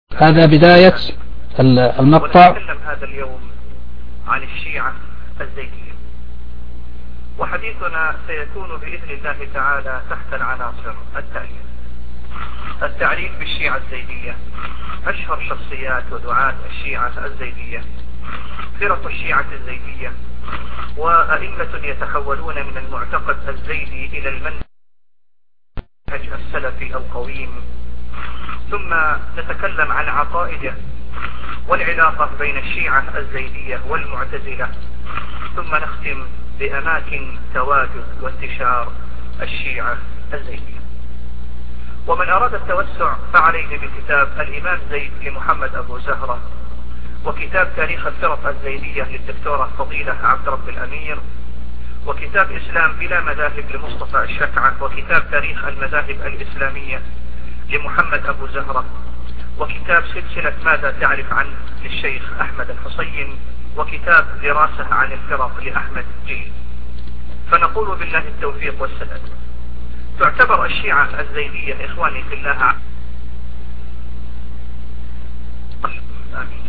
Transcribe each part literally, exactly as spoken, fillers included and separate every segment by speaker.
Speaker 1: هذا بداية المقطع.
Speaker 2: ونتكلم هذا اليوم عن الشيعة الزيدية، وحديثنا سيكون بإذن الله تعالى تحت العناصر التالية: التعريف بالشيعة الزيدية، أشهر شخصيات ودعاة الشيعة الزيدية، فرق الشيعة الزيدية، وأئمة يتحولون من المعتقد الزيدي إلى المنهج السلفي القويم، ثم نتكلم عن عقائده والعلاقة بين الشيعة الزيدية والمعتزلة، ثم نختم بأماكن تواجد وانتشار الشيعة الزيدية. ومن أراد التوسع فعليه بكتاب الإمام زيد لمحمد أبو زهرة، وكتاب تاريخ الفرق الزيدية للدكتورة فضيلة عبد رب الأمير، وكتاب إسلام بلا مذاهب لمصطفى الشكعة، وكتاب تاريخ المذاهب الإسلامية لمحمد أبو زهرة، وكتاب سلسلة ماذا تعرف عنه للشيخ أحمد الحصين، وكتاب دراسة عن الفرق لأحمد جيل. فنقول بالله التوفيق والسداد. تعتبر الشيعة الزيدية إخواني في الله آمين.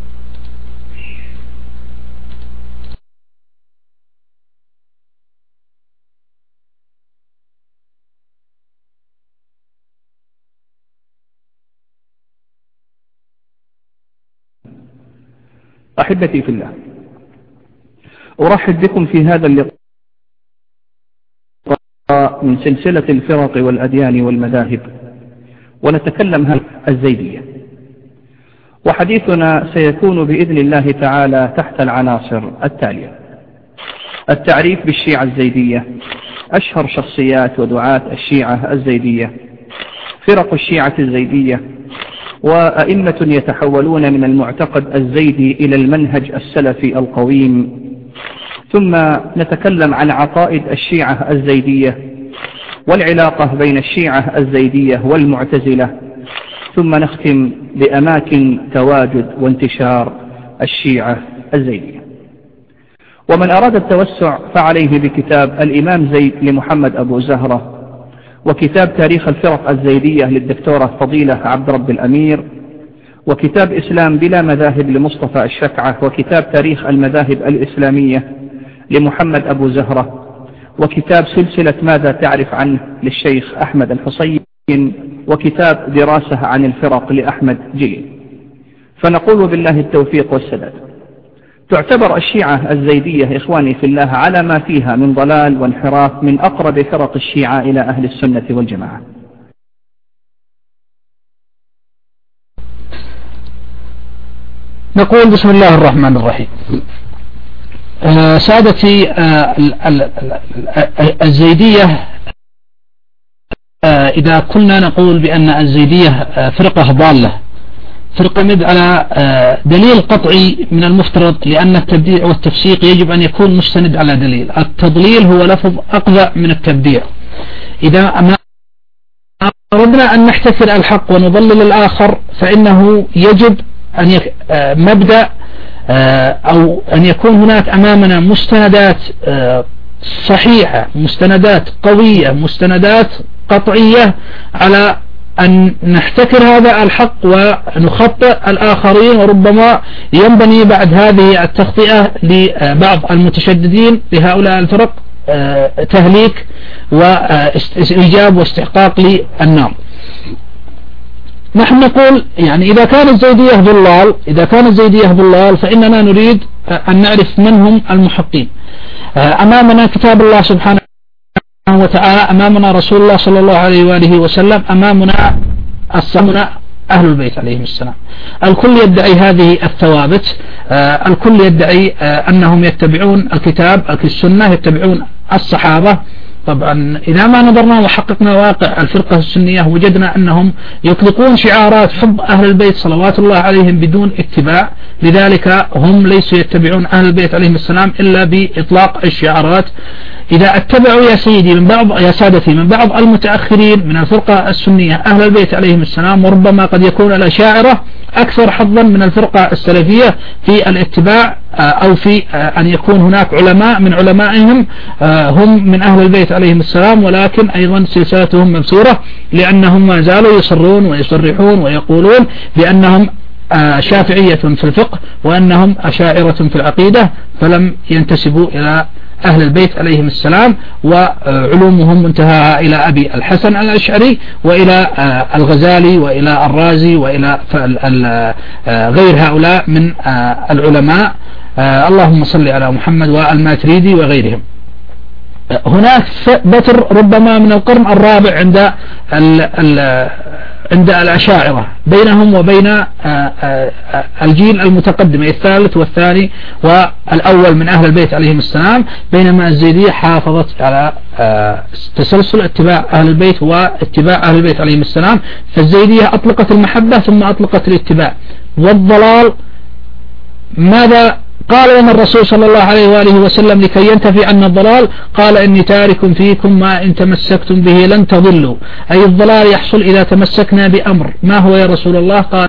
Speaker 3: أحبتي في الله، أرحب بكم في هذا اللقاء من سلسلة الفرق والأديان والمذاهب، ونتكلم عن الزيدية، وحديثنا سيكون بإذن الله تعالى تحت العناصر التالية: التعريف بالشيعة الزيدية، أشهر شخصيات ودعاة الشيعة الزيدية، فرق الشيعة الزيدية، وأئمة يتحولون من المعتقد الزيدي إلى المنهج السلفي القويم، ثم نتكلم عن عقائد الشيعة الزيدية والعلاقة بين الشيعة الزيدية والمعتزلة، ثم نختم بأماكن تواجد وانتشار الشيعة الزيدية. ومن أراد التوسع فعليه بكتاب الإمام زيد لمحمد أبو زهرة، وكتاب تاريخ الفرق الزيدية للدكتورة فضيلة عبد رب الأمير، وكتاب إسلام بلا مذاهب لمصطفى الشكعة، وكتاب تاريخ المذاهب الإسلامية لمحمد أبو زهرة، وكتاب سلسلة ماذا تعرف عنه للشيخ أحمد الحصين، وكتاب دراسة عن الفرق لأحمد جيل. فنقول بالله التوفيق والسداد. تعتبر الشيعة الزيدية إخواني في الله على ما فيها من ضلال وانحراف من أقرب فرق الشيعة إلى أهل السنة والجماعة.
Speaker 1: نقول بسم الله الرحمن الرحيم. آه سادتي، آه الزيدية، آه إذا كنا نقول بأن الزيدية آه فرقة ضالة، فرقة مد على آه دليل قطعي من المفترض، لأن التبديع والتفسيق يجب أن يكون مستند على دليل. التضليل هو لفظ أقذع من التبديع. إذا ما أردنا أن نحتكر الحق ونضلل الآخر فإنه يجب أن يك... آه مبدأ آه أو أن يكون هناك أمامنا مستندات آه صحيحة، مستندات قوية، مستندات قطعية على أن نحتكر هذا الحق ونخطئ الآخرين. وربما ينبني بعد هذه التخطئة لبعض المتشددين لهؤلاء الفرق تهليك وإيجاب واستحقاق للنار. نحن نقول يعني إذا كان الزيدية ضلال إذا كان الزيدية ضلال فإننا نريد أن نعرف من هم المحقين. أمامنا كتاب الله سبحانه وتعالى، أمامنا رسول الله صلى الله عليه وآله وسلم، أمامنا الصمنا أهل البيت عليهم السلام. الكل يدعي هذه الثوابت، آه الكل يدعي آه أنهم يتبعون الكتاب السنة، يتبعون الصحابة. طبعا إذا ما نظرنا وحققنا واقع الفرقة السنية وجدنا أنهم يطلقون شعارات حب أهل البيت صلوات الله عليهم بدون اتباع، لذلك هم ليسوا يتبعون أهل البيت عليهم السلام إلا بإطلاق الشعارات. إذا اتبعوا يا سيدي من بعض يا سادتي من بعض المتأخرين من الفرقة السنية أهل البيت عليهم السلام، وربما قد يكون الأشاعرة، أكثر حظا من الفرقة السلفية في الاتباع أو في أن يكون هناك علماء من علمائهم هم من أهل البيت عليهم السلام، ولكن أيضا سلسلتهم مبثورة، لأنهم ما زالوا يصرون ويصرحون ويقولون بأنهم شافعية في الفقه وأنهم أشاعرة في العقيدة، فلم ينتسبوا إلى أهل البيت عليهم السلام، وعلومهم منتهاها إلى أبي الحسن الأشعري وإلى الغزالي وإلى الرازي وإلى غير هؤلاء من العلماء، اللهم صل على محمد والماتريدي وغيرهم. هناك بتر ربما من القرن الرابع عند ال ال عند الأشاعرة بينهم وبين الجيل المتقدم الثالث والثاني والأول من أهل البيت عليهم السلام، بينما الزيدية حافظت على تسلسل اتباع أهل البيت واتباع أهل البيت عليهم السلام. فالزيدية أطلقت المحبة ثم أطلقت الاتباع. والضلال ماذا قال لنا الرسول صلى الله عليه وآله وسلم لكي ينتفي عنا الضلال؟ قال إني تارك فيكم ما إن تمسكتم به لن تضلوا. أي الضلال يحصل إذا تمسكنا بأمر. ما هو يا رسول الله؟ قال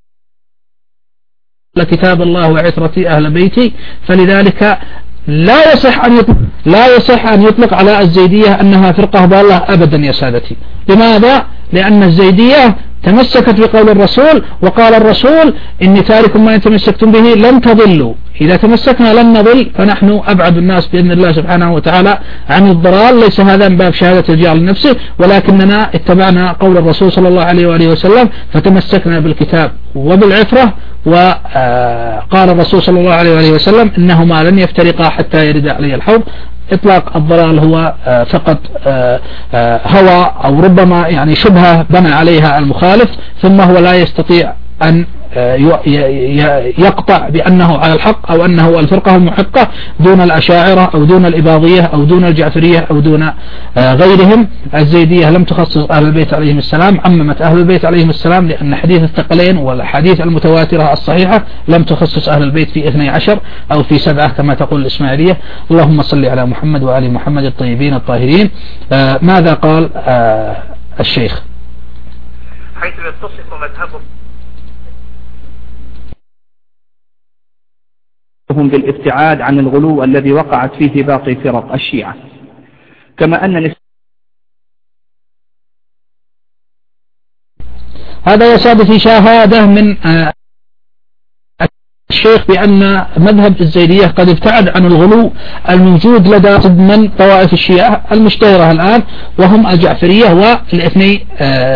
Speaker 1: كتاب الله وعترتي أهل بيتي. فلذلك لا يصح أن يطلق, لا يصح أن يطلق على الزيدية أنها فرقة ضالة أبدا يا سادتي. لماذا؟ لأن الزيدية تمسكت بقول الرسول، وقال الرسول إني تارك ما إن تمسكتم به لن تضلوا. إذا تمسكنا لن نضل، فنحن أبعد الناس بإذن الله سبحانه وتعالى عن الضلال. ليس هذا من باب شهادة الرجال لنفسه، ولكننا اتبعنا قول الرسول صلى الله عليه وآله وسلم فتمسكنا بالكتاب وبالعفرة. وقال الرسول صلى الله عليه وآله وسلم إنهما لن يفترقا حتى يرد علي الحوض. إطلاق الضلال هو فقط هوى أو ربما يعني شبهة بنى عليها المخالف، ثم هو لا يستطيع أن يقطع بأنه على الحق أو أنه الفرقة المحقة دون الأشاعرة أو دون الإباضية أو دون الجعفرية أو دون غيرهم. الزيدية لم تخصص أهل البيت عليهم السلام، عممت أهل البيت عليهم السلام، لأن حديث الثقلين والحديث المتواترة الصحيحة لم تخصص أهل البيت في اثني عشر أو في سبعة كما تقول الإسماعيلية. اللهم صل على محمد وآل محمد الطيبين الطاهرين. ماذا قال الشيخ؟
Speaker 2: حيث يتصف مذهبه
Speaker 3: هم بالابتعاد عن الغلو الذي وقعت فيه باقي فرق الشيعة، كما أن
Speaker 1: هذا يا سادتي شهادة من الشيخ بأن مذهب الزيدية قد ابتعد عن الغلو الموجود لدى من طوائف الشيعة المشتهرة الآن، وهم الجعفرية والاثني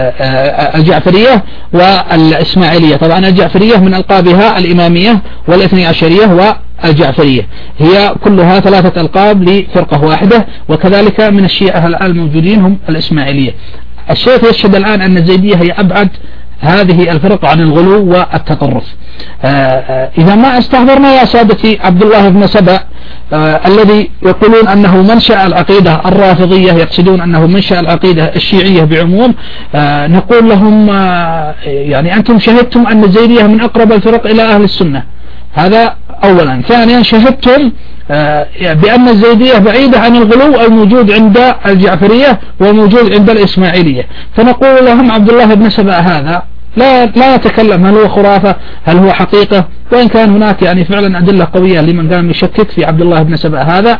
Speaker 1: الجعفرية والإسماعيلية. طبعا الجعفرية من ألقابها الإمامية، والاثني عشرية والجعفرية هي كلها ثلاثة ألقاب لفرقة واحدة. وكذلك من الشيعة الآن الموجودين هم الإسماعيلية. الشيخ يشهد الآن أن الزيدية هي أبعد هذه الفرق عن الغلو والتطرف. إذا ما استحضرنا يا سادتي عبد الله بن سبأ الذي يقولون أنه منشأ العقيدة الرافضية، يقصدون أنه منشأ العقيدة الشيعية بعموم، نقول لهم يعني أنتم شهدتم أن الزيدية من أقرب الفرق إلى أهل السنة، هذا أولا. ثانيا شهدتم بأن الزيدية بعيدة عن الغلو الموجود عند الجعفرية والموجود عند الإسماعيلية. فنقول لهم عبد الله بن سبأ هذا لا لا يتكلم هل هو خرافة هل هو حقيقة، وإن كان هناك يعني فعلا أدلة قوية لمن قام يشكك في عبد الله بن سبأ هذا.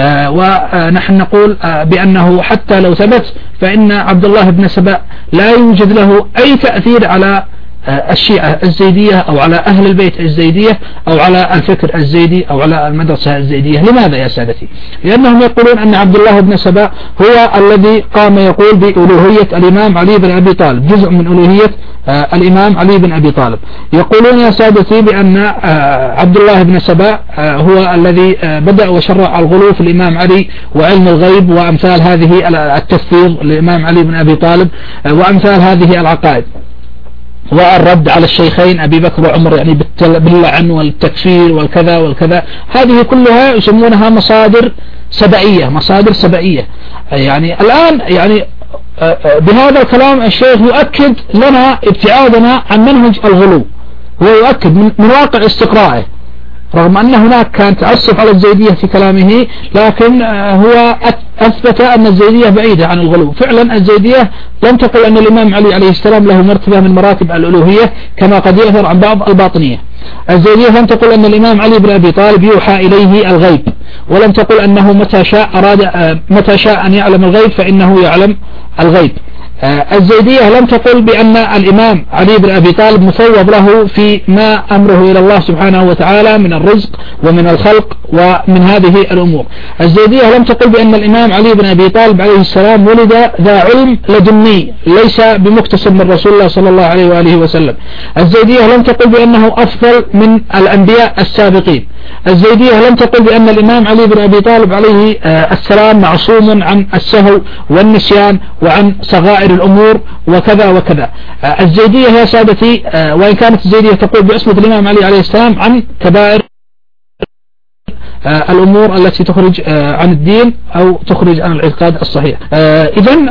Speaker 1: ونحن نقول بأنه حتى لو ثبت فإن عبد الله بن سبأ لا يوجد له أي تأثير على الشيعة الزيدية أو على أهل البيت الزيدية أو على الفكر الزيدي أو على المدرسة الزيدية. لماذا يا سادتي؟ لأنهم يقولون أن عبد الله بن سبأ هو الذي قام يقول بألوهية الإمام علي بن أبي طالب، جزء من ألوهية الإمام علي بن أبي طالب. يقولون يا سادتي بأن عبد الله بن سبأ هو الذي بدأ وشرع الغلو في الإمام علي وعلم الغيب وأمثال هذه التفويض للإمام علي بن أبي طالب وأمثال هذه العقائد، والرد على الشيخين أبي بكر وعمر يعني باللعن والتكفير والكذا والكذا. هذه كلها يسمونها مصادر سبائية، مصادر سبائية. يعني الآن يعني بهذا الكلام الشيخ يؤكد لنا ابتعادنا عن منهج الغلو، هو يؤكد من واقع استقرائه رغم أن هناك كان تعسف على الزيدية في كلامه، لكن هو أثبت أن الزيدية بعيدة عن الغلو. فعلا الزيدية لم تقل أن الإمام علي عليه السلام له مرتبة من مراتب الألوهية كما قد يظهر عن بعض الباطنية. الزيدية لم تقل أن الإمام علي بن أبي طالب يوحى إليه الغيب، ولم تقل أنه متى شاء أراد متى شاء أن يعلم الغيب فإنه يعلم الغيب. الزيدية لم تقل بأن الإمام علي بن أبي طالب مفوض له في ما أمره إلى الله سبحانه وتعالى من الرزق ومن الخلق ومن هذه الأمور. الزيدية لم تقل بأن الإمام علي بن أبي طالب عليه السلام ولد ذا علم لدني ليس بمكتسب من رسول الله صلى الله عليه وآله وسلم. الزيدية لم تقل بأنه أفضل من الأنبياء السابقين. الزيدية لم تقل بأن الإمام علي بن أبي طالب عليه السلام معصوم عن السهو والنسيان وعن صغائر الأمور وكذا وكذا. الزيدية يا سادتي وإن كانت الزيدية تقول باسم الإمام علي عليه السلام عن كبائر الأمور التي تخرج عن الدين أو تخرج عن الاعتقاد الصحيح. إذن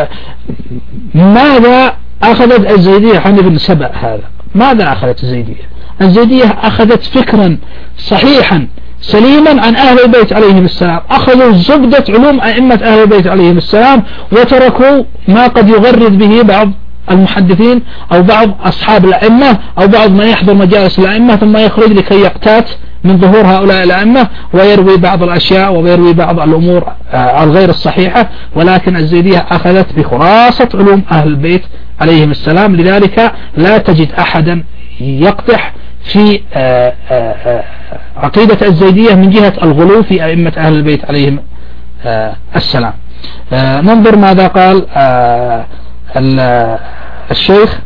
Speaker 1: ماذا أخذت الزيدية عن ابن سبأ هذا؟ ماذا أخذت الزيدية؟ الزيدية أخذت فكرا صحيحا سليما عن أهل البيت عليهم السلام، أخذوا زبدة علوم أئمة أهل البيت عليهم السلام وتركوا ما قد يغرد به بعض المحدثين أو بعض أصحاب الأئمة أو بعض من يحضر مجالس الأئمة ثم يخرج لكي يقتات من ظهور هؤلاء الأئمة ويروي بعض الأشياء ويروي بعض الأمور الغير الصحيحة. ولكن الزيدية أخذت بخلاصة علوم أهل البيت عليهم السلام، لذلك لا تجد أحدا يقدح في عقيدة الزيدية من جهة الغلو في أئمة أهل البيت عليهم السلام. ننظر ماذا قال الشيخ.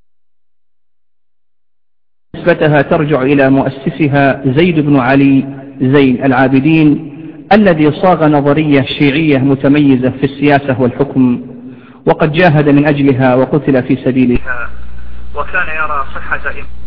Speaker 3: نسبتها ترجع إلى مؤسسها زيد بن علي زين العابدين الذي صاغ نظرية شيعية متميزة في السياسة والحكم، وقد جاهد من أجلها وقتل في سبيلها،
Speaker 2: وكان يرى صحة.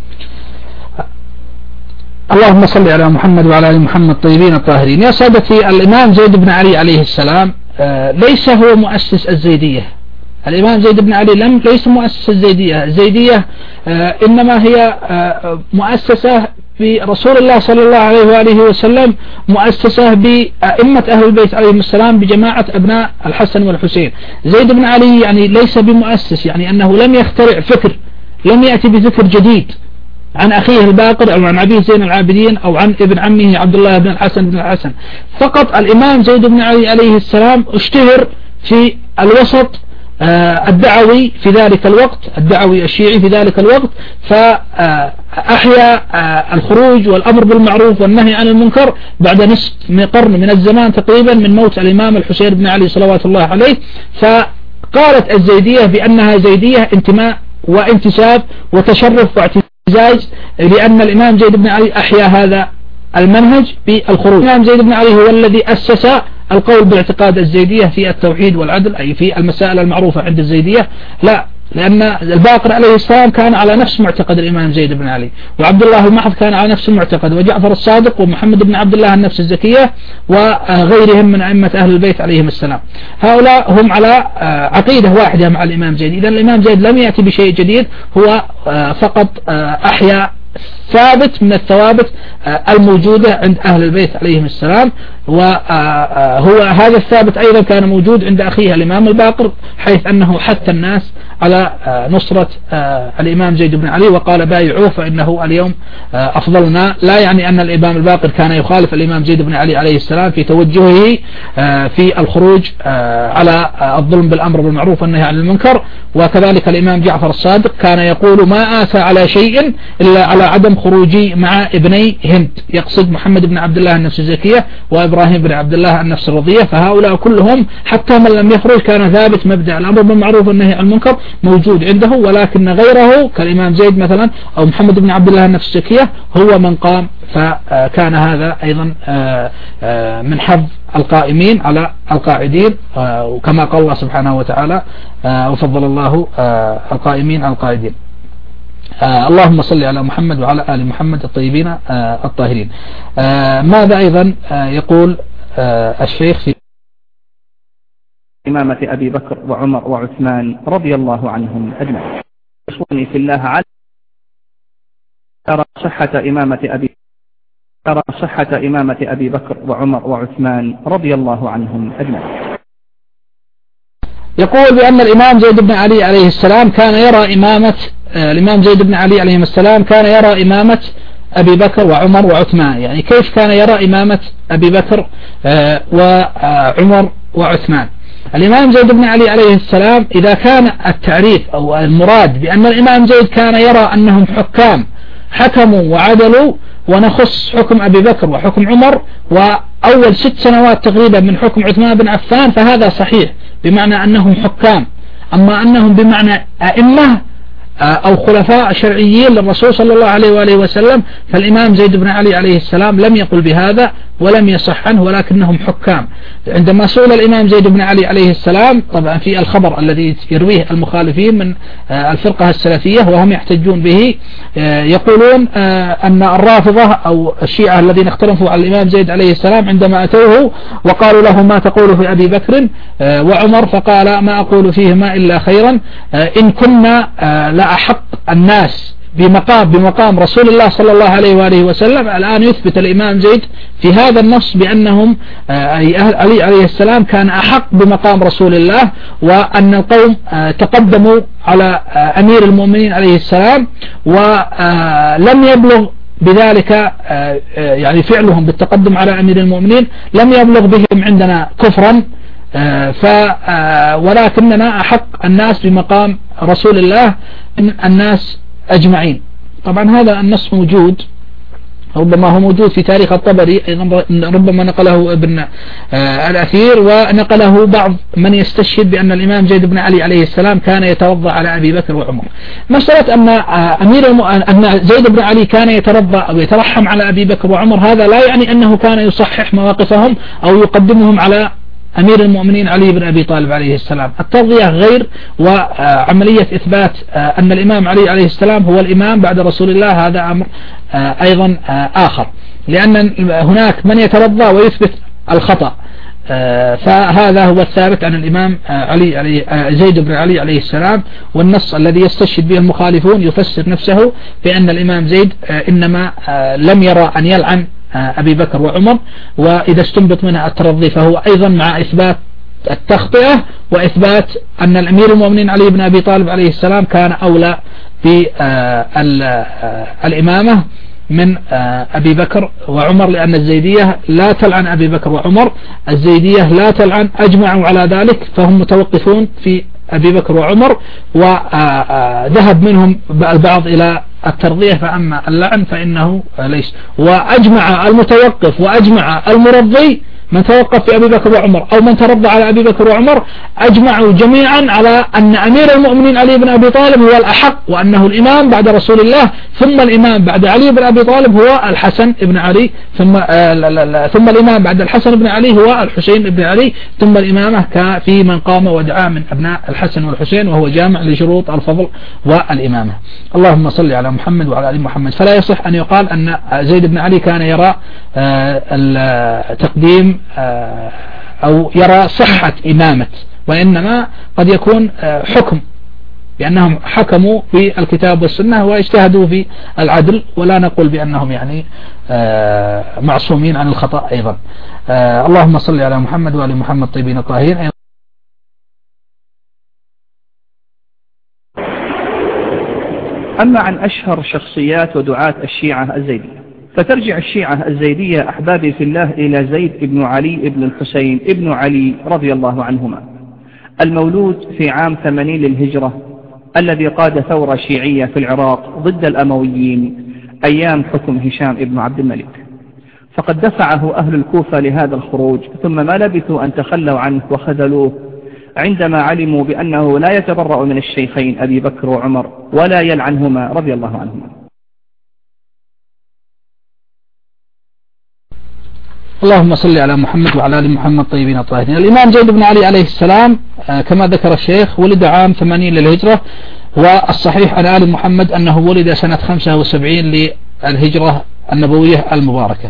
Speaker 1: اللهم صل على محمد وعلى آل محمد طيبين الطاهرين. يا سادتي، الإمام زيد بن علي عليه السلام ليس هو مؤسس الزيدية. الإمام زيد بن علي لم ليس مؤسس الزيدية. الزيدية إنما هي مؤسسة برسول الله صلى الله عليه وآله وسلم، مؤسسة بأئمة أهل البيت عليهم السلام بجماعة أبناء الحسن والحسين. زيد بن علي يعني ليس بمؤسس، يعني أنه لم يخترع فكر، لم يأتي بفكر جديد عن أخيه الباقر أو عن أبيه زين العابدين أو عن ابن عمه عبد الله بن الحسن بن الحسن. فقط الإمام زيد بن علي عليه السلام اشتهر في الوسط الدعوي في ذلك الوقت، الدعوي الشيعي في ذلك الوقت، فأحيا الخروج والأمر بالمعروف والنهي عن المنكر بعد نصف قرن من الزمان تقريبا من موت الإمام الحسين بن علي صلوات الله عليه. فقالت الزيدية بأنها زيدية انتماء وانتساب وتشرف واعتزاز، لأن الإمام زيد بن علي أحيا هذا المنهج بالخروج. الإمام زيد بن علي هو الذي أسس القول باعتقاد الزيدية في التوحيد والعدل، أي في المسائل المعروفة عند الزيدية. لا، لأن الباقر عليه السلام كان على نفس معتقد الإمام زيد بن علي، وعبد الله المحض كان على نفس المعتقد، وجعفر الصادق ومحمد بن عبد الله النفس الزكية وغيرهم من أئمة أهل البيت عليهم السلام. هؤلاء هم على عقيدة واحدة مع الإمام زيد. إذا الإمام زيد لم يأتي بشيء جديد، هو فقط أحيا ثابت من الثوابت الموجودة عند أهل البيت عليهم السلام. وهو هذا الثابت أيضا كان موجود عند أخيه الإمام الباقر، حيث أنه حث الناس على نصرة الإمام زيد بن علي وقال بايعوه فإنه اليوم أفضلنا. لا يعني أن الإمام الباقر كان يخالف الإمام زيد بن علي عليه السلام في توجهه في الخروج على الظلم بالأمر بالمعروف والنهي عن المنكر. وكذلك الإمام جعفر الصادق كان يقول ما آسى على شيء إلا على عدم خروجي مع ابني هند، يقصد محمد بن عبد الله النفس الزكية وإبراهيم بن عبد الله النفس الرضية. فهؤلاء كلهم حتى من لم يخرج كان ثابت مبدأ الأمر بالمعروف والنهي عن المنكر موجود عنده، ولكن غيره كالإمام زيد مثلا أو محمد بن عبد الله النفس الزكية هو من قام. فكان هذا أيضا من حظ القائمين على القاعدين، وكما قال الله سبحانه وتعالى وفضل الله القائمين على القاعدين. آه اللهم صل على محمد وعلى آل محمد الطيبين آه الطاهرين. آه ماذا أيضا آه يقول آه الشيخ في
Speaker 3: إمامة أبي بكر وعمر وعثمان رضي الله عنهم أجمعين. في الله على ترى صحة إمامة أبي ترى صحة إمامة أبي بكر وعمر وعثمان رضي الله عنهم أجمعين.
Speaker 1: يقول بأن الإمام زيد بن علي عليه السلام كان يرى إمامة الإمام زيد بن علي عليه السلام كان يرى إمامة أبي بكر وعمر وعثمان. يعني كيف كان يرى إمامة أبي بكر وعمر وعثمان؟ الإمام زيد بن علي عليه السلام إذا كان التعريف أو المراد بأن الإمام زيد كان يرى أنهم حكام حكموا وعدلوا، ونخص حكم أبي بكر وحكم عمر وأول ست سنوات تقريبا من حكم عثمان بن عفان، فهذا صحيح بمعنى أنهم حكام. أما أنهم بمعنى أئمة أو خلفاء شرعيين للرسول صلى الله عليه وآله وسلم، فالإمام زيد بن علي عليه السلام لم يقل بهذا ولم يصح عنه، ولكنهم حكام. عندما سئل الإمام زيد بن علي عليه السلام طبعا في الخبر الذي يرويه المخالفين من الفرقة السلفية وهم يحتجون به، يقولون أن الرافضة أو الشيعة الذين اختلفوا على الإمام زيد عليه السلام عندما أتوه وقالوا له ما تقول في أبي بكر وعمر، فقال ما أقول فيهما إلا خيرا، إن كنا لا أحق الناس بمقام بمقام رسول الله صلى الله عليه وآله وسلم. الآن يثبت الإمام زيد في هذا النص بأنهم أي أهل علي عليه السلام كان أحق بمقام رسول الله، وأن القوم تقدموا على أمير المؤمنين عليه السلام ولم يبلغ بذلك يعني فعلهم بالتقدم على أمير المؤمنين لم يبلغ بهم عندنا كفرا، ف ولكننا أحق الناس بمقام رسول الله من الناس أجمعين. طبعا هذا النص موجود، ربما هو موجود في تاريخ الطبري، ربما نقله ابن الأثير ونقله بعض من يستشهد بأن الإمام زيد بن علي عليه السلام كان يترضى على أبي بكر وعمر. مسألة أن أمير الم... أن زيد بن علي كان يترضى أو يترحم على أبي بكر وعمر، هذا لا يعني أنه كان يصحح مواقفهم أو يقدمهم على أمير المؤمنين علي بن أبي طالب عليه السلام. الترضية غير، وعملية إثبات أن الإمام علي عليه السلام هو الإمام بعد رسول الله هذا أمر أيضا آخر، لأن هناك من يترضى ويثبت الخطأ، فهذا هو الثابت عن الإمام علي علي زيد بن علي عليه السلام. والنص الذي يستشهد به المخالفون يفسر نفسه بأن الإمام زيد إنما لم يرى أن يلعن أبي بكر وعمر، وإذا استنبط منها الترضي فهو أيضا مع إثبات التخطئة وإثبات أن الأمير المؤمنين علي بن أبي طالب عليه السلام كان أولى بالإمامة من أبي بكر وعمر، لأن الزيدية لا تلعن أبي بكر وعمر، الزيدية لا تلعن، أجمعوا على ذلك، فهم متوقفون في أبي بكر وعمر، وذهب منهم البعض إلى الترضية، فأما اللعن فإنه ليس. وأجمع المتوقف وأجمع المرضي من توقف في أبي بكر وعمر أو من ترضى على أبي بكر وعمر، أجمعوا جميعا على أن أمير المؤمنين علي بن أبي طالب هو الأحق، وأنه الإمام بعد رسول الله، ثم الإمام بعد علي بن أبي طالب هو الحسن بن علي، ثم آه لا لا لا ثم الإمام بعد الحسن بن علي هو الحسين بن علي، ثم الإمامة في من قام ودعا من أبناء الحسن والحسين، وهو جامع لشروط الفضل والإمامة. اللهم صل على محمد وعلى آل محمد. فلا يصح أن يقال أن زيد بن علي كان يرى آه التقديم أو يرى صحة إمامة، وإنما قد يكون حكم بأنهم حكموا في الكتاب والسنة واجتهدوا في العدل، ولا نقول بأنهم يعني معصومين عن الخطأ أيضا. اللهم صل على محمد وآل محمد طيبين الطاهرين.
Speaker 3: أما عن أشهر شخصيات ودعاة الشيعة الزيدية، فترجع الشيعة الزيدية أحبابي في الله إلى زيد بن علي بن الحسين ابن علي رضي الله عنهما، المولود في عام ثمانين للهجرة، الذي قاد ثورة شيعية في العراق ضد الأمويين أيام حكم هشام بن عبد الملك، فقد دفعه أهل الكوفة لهذا الخروج، ثم ما لبثوا أن تخلوا عنه وخذلوه عندما علموا بأنه لا يتبرأ من الشيخين أبي بكر وعمر ولا يلعنهما رضي الله عنهما.
Speaker 1: اللهم صل على محمد وعلى آل محمد طيبين الطاهرين. الإمام زيد بن علي عليه السلام كما ذكر الشيخ ولد عام ثمانين للهجرة، والصحيح عن آل محمد أنه ولد سنة خمسة وسبعين للهجرة النبوية المباركة.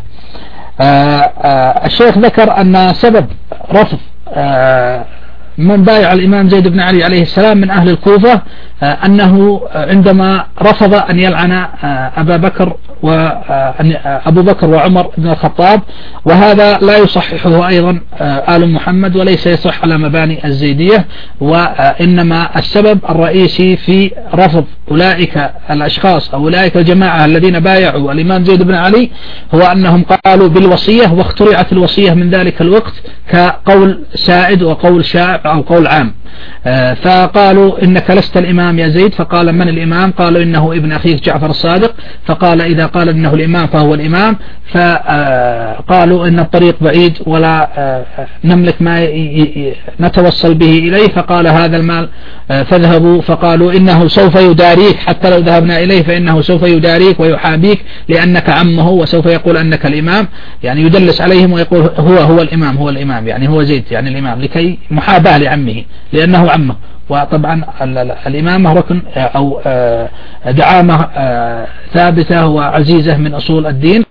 Speaker 1: الشيخ ذكر أن سبب رفض من بايع الإمام زيد بن علي عليه السلام من أهل الكوفة أنه عندما رفض أن يلعن أبا بكر وأبو بكر وعمر بن الخطاب، وهذا لا يصححه أيضا آل محمد وليس يصح على مباني الزيدية، وإنما السبب الرئيسي في رفض أولئك الأشخاص أو أولئك الجماعة الذين بايعوا الإمام زيد بن علي هو أنهم قالوا بالوصية، واخترعت الوصية من ذلك الوقت كقول سائد وقول شائع أو قول عام. فقالوا إنك لست الإمام يا زيد، فقال من الإمام؟ قالوا إنه ابن أخيك جعفر الصادق، فقال إذا قال إنه الإمام فهو الإمام. فقالوا إن الطريق بعيد ولا نملك ما نتوصل به إليه، فقال هذا المال فاذهبوا، فقالوا إنه سوف يداريك حتى لو ذهبنا إليه فإنه سوف يداريك ويحابيك لأنك عمه وسوف يقول أنك الإمام، يعني يدلس عليهم ويقول هو هو الإمام هو الإمام يعني هو زيد يعني الإمام، لكي محاباة لعمه لأنه عمه. وطبعا الإمامة ركن أو دعامة ثابتة وعزيزة من أصول الدين.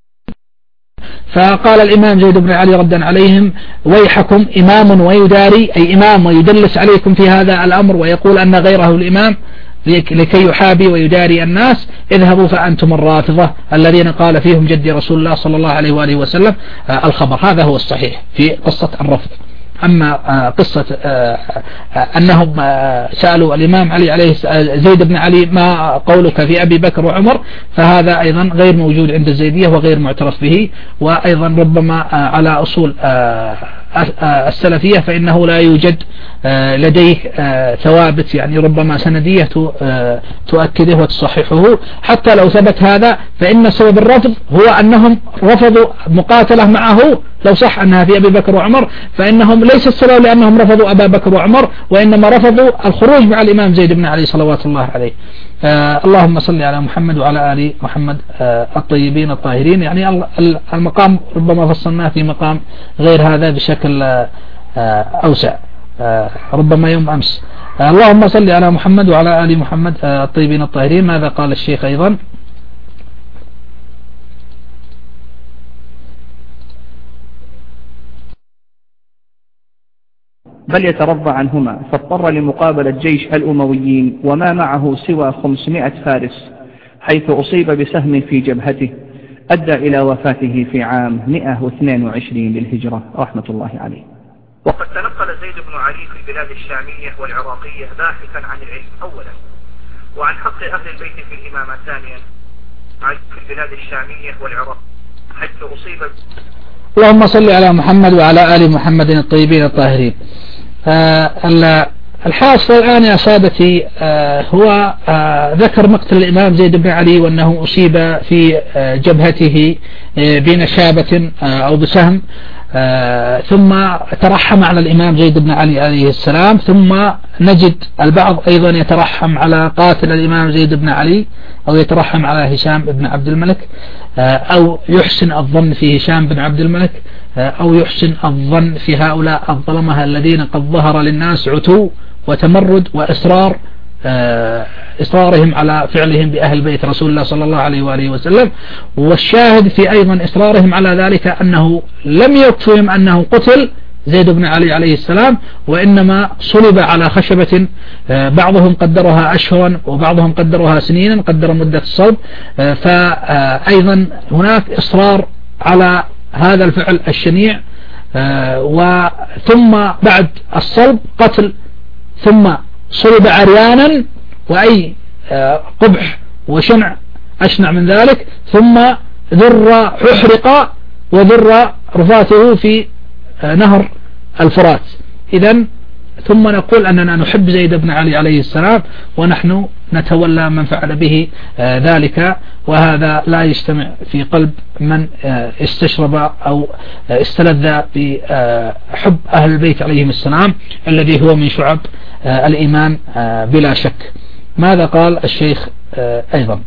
Speaker 1: فقال الإمام زيد بن علي ردا عليهم ويحكم إمام ويداري، أي إمام ويدلس عليكم في هذا الأمر ويقول أن غيره الإمام لكي يحابي ويداري الناس، اذهبوا فأنتم الرافضة الذين قال فيهم جدي رسول الله صلى الله عليه وآله وسلم الخبر. هذا هو الصحيح في قصة الرفض. أما قصة أنهم سألوا الإمام علي عليه زيد بن علي ما قولك في أبي بكر وعمر، فهذا أيضا غير موجود عند الزيدية وغير معترف به، وأيضا ربما على أصول السلفية فإنه لا يوجد لديه ثوابت يعني ربما سندية تؤكده وتصححه. حتى لو ثبت هذا فإن سبب الرفض هو أنهم رفضوا مقاتلة معه، لو صح أنها في أبي بكر وعمر فإنهم ليس السبب لأنهم رفضوا أبا بكر وعمر، وإنما رفضوا الخروج مع الإمام زيد بن علي صلوات الله عليه. آه اللهم صل على محمد وعلى آل محمد آه الطيبين الطاهرين. يعني المقام ربما فصلناه في مقام غير هذا بشكل آه أوسع آه ربما يوم أمس. آه اللهم صل على محمد وعلى آل محمد آه الطيبين الطاهرين. ماذا قال الشيخ أيضا؟
Speaker 3: بل يترضى عنهما، فاضطر لمقابلة جيش الأمويين وما معه سوى خمسمائة فارس، حيث أصيب بسهم في جبهته أدى إلى وفاته في عام مئة واثنين وعشرين للهجرة رحمة الله عليه.
Speaker 2: وقد تنقل زيد بن علي في البلاد الشامية والعراقية باحثا عن العلم أولا، وعن حق أهل البيت في الإمامة ثانيا، في البلاد الشامية والعراق حيث أصيب.
Speaker 1: اللهم صل على محمد وعلى آل محمد الطيبين الطاهرين. آه الحاصل الآن يا سادتي آه هو آه ذكر مقتل الإمام زيد بن علي وأنه أصيب في آه جبهته آه بنشابة آه أو بسهم، آه ثم ترحم على الإمام زيد بن علي عليه السلام. ثم نجد البعض أيضا يترحم على قاتل الإمام زيد بن علي أو يترحم على هشام بن عبد الملك، آه أو يحسن الظن في هشام بن عبد الملك، آه أو يحسن الظن في هؤلاء الظلمة الذين قد ظهر للناس عتو وتمرد وإصرار آه إصرارهم على فعلهم بأهل بيت رسول الله صلى الله عليه وآله وسلم. والشاهد في أيضا إصرارهم على ذلك أنه لم يكفهم أنه قتل زيد بن علي عليه السلام، وإنما صلب على خشبة آه بعضهم قدرها أشهرا وبعضهم قدرها سنينا، قدر مدة الصلب. آه فأيضا هناك إصرار على هذا الفعل الشنيع، آه وثم بعد الصلب قتل، ثم صلب عريانا وأي آه قبح وشنع أشنع من ذلك، ثم ذر ححرق وذر رفاته في آه نهر الفرات. إذن ثم نقول أننا نحب زيد بن علي عليه السلام ونحن نتولى من فعل به آه ذلك، وهذا لا يجتمع في قلب من آه استشرب أو آه استلذ بحب أهل البيت عليهم السلام الذي هو من شعب آه الإيمان آه بلا شك. ماذا قال الشيخ آه أيضا؟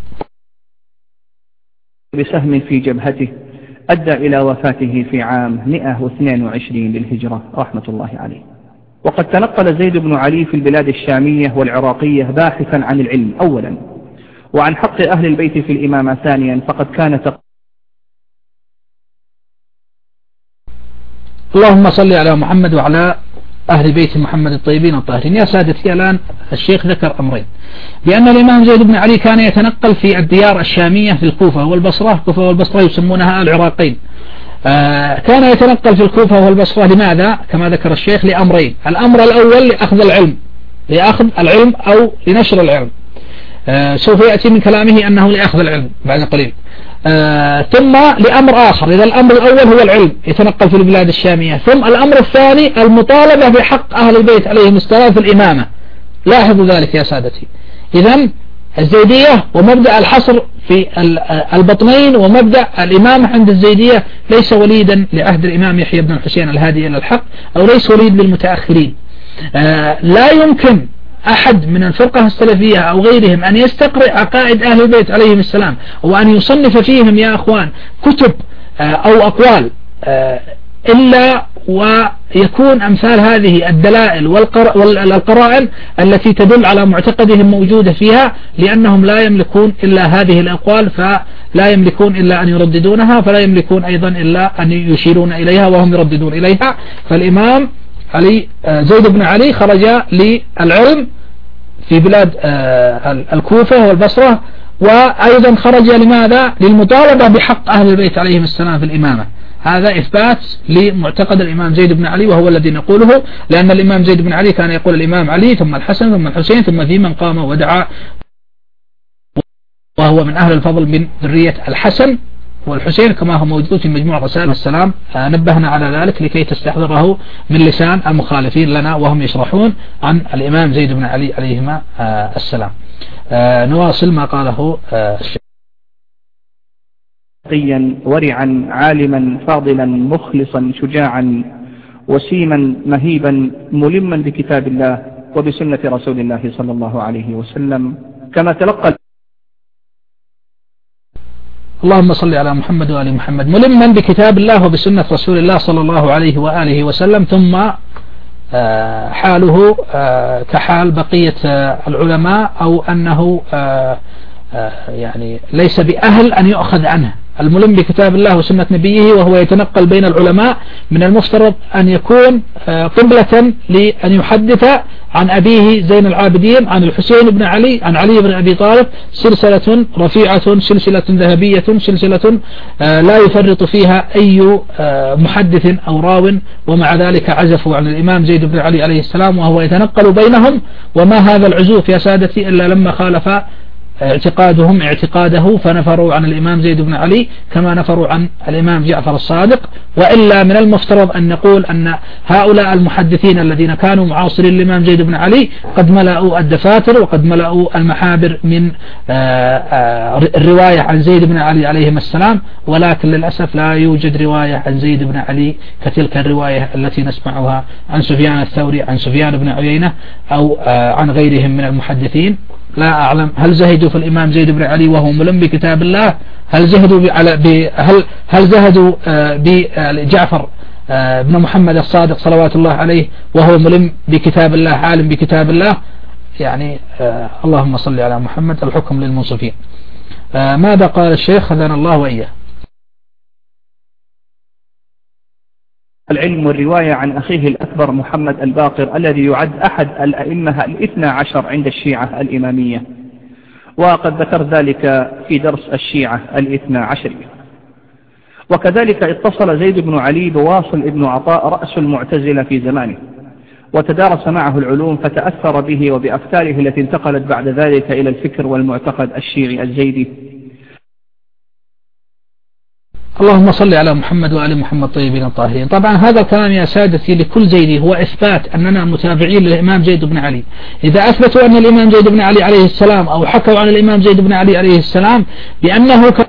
Speaker 3: بسهم في جبهته أدى إلى وفاته في عام مئة واثنين وعشرين للهجرة رحمة الله عليه. وقد تنقل زيد بن علي في البلاد الشامية والعراقية باحثا عن العلم أولا، وعن حق أهل البيت في الإمامة ثانيا، فقد كان تق...
Speaker 1: اللهم صل على محمد وعلى أهل بيت محمد الطيبين الطاهرين. يا سادتي الآن الشيخ ذكر أمرين، بأن الإمام زيد بن علي كان يتنقل في الديار الشامية في الكوفة والبصرة. الكوفة والبصرة يسمونها العراقين. آه كان يتنقل في الكوفة والبصرة لماذا؟ كما ذكر الشيخ لأمرين. الأمر الأول لأخذ العلم، لأخذ العلم أو لنشر العلم. آه سوف يأتي من كلامه أنه لأخذ العلم بعد قليل. آه ثم لأمر آخر، إذا الأمر الأول هو العلم يتنقل في البلاد الشامية، ثم الأمر الثاني المطالبة بحق أهل البيت عليهم السلام في الإمامة. لاحظوا ذلك يا سادتي. إذن الزيدية ومبدأ الحصر في البطنين ومبدأ الإمامة عند الزيدية ليس وليدا لعهد الإمام يحيى بن الحسين الهادي إلى الحق، أو ليس وليد للمتأخرين. آه لا يمكن أحد من الفرقة السلفية أو غيرهم أن يستقرئ عقائد أهل البيت عليهم السلام وأن يصنف فيهم يا أخوان كتب أو أقوال إلا ويكون أمثال هذه الدلائل والقرائن التي تدل على معتقدهم موجودة فيها، لأنهم لا يملكون إلا هذه الأقوال، فلا يملكون إلا أن يرددونها، فلا يملكون أيضا إلا أن يشيرون إليها وهم يرددون إليها. فالإمام علي زيد بن علي خرج للعلم في بلاد الكوفة والبصرة، وأيضا خرج لماذا؟ للمطالبة بحق أهل البيت عليهم السلام في الإمامة. هذا إثبات لمعتقد الإمام زيد بن علي، وهو الذي نقوله، لأن الإمام زيد بن علي كان يقول الإمام علي ثم الحسن ثم الحسين ثم في من قام ودعا، وهو من أهل الفضل من ذرية الحسن والحسين كما هو موجود في مجموع رسائل السلام. نبهنا على ذلك لكي تستحضره من لسان المخالفين لنا وهم يشرحون عن الإمام زيد بن علي عليهما السلام. نواصل ما قاله الشيخ.
Speaker 3: تقيا ورعا عالما فاضلا مخلصا شجاعا وسيما مهيبا ملما بكتاب الله وبسنة رسول الله صلى الله عليه وسلم، كما تلقى.
Speaker 1: اللهم صل على محمد وآل محمد. ملما بكتاب الله وبسنة رسول الله صلى الله عليه وآله وسلم. ثم حاله كحال بقية العلماء، أو أنه يعني ليس بأهل أن يؤخذ عنه. الملم بكتاب الله وسنة نبيه وهو يتنقل بين العلماء، من المفترض أن يكون قبلة لأن يحدث عن أبيه زين العابدين عن الحسين بن علي عن علي بن أبي طالب سلسلة رفيعة، سلسلة ذهبية، سلسلة لا يفرط فيها أي محدث أو راو، ومع ذلك عزفوا عن الإمام زيد بن علي عليه السلام وهو يتنقل بينهم. وما هذا العزوف يا سادتي إلا لما خالف اعتقادهم اعتقاده فنفروا عن الإمام زيد بن علي كما نفروا عن الإمام جعفر الصادق. وإلا من المفترض أن نقول أن هؤلاء المحدثين الذين كانوا معاصرين للإمام زيد بن علي قد ملأوا الدفاتر وقد ملأوا المحابر من الرواية عن زيد بن علي عليهم السلام، ولكن للأسف لا يوجد رواية عن زيد بن علي كتلك الرواية التي نسمعها عن سفيان الثوري عن سفيان بن عيينة أو عن غيرهم من المحدثين. لا أعلم هل زهدوا في الإمام زيد بن علي وهو ملم بكتاب الله؟ هل زهدوا على هل هل زهدوا بجعفر بن محمد الصادق صلوات الله عليه وهو ملم بكتاب الله عالم بكتاب الله؟ يعني اللهم صل على محمد. الحكم للمنصفين. ماذا قال الشيخ هدانا الله وإياه؟
Speaker 3: العلم والرواية عن أخيه الأكبر محمد الباقر الذي يعد أحد الأئمة الاثنى عشر عند الشيعة الإمامية، وقد ذكر ذلك في درس الشيعة الاثنى عشرية. وكذلك اتصل زيد بن علي بواصل ابن عطاء رأس المعتزلة في زمانه، وتدارس معه العلوم فتأثر به وبأفكاره التي انتقلت بعد ذلك إلى الفكر والمعتقد الشيعي الزيدي.
Speaker 1: اللهم صل على محمد وآل محمد طيبين الطاهرين. طبعا هذا الكلام يا سادتي لكل زيدي هو إثبات أننا متابعين للإمام زيد بن علي. إذا أثبتوا أن الإمام زيد بن علي عليه السلام أو حكوا عن الإمام زيد بن علي عليه السلام بأنه كان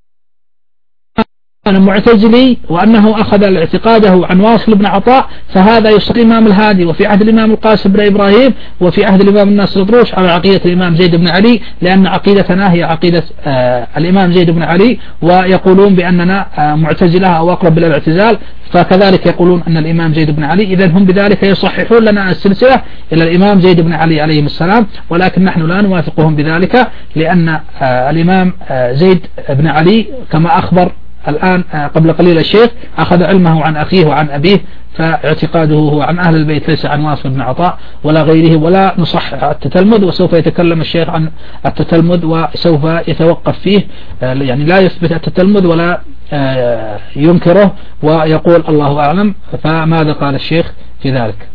Speaker 1: معتزلي وأنه أخذ اعتقاده عن واصل بن عطاء، فهذا يصدق الإمام الهادي وفي عهد الإمام القاسم بن إبراهيم وفي عهد الإمام الناصر الطروش على عقيدة الإمام زيد بن علي، لأن عقيدتنا هي عقيدة آه الإمام زيد بن علي، ويقولون بأننا آه معتزلة أو أقرب إلى الاعتزال، فكذلك يقولون أن الإمام زيد بن علي. إذن هم بذلك يصححون لنا السلسلة إلى الإمام زيد بن علي عليه السلام، ولكن نحن لا نوافقهم بذلك، لأن آه الإمام آه زيد بن علي كما أخبر الآن قبل قليل الشيخ أخذ علمه عن أخيه وعن أبيه، فاعتقاده هو عن أهل البيت ليس عن واصل بن عطاء ولا غيره، ولا نصح التتلمذ. وسوف يتكلم الشيخ عن التتلمذ وسوف يتوقف فيه، يعني لا يثبت التتلمذ ولا ينكره ويقول الله أعلم. فماذا قال الشيخ في ذلك؟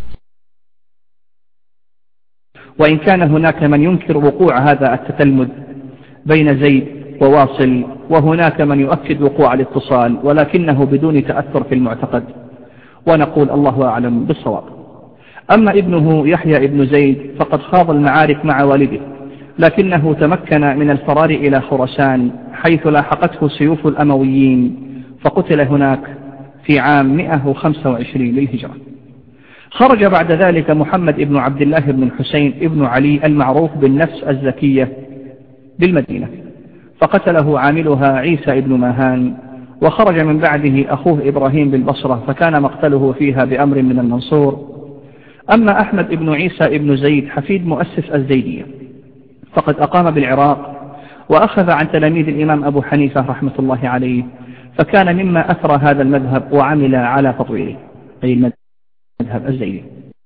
Speaker 3: وإن كان هناك من ينكر وقوع هذا التتلمذ بين زيد وواصل، وهناك من يؤكد وقوع الاتصال ولكنه بدون تأثر في المعتقد، ونقول الله أعلم بالصواب. أما ابنه يحيى ابن زيد فقد خاض المعارك مع والده، لكنه تمكن من الفرار إلى خراسان حيث لاحقته سيوف الأمويين، فقتل هناك في عام مئة وخمسة وعشرين للهجرة. خرج بعد ذلك محمد ابن عبد الله بن الحسين ابن علي المعروف بالنفس الزكية بالمدينة، فقتله عاملها عيسى ابن ماهان. وخرج من بعده أخوه إبراهيم بالبصرة، فكان مقتله فيها بأمر من المنصور. أما أحمد ابن عيسى ابن زيد حفيد مؤسس الزيدية، فقد أقام بالعراق وأخذ عن تلاميذ الإمام أبو حنيفة رحمة الله عليه، فكان مما أثرى هذا المذهب وعمل على تطويره، أي المذهب الزيدي.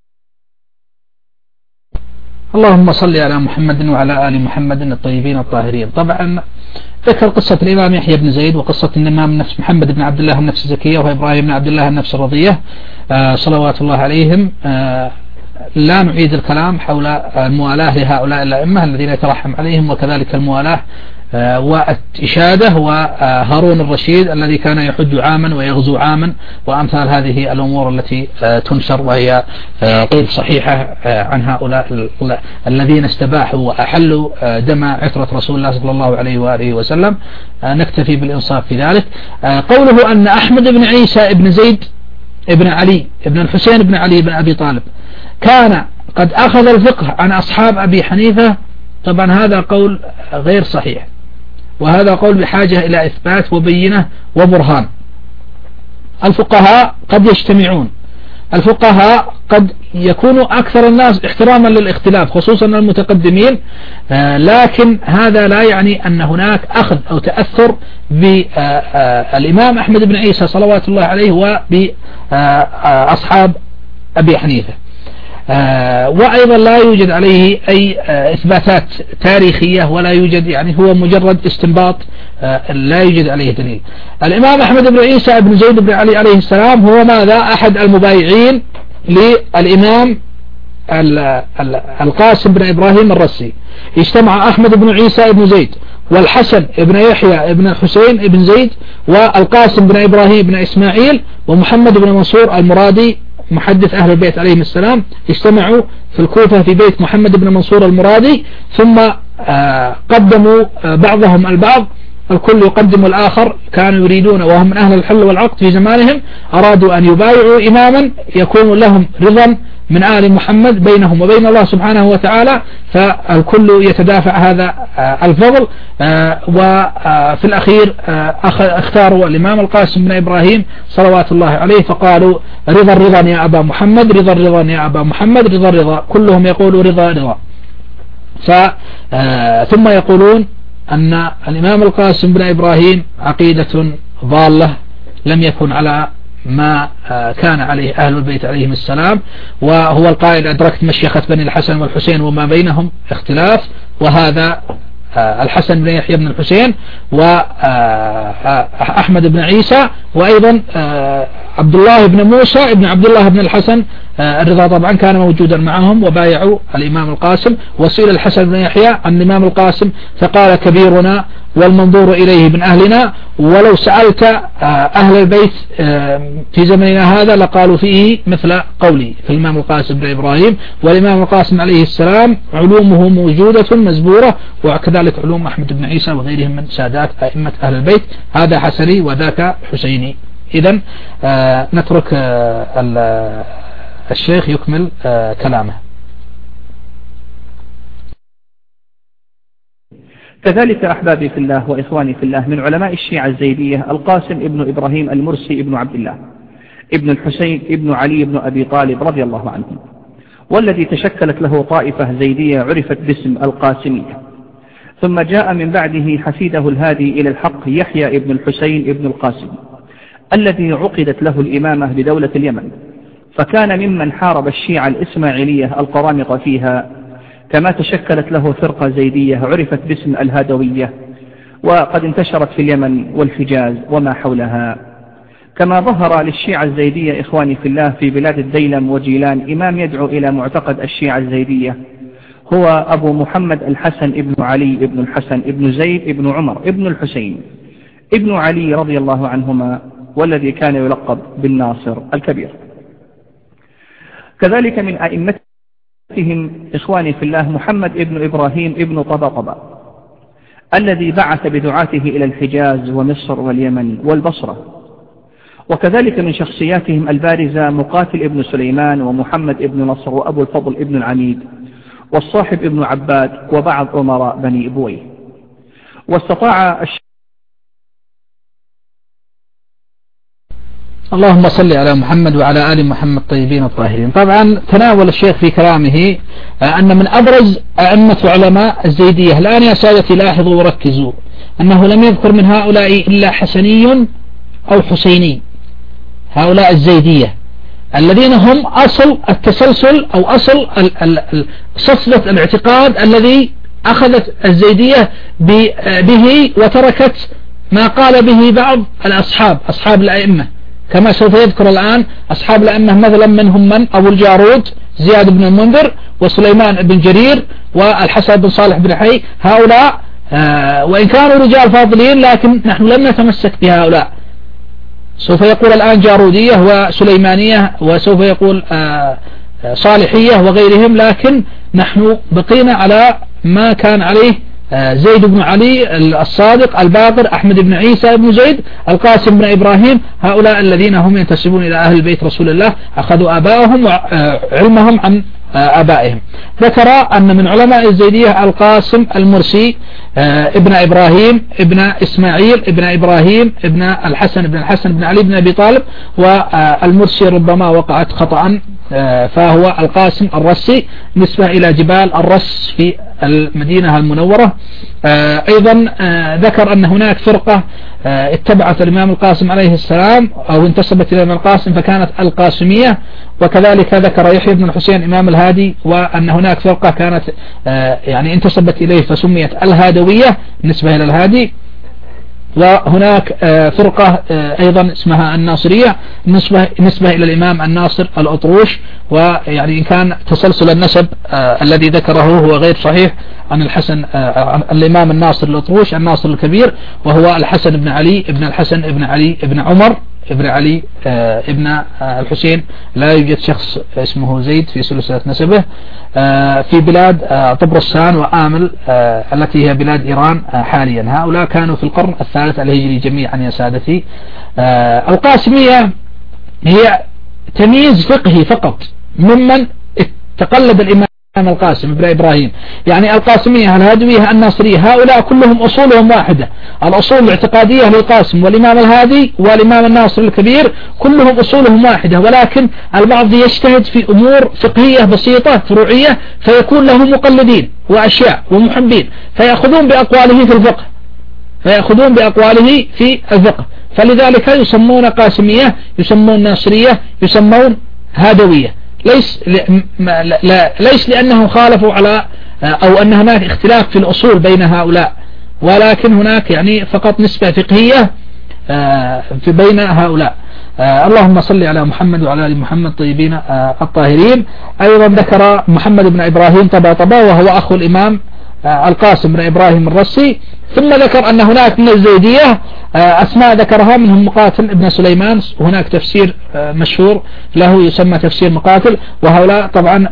Speaker 1: اللهم صل على محمد وعلى آل محمد الطيبين الطاهرين. طبعا ذكر قصة الإمام يحيى بن زيد وقصة الإمام نفس محمد بن عبد الله النفس الزكية وإبراهيم بن عبد الله النفس الرضية، آه صلوات الله عليهم. آه لا نعيد الكلام حول الموالاة لهؤلاء الأئمة الذين يترحم عليهم، وكذلك الموالاة آه والإشادة وهارون الرشيد الذي كان يحج عاما ويغزو عاما، وأمثال هذه الأمور التي آه تنشر وهي آه غير صحيحة آه عن هؤلاء الذين استباحوا وأحلوا آه دم عترة رسول الله صلى الله عليه وآله وسلم. آه نكتفي بالإنصاف في ذلك. آه قوله أن أحمد بن عيسى بن زيد ابن علي ابن الحسين بن علي بن أبي طالب كان قد أخذ الفقه عن أصحاب أبي حنيفة، طبعا هذا قول غير صحيح، وهذا قول بحاجة إلى إثبات وبينة وبرهان. الفقهاء قد يجتمعون، الفقهاء قد يكونوا أكثر الناس احتراما للاختلاف خصوصا المتقدمين، لكن هذا لا يعني أن هناك أخذ أو تأثر بالإمام أحمد بن عيسى صلوات الله عليه وبأصحاب أبي حنيفة. آه وأيضا لا يوجد عليه أي آه إثباتات تاريخية، ولا يوجد يعني هو مجرد استنباط، آه لا يوجد عليه دليل. الإمام أحمد بن عيسى بن زيد بن علي عليه السلام هو ماذا؟ أحد المبايعين للإمام القاسم بن إبراهيم الرسي. اجتمع أحمد بن عيسى بن زيد والحسن بن يحيى بن الحسين بن زيد والقاسم بن إبراهيم بن إسماعيل ومحمد بن منصور المرادي محدث أهل البيت عليهم السلام، اجتمعوا في الكوفة في بيت محمد بن منصور المرادي، ثم قدموا بعضهم البعض، الكل يقدم الآخر. كانوا يريدون وهم من أهل الحل والعقد في زمانهم، أرادوا أن يبايعوا إماما يكون لهم رضا من آل محمد بينهم وبين الله سبحانه وتعالى، فالكل يتدافع هذا الفضل. وفي الأخير اختاروا الإمام القاسم بن إبراهيم صلوات الله عليه، فقالوا رضا رضا يا أبا محمد، رضا رضا يا أبا محمد، رضا رضا، كلهم يقولوا رضا رضا. ثم يقولون أن الإمام القاسم بن إبراهيم عقيدة ضالة لم يكن على ما كان عليه أهل البيت عليهم السلام، وهو القائل أدركت مشيخة بني الحسن والحسين وما بينهم اختلاف، وهذا الحسن بن يحيى بن الحسين وأحمد بن عيسى، وأيضا عبد الله بن موسى بن عبد الله بن الحسن الرضا طبعا كان موجودا معهم وبايعوا الإمام القاسم. وسئل الحسن بن يحيى عن الإمام القاسم فقال كبيرنا والمنظور إليه من أهلنا، ولو سألت أهل البيت في زمننا هذا لقالوا فيه مثل قولي في الإمام القاسم بن إبراهيم. والإمام القاسم عليه السلام علومه موجودة مزبورة، وكذلك علوم أحمد بن عيسى وغيرهم من سادات أئمة أهل البيت، هذا حسني وذاك حسيني. إذن نترك الشيخ يكمل كلامه.
Speaker 3: كذلك أحبابي في الله وإخواني في الله، من علماء الشيعة الزيدية القاسم ابن إبراهيم المرسي ابن عبد الله ابن الحسين ابن علي ابن أبي طالب رضي الله عنهم، والذي تشكلت له طائفة زيدية عرفت باسم القاسمية. ثم جاء من بعده حفيده الهادي إلى الحق يحيى ابن الحسين ابن القاسم الذي عقدت له الإمامة بدولة اليمن، فكان ممن حارب الشيعة الإسماعيلية القرامطة فيها، كما تشكلت له فرقة زيدية عرفت باسم الهادوية، وقد انتشرت في اليمن والحجاز وما حولها. كما ظهر للشيعة الزيدية إخواني في الله في بلاد الديلم وجيلان إمام يدعو إلى معتقد الشيعة الزيدية، هو أبو محمد الحسن ابن علي ابن الحسن ابن زيد ابن عمر ابن الحسين ابن علي رضي الله عنهما، والذي كان يلقب بالناصر الكبير. كذلك من أئمتهم إخواني في الله محمد ابن إبراهيم ابن طباطبة الذي بعث بدعاته إلى الحجاز ومصر واليمن والبصرة. وكذلك من شخصياتهم البارزة مقاتل ابن سليمان ومحمد ابن نصر وأبو الفضل ابن العميد والصاحب ابن عباد وبعض أمراء بني إبويه. واستطاع الش...
Speaker 1: اللهم صل على محمد وعلى آل محمد طيبين الطاهرين. طبعا تناول الشيخ في كلامه أن من أبرز أئمة علماء الزيدية الآن يا سادتي لاحظوا وركزوا أنه لم يذكر من هؤلاء إلا حسني أو حسيني، هؤلاء الزيدية الذين هم أصل التسلسل أو أصل صفة الاعتقاد الذي أخذت الزيدية به وتركت ما قال به بعض الأصحاب أصحاب الأئمة، كما سوف يذكر الآن أصحاب الأئمة مثلا منهم من أبو الجارود زياد بن المنذر وسليمان بن جرير والحسن بن صالح بن حي. هؤلاء وإن كانوا رجال فاضلين لكن نحن لم نتمسك بهؤلاء. سوف يقول الآن جارودية وسليمانية وسوف يقول صالحية وغيرهم، لكن نحن بقينا على ما كان عليه زيد بن علي الصادق الباقر أحمد بن عيسى بن زيد القاسم بن إبراهيم، هؤلاء الذين هم ينتسبون إلى أهل بيت رسول الله أخذوا آبائهم وعلمهم عن آبائهم. ذكر أن من علماء الزيدية القاسم المرسي ابن إبراهيم ابن إسماعيل ابن إبراهيم ابن الحسن ابن الحسن بن علي بن أبي طالب، والمرسي ربما وقعت خطأ فهو القاسم الرسي نسبة إلى جبال الرس في المدينة المنورة. أيضا ذكر أن هناك فرقة اتبعت الإمام القاسم عليه السلام أو انتسبت إلى الإمام القاسم فكانت القاسمية. وكذلك ذكر يحيى بن الحسين إمام الهادي وأن هناك فرقة كانت يعني انتسبت إليه فسميت الهادوية نسبة إلى الهادي. وهناك فرقة أيضا اسمها الناصرية نسبة, نسبة إلى الإمام الناصر الأطروش، ويعني إن كان تسلسل النسب الذي ذكره هو غير صحيح عن الحسن عن الإمام الناصر الأطروش الناصر الكبير، وهو الحسن بن علي ابن الحسن ابن علي ابن عمر ابن علي ابن الحسين. لا يوجد شخص اسمه زيد في سلسلة نسبه في بلاد طبرستان وآمل التي هي بلاد إيران حاليا. هؤلاء كانوا في القرن الثالث الهجري جميعا يا سادتي. القاسمية هي تمييز فقهي فقط ممن تقلد الإمام القاسم ابن إبراهيم، يعني القاسمية الهادوية الناصرية هؤلاء كلهم أصولهم واحدة، الأصول الاعتقادية للقاسم والإمام الهادي والإمام الناصر الكبير كلهم أصولهم واحدة، ولكن البعض يجتهد في أمور فقهية بسيطة فروعية فيكون له مقلدين وأشياء ومحبين فيأخذون بأقواله في الفقه فيأخذون بأقواله في الفقه فلذلك يسمون قاسمية يسمون ناصرية يسمون هادوية. ليس لا ليس لأنهم خالفوا على أو أن هناك اختلاف في الأصول بين هؤلاء، ولكن هناك يعني فقط نسبة فقهية في بين هؤلاء. اللهم صل على محمد وعلى آل محمد طيبين الطاهرين. أيضا ذكر محمد بن إبراهيم طباطبة وهو أخو الإمام القاسم بن إبراهيم الرسي. ثم ذكر أن هناك من الزيدية أسماء ذكرها منهم مقاتل ابن سليمان، وهناك تفسير مشهور له يسمى تفسير مقاتل. وهؤلاء طبعا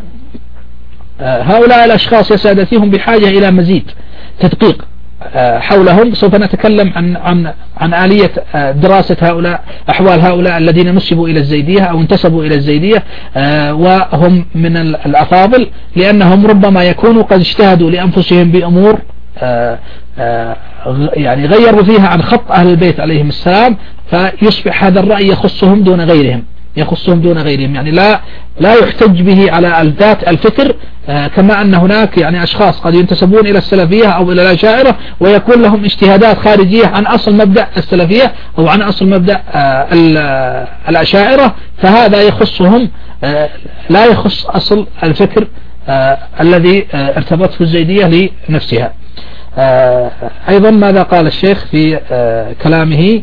Speaker 1: هؤلاء الأشخاص يا سادتي هم بحاجة إلى مزيد تدقيق حولهم. سوف نتكلم عن عن عن آلية دراسة هؤلاء أحوال هؤلاء الذين نسبوا إلى الزيدية أو انتسبوا إلى الزيدية وهم من الأفاضل، لأنهم ربما يكونوا قد اجتهدوا لأنفسهم بأمور يعني غيروا فيها عن خط أهل البيت عليهم السلام، فيصبح هذا الرأي يخصهم دون غيرهم. يخصهم دون غيرهم، يعني لا لا يحتج به على الذات الفكر، كما أن هناك يعني أشخاص قد ينتسبون إلى السلفية أو إلى الأشاعرة ويكون لهم اجتهادات خارجية عن أصل مبدأ السلفية أو عن أصل مبدأ الأشاعرة، فهذا يخصهم لا يخص أصل الفكر الذي ارتبطه الزيدية لنفسها. أيضا ماذا قال الشيخ في كلامه؟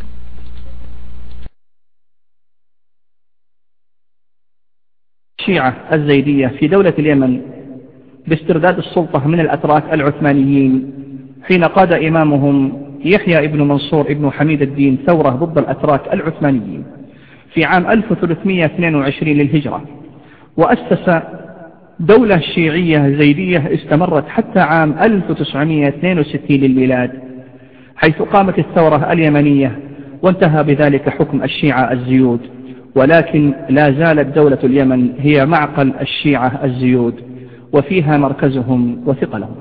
Speaker 3: الشيعة الزيدية في دولة اليمن باسترداد السلطة من الأتراك العثمانيين حين قاد إمامهم يحيى ابن منصور ابن حميد الدين ثورة ضد الأتراك العثمانيين في عام ألف وثلاثمئة واثنين وعشرين للهجرة، وأسس دولة شيعية زيدية استمرت حتى عام ألف وتسعمئة واثنين وستين للميلاد، حيث قامت الثورة اليمنية وانتهى بذلك حكم الشيعة الزيود، ولكن لا زالت دولة اليمن هي معقل الشيعة الزيود وفيها مركزهم وثقلهم.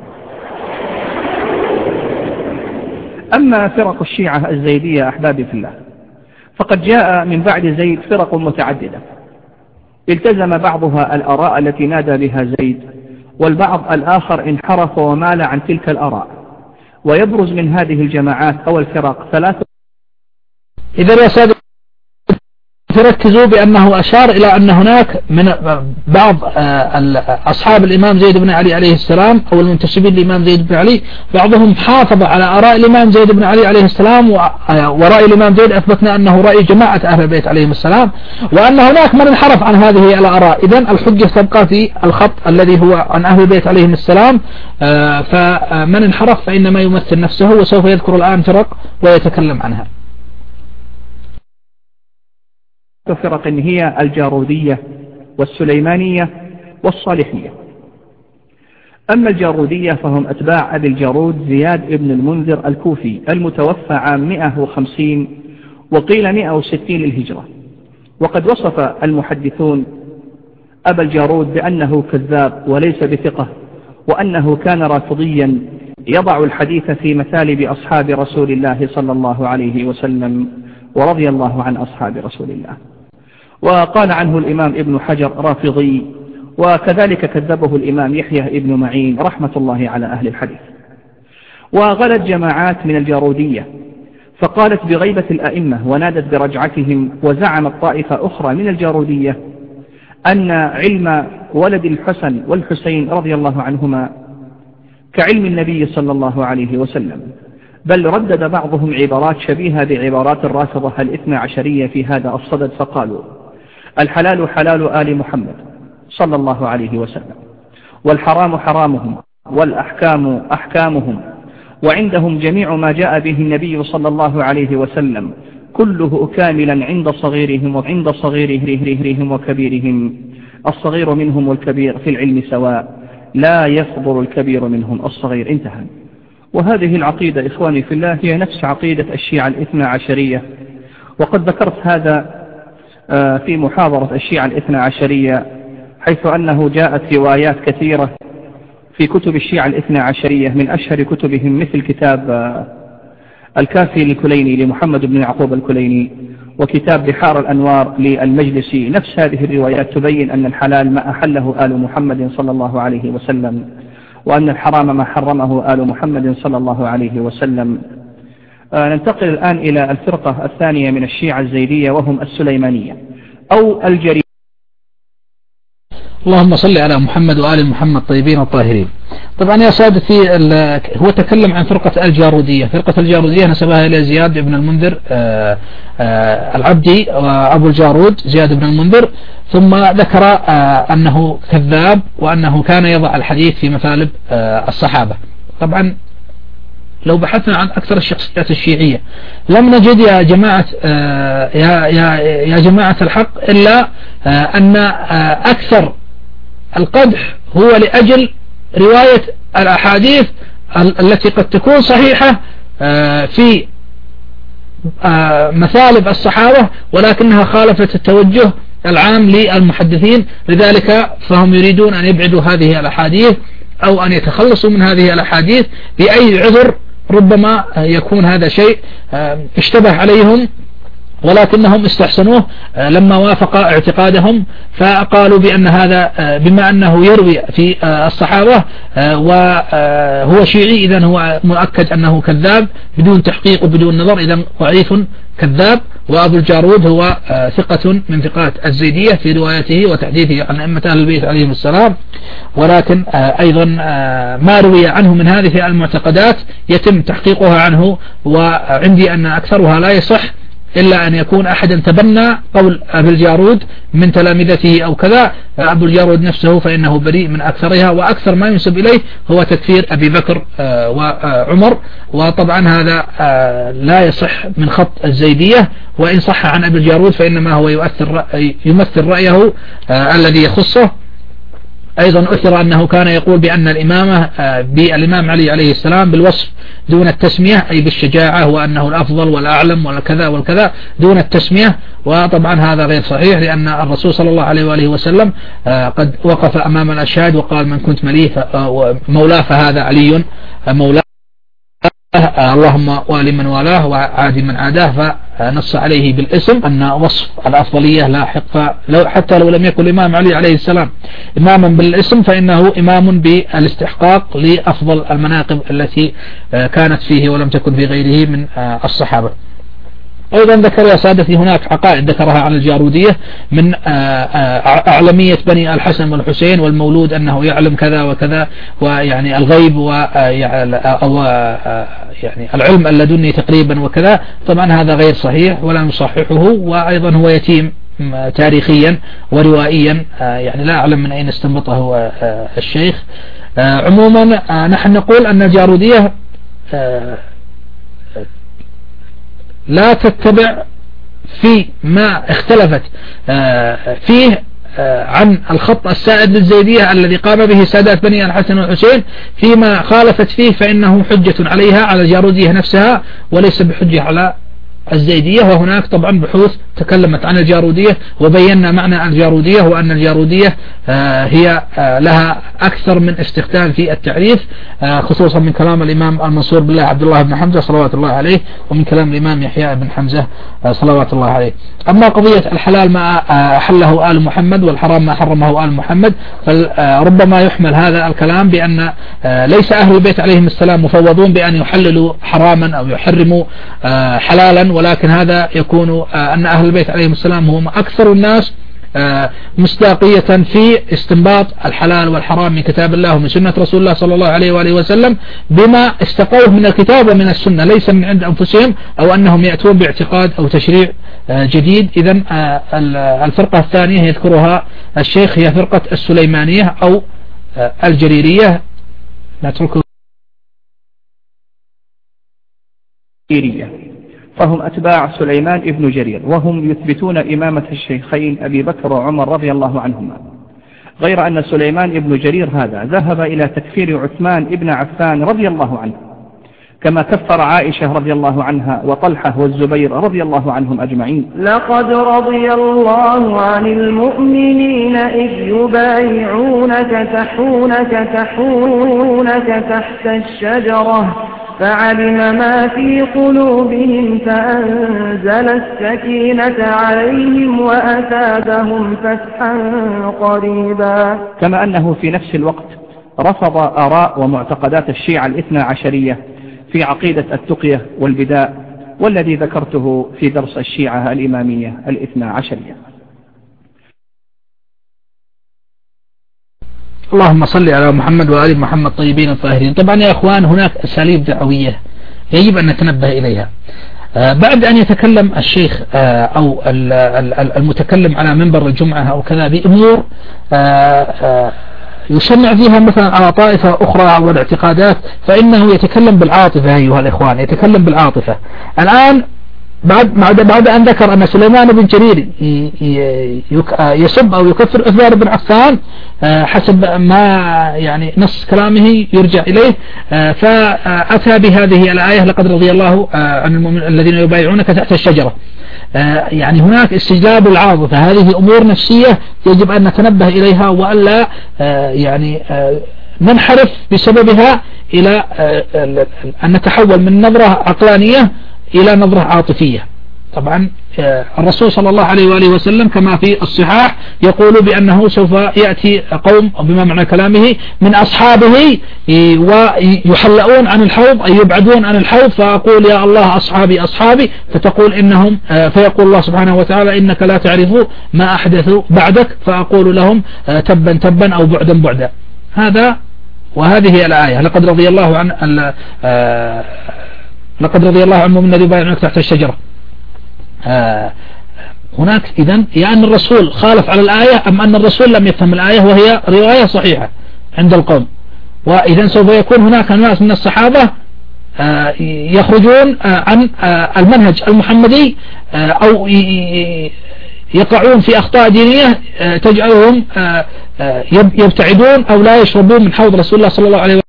Speaker 3: أما فرق الشيعة الزيدية أحبابي في الله، فقد جاء من بعد زيد فرق متعددة التزم بعضها الآراء التي نادى بها زيد، والبعض الآخر انحرف ومال عن تلك الآراء، ويبرز من هذه الجماعات أو الفرق ثلاثة.
Speaker 1: إذا يا سادة تركزوا بأنه أشار إلى أن هناك من بعض أصحاب الإمام زيد بن علي عليه السلام أو المنتسبين للإمام زيد بن علي بعضهم حافظ على آراء الإمام زيد بن علي عليه السلام، ورأي الإمام زيد أثبتنا أنه رأي جماعة أهل البيت عليهم السلام، وأن هناك من انحرف عن هذه الآراء. إذن الحجة تبقى في الخط الذي هو عن أهل البيت عليهم السلام، فمن انحرف فإنما يمثل نفسه، وسوف يذكر الآن فرق ويتكلم عنها.
Speaker 3: فرق هي الجارودية والسليمانية والصالحية. أما الجارودية فهم أتباع أبي الجارود زياد بن المنذر الكوفي المتوفى عام مئة وخمسين وقيل مئة وستين للهجرة، وقد وصف المحدثون أبا الجارود بأنه كذاب وليس بثقة، وأنه كان رافضيا يضع الحديث في مثالب أصحاب رسول الله صلى الله عليه وسلم ورضي الله عن أصحاب رسول الله. وقال عنه الإمام ابن حجر رافضي، وكذلك كذبه الإمام يحيى ابن معين رحمة الله على أهل الحديث. وغلت جماعات من الجارودية فقالت بغيبة الأئمة ونادت برجعتهم، وزعمت طائفة أخرى من الجارودية أن علم ولد الحسن والحسين رضي الله عنهما كعلم النبي صلى الله عليه وسلم، بل ردد بعضهم عبارات شبيهة بعبارات الرافضة الاثنى عشرية في هذا الصدد، فقالوا الحلال حلال آل محمد صلى الله عليه وسلم، والحرام حرامهم، والأحكام أحكامهم، وعندهم جميع ما جاء به النبي صلى الله عليه وسلم كله كاملا عند صغيرهم وعند صغيرهم وكبيرهم، الصغير منهم والكبير في العلم سواء، لا يفضل الكبير منهم الصغير. انتهى. وهذه العقيدة إخواني في الله هي نفس عقيدة الشيعة الاثنى عشرية، وقد ذكرت هذا في محاضرة الشيعة الاثنى عشرية، حيث أنه جاءت روايات كثيرة في كتب الشيعة الاثنى عشرية، من أشهر كتبهم مثل كتاب الكافي الكليني لمحمد بن يعقوب الكليني، وكتاب بحار الأنوار للمجلسي. نفس هذه الروايات تبين أن الحلال ما أحله آل محمد صلى الله عليه وسلم، وأن الحرام ما حرمه آل محمد صلى الله عليه وسلم. آه ننتقل الآن إلى الفرقة الثانية من الشيعة الزيدية، وهم السليمانية أو الجريمة.
Speaker 1: اللهم صل على محمد وآل محمد طيبين الطاهرين. طبعا يا سادتي هو تكلم عن فرقة الجارودية. فرقة الجارودية نسبها إلى زياد بن المنذر آآ آآ العبدي وأبو الجارود زياد بن المنذر، ثم ذكر أنه كذاب وأنه كان يضع الحديث في مثالب الصحابة. طبعا لو بحثنا عن أكثر الشخصيات الشيعية لم نجد يا جماعة يا يا يا جماعة الحق إلا أن أكثر القدح هو لأجل رواية الأحاديث التي قد تكون صحيحة في مثالب الصحابة، ولكنها خالفت التوجه العام للمحدثين، لذلك فهم يريدون أن يبعدوا هذه الأحاديث أو أن يتخلصوا من هذه الأحاديث بأي عذر. ربما يكون هذا شيء اشتبه عليهم ولكنهم استحسنوه لما وافق اعتقادهم، فقالوا بأن هذا بما أنه يروي في الصحابة وهو شيعي إذن هو مؤكد أنه كذاب بدون تحقيق وبدون نظر، إذن ضعيف كذاب. وأبو الجارود هو ثقة من ثقات الزيدية في روايته وتحديثه عن أئمة أهل البيت عليهم السلام، ولكن أيضا ما روي عنه من هذه المعتقدات يتم تحقيقها عنه، وعندي أن أكثرها لا يصح إلا أن يكون أحدا تبنى قول أبي الجارود من تلامذته أو كذا. أبو الجارود نفسه فإنه بريء من أكثرها، وأكثر ما ينسب إليه هو تكفير أبي بكر وعمر، وطبعا هذا لا يصح من خط الزيدية، وإن صح عن أبي الجارود فإنما هو يؤثر يمثل رأيه الذي يخصه. أيضا أثر أنه كان يقول بأن الإمامة بالإمام علي عليه السلام بالوصف دون التسمية، أي بالشجاعة، وأنه الأفضل والأعلم والكذا والكذا دون التسمية، وطبعا هذا غير صحيح، لأن الرسول صلى الله عليه وآله وسلم قد وقف أمام الأشهاد وقال من كنت مولاه فهذا علي مولاه، اللهم والي من والاه وعادي من عاداه، فنص عليه بالاسم أن وصف الأفضلية لا حق، لو حتى لو لم يكن الإمام علي عليه السلام إماما بالاسم فإنه إمام بالاستحقاق لأفضل المناقب التي كانت فيه ولم تكن في غيره من الصحابة. أيضا ذكر يا سادتي هناك عقائد ذكرها عن الجارودية من أعلمية بني الحسن والحسين، والمولود أنه يعلم كذا وكذا، ويعني الغيب ويعني العلم اللدني تقريبا وكذا. طبعا هذا غير صحيح ولا نصححه، وأيضا هو يتيم تاريخيا وروائيا، يعني لا أعلم من أين استنبطه الشيخ. عموما نحن نقول أن الجارودية لا تتبع في ما اختلفت فيه عن الخط السائد للزيدية الذي قام به سادات بني الحسن والحسين، فيما خالفت فيه فإنه حجة عليها على الجارودية نفسها وليس بحجة على الزيدية. وهناك طبعا بحوث تكلمت عن الجارودية وبينا معنى الجارودية، وأن الجارودية هي لها أكثر من استخدام في التعريف، خصوصا من كلام الإمام المنصور بالله عبد الله بن حمزة صلوات الله عليه، ومن كلام الإمام يحيى بن حمزة صلوات الله عليه. أما قضية الحلال ما أحله آل محمد والحرام ما حرمه آل محمد، فربما يحمل هذا الكلام بأن ليس أهل البيت عليهم السلام مفوضون بأن يحللوا حراما أو يحرموا حلالا، ولكن هذا يكون أن أهل البيت عليهم السلام هم أكثر الناس مصداقية في استنباط الحلال والحرام من كتاب الله ومن سنة رسول الله صلى الله عليه وآله وسلم بما استقوه من الكتاب ومن السنة، ليس من عند أنفسهم أو أنهم يأتون باعتقاد أو تشريع جديد. إذن الفرقة الثانية يذكرها الشيخ هي فرقة السليمانية أو الجريرية، نتركه
Speaker 3: فهم أتباع سليمان ابن جرير، وهم يثبتون إمامة الشيخين أبي بكر وعمر رضي الله عنهما، غير أن سليمان ابن جرير هذا ذهب إلى تكفير عثمان ابن عفان رضي الله عنه، كما كفر عائشة رضي الله عنها وطلحة والزبير رضي الله عنهم أجمعين.
Speaker 4: لقد رضي الله عن المؤمنين إذ يبايعونك تحونك تحونك تحت الشجرة فعلم ما في قلوبهم فأنزل السكينة عليهم وأثابهم فتحا قريبا.
Speaker 3: كما أنه في نفس الوقت رفض آراء ومعتقدات الشيعة الاثنى عشرية في عقيدة التقية والبداء، والذي ذكرته في درس الشيعة الإمامية الاثنى عشرية.
Speaker 1: اللهم صل على محمد وآل محمد طيبين الطاهرين. طبعا يا أخوان هناك أساليب دعوية يجب أن نتنبه إليها. بعد أن يتكلم الشيخ أو المتكلم على منبر الجمعة أو كذا بأمور يشمع فيها مثلا على طائفة أخرى والاعتقادات، فإنه يتكلم بالعاطفة أيها الإخوان، يتكلم بالعاطفة. الآن بعد بعد أن ذكر أن سليمان بن جرير يسب أو يكفر عثمان بن عفان حسب ما يعني نص كلامه يرجع إليه، فأتى بهذه الآية لقد رضي الله عن المؤمنين الذين يبايعونك تحت الشجرة. يعني هناك استجلاب العاطفة، هذه أمور نفسية يجب أن نتنبه إليها وألا يعني ننحرف بسببها إلى أن نتحول من نظرة عقلانية إلى نظرة عاطفية. طبعا الرسول صلى الله عليه وآله وسلم كما في الصحاح يقول بأنه سوف يأتي قوم بما معنى كلامه من أصحابه ويحلؤون عن الحوض أي يبعدون عن الحوض، فأقول يا الله أصحابي أصحابي، فتقول إنهم فيقول الله سبحانه وتعالى إنك لا تعرف ما أحدثوا بعدك، فأقول لهم تبا تبا أو بعدا بعدا. هذا وهذه هي الآية. لقد رضي الله عن لقد رضي الله عنه من الذي بايعونك تحت الشجرة. آه هناك إذن يا أن الرسول خالف على الآية أم أن الرسول لم يفهم الآية وهي رواية صحيحة عند القوم. وإذن سوف يكون هناك ناس من الصحابة آه يخرجون آه عن آه المنهج المحمدي آه أو يقعون في أخطاء دينية آه تجعلهم آه آه يبتعدون أو لا يشربون من حوض رسول الله صلى الله عليه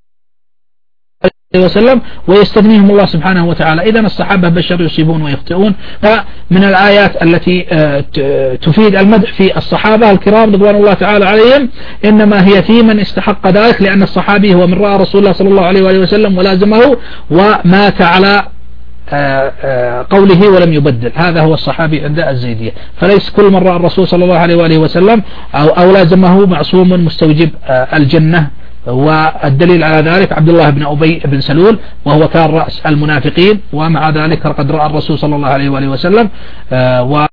Speaker 1: وسلم ويستثنيهم الله سبحانه وتعالى. إذن الصحابة بشر يصيبون ويخطئون. فمن الآيات التي تفيد المدح في الصحابة الكرام رضوان الله تعالى عليهم إنما هي في من استحق ذلك، لأن الصحابي هو من رأى رسول الله صلى الله عليه وآله وسلم ولازمه ومات على قوله ولم يبدل. هذا هو الصحابي عند الزيدية. فليس كل من رأى الرسول صلى الله عليه وآله وسلم أو, أو لازمه معصوم مستوجب الجنة. والدليل على ذلك عبد الله بن أبي بن سلول وهو كان رأس المنافقين، ومع ذلك قد رأى الرسول صلى الله عليه وآله وسلم و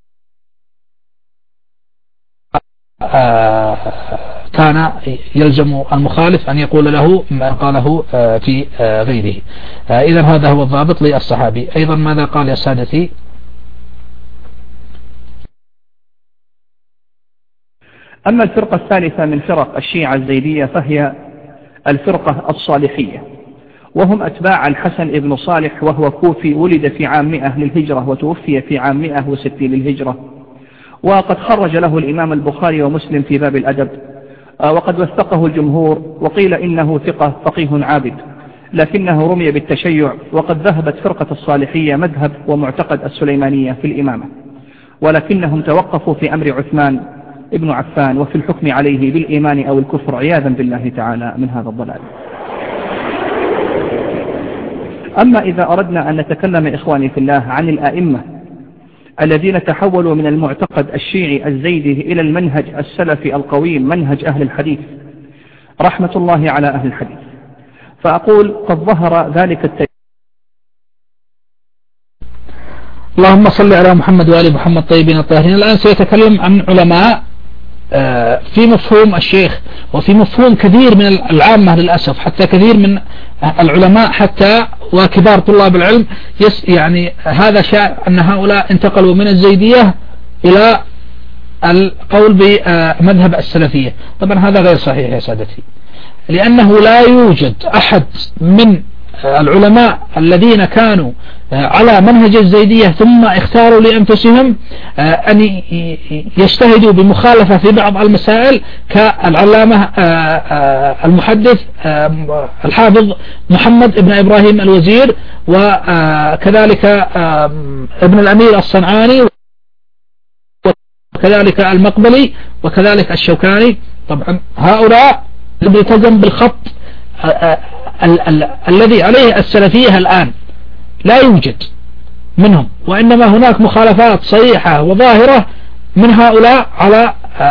Speaker 1: كان يلزم المخالف أن يقول له ما قاله في غيره. إذن هذا هو الضابط للصحابي. أيضا ماذا قال يا سادتي؟
Speaker 3: أما الفرقة الثالثة من فرق الشيعة الزيدية فهي الفرقة الصالحية، وهم أتباع الحسن بن صالح، وهو كوفي، ولد في عام مئة للهجرة وتوفي في عام مئة وستين للهجرة، وقد خرج له الإمام البخاري ومسلم في باب الأدب، وقد وثقه الجمهور، وقيل إنه ثقة فقيه عابد، لكنه رمي بالتشيع. وقد ذهبت فرقة الصالحية مذهب ومعتقد السليمانية في الإمامة، ولكنهم توقفوا في أمر عثمان ابن عفان وفي الحكم عليه بالإيمان أو الكفر عياذا بالله تعالى من هذا الضلال. أما إذا أردنا أن نتكلم إخواني في الله عن الآئمة الذين تحولوا من المعتقد الشيعي الزيدي إلى المنهج السلفي القويم منهج أهل الحديث رحمة الله على أهل الحديث، فأقول قد ظهر ذلك التجربة.
Speaker 1: اللهم صل على محمد وآل محمد طيبين الطاهرين. الآن سيتكلم عن علماء في مفهوم الشيخ وفي مفهوم كثير من العامة للأسف، حتى كثير من العلماء حتى وكبار طلاب العلم يعني هذا شاء أن هؤلاء انتقلوا من الزيدية إلى القول بمذهب السلفية. طبعا هذا غير صحيح يا سادتي، لأنه لا يوجد أحد من العلماء الذين كانوا على منهج الزيدية ثم اختاروا لأنفسهم أن يجتهدوا بمخالفة في بعض المسائل كالعلامة المحدث الحافظ محمد بن إبراهيم الوزير، وكذلك ابن الأمير الصنعاني، وكذلك المقبلي، وكذلك الشوكاني. طبعا هؤلاء يلتزم بالخط ال ال الذي عليه السلفية الآن لا يوجد منهم، وإنما هناك مخالفات صريحة وظاهرة من هؤلاء على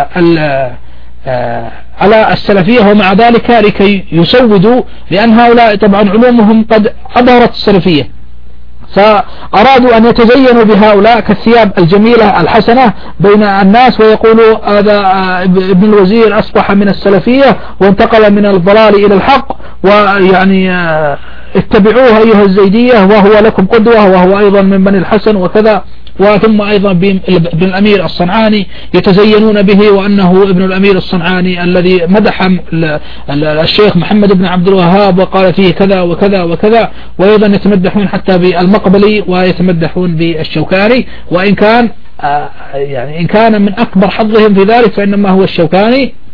Speaker 1: على السلفية، ومع ذلك لكي يسودوا، لأن هؤلاء طبعا علومهم قد أظهرت السلفية، فأرادوا أن يتزينوا بهؤلاء كالثياب الجميلة الحسنة بين الناس، ويقولوا هذا ابن الوزير أصبح من السلفية وانتقل من الضلال إلى الحق، ويعني اتبعوه أيها الزيدية وهو لكم قدوة وهو أيضا من بني الحسن وكذا. وثم أيضا ابن الأمير الصنعاني يتزينون به وأنه ابن الأمير الصنعاني الذي مدح الشيخ محمد بن عبد الوهاب وقال فيه كذا وكذا وكذا، وأيضا يتمدحون حتى بالمقبلي ويتمدحون بالشوكاني، وإن كان يعني إن كان من أكبر حظهم في ذلك فإنما هو الشوكاني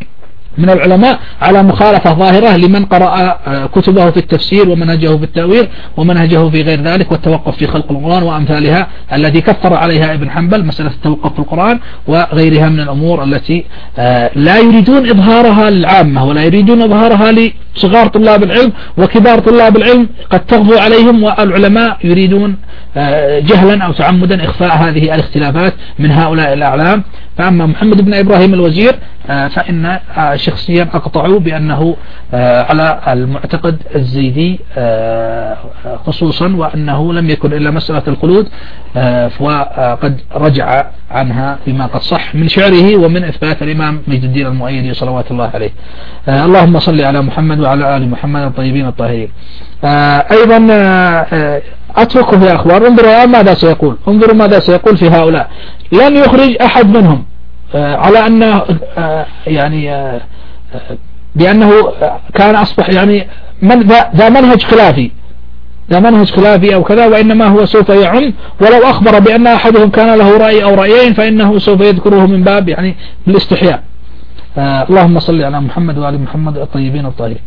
Speaker 1: من العلماء على مخالفة ظاهرة لمن قرأ كتبه في التفسير ومنهجه في التأويل ومنهجه في غير ذلك، والتوقف في خلق القرآن وأمثالها التي كفر عليها ابن حنبل، مسألة التوقف في القرآن وغيرها من الأمور التي لا يريدون إظهارها للعامة ولا يريدون إظهارها لصغار طلاب العلم، وكبار طلاب العلم قد تغضو عليهم، والعلماء يريدون جهلا أو تعمدا إخفاء هذه الاختلافات من هؤلاء الأعلام. فأما محمد بن إبراهيم الوزير فإن شخصيا أقطعوا بأنه على المعتقد الزيدي خصوصا، وأنه لم يكن إلا مسألة الخلود، وقد رجع عنها بما قد صح من شعره ومن إثبات الإمام مجد الدين المؤيدي صلوات الله عليه. اللهم صل على محمد وعلى آل محمد الطيبين الطاهرين. أيضا أتركه يا أخوان، انظروا ماذا سيقول، انظروا ماذا سيقول في هؤلاء. لن يخرج أحد منهم على أنه يعني بأنه كان أصبح يعني من ذا منهج خلافي ذا منهج خلافي أو كذا، وإنما هو سوف يعم، ولو أخبر بأن أحدهم كان له رأي أو رأيين فإنه سوف يذكره من باب يعني بالاستحياء. اللهم صل على محمد وآل محمد الطيبين الطاهرين.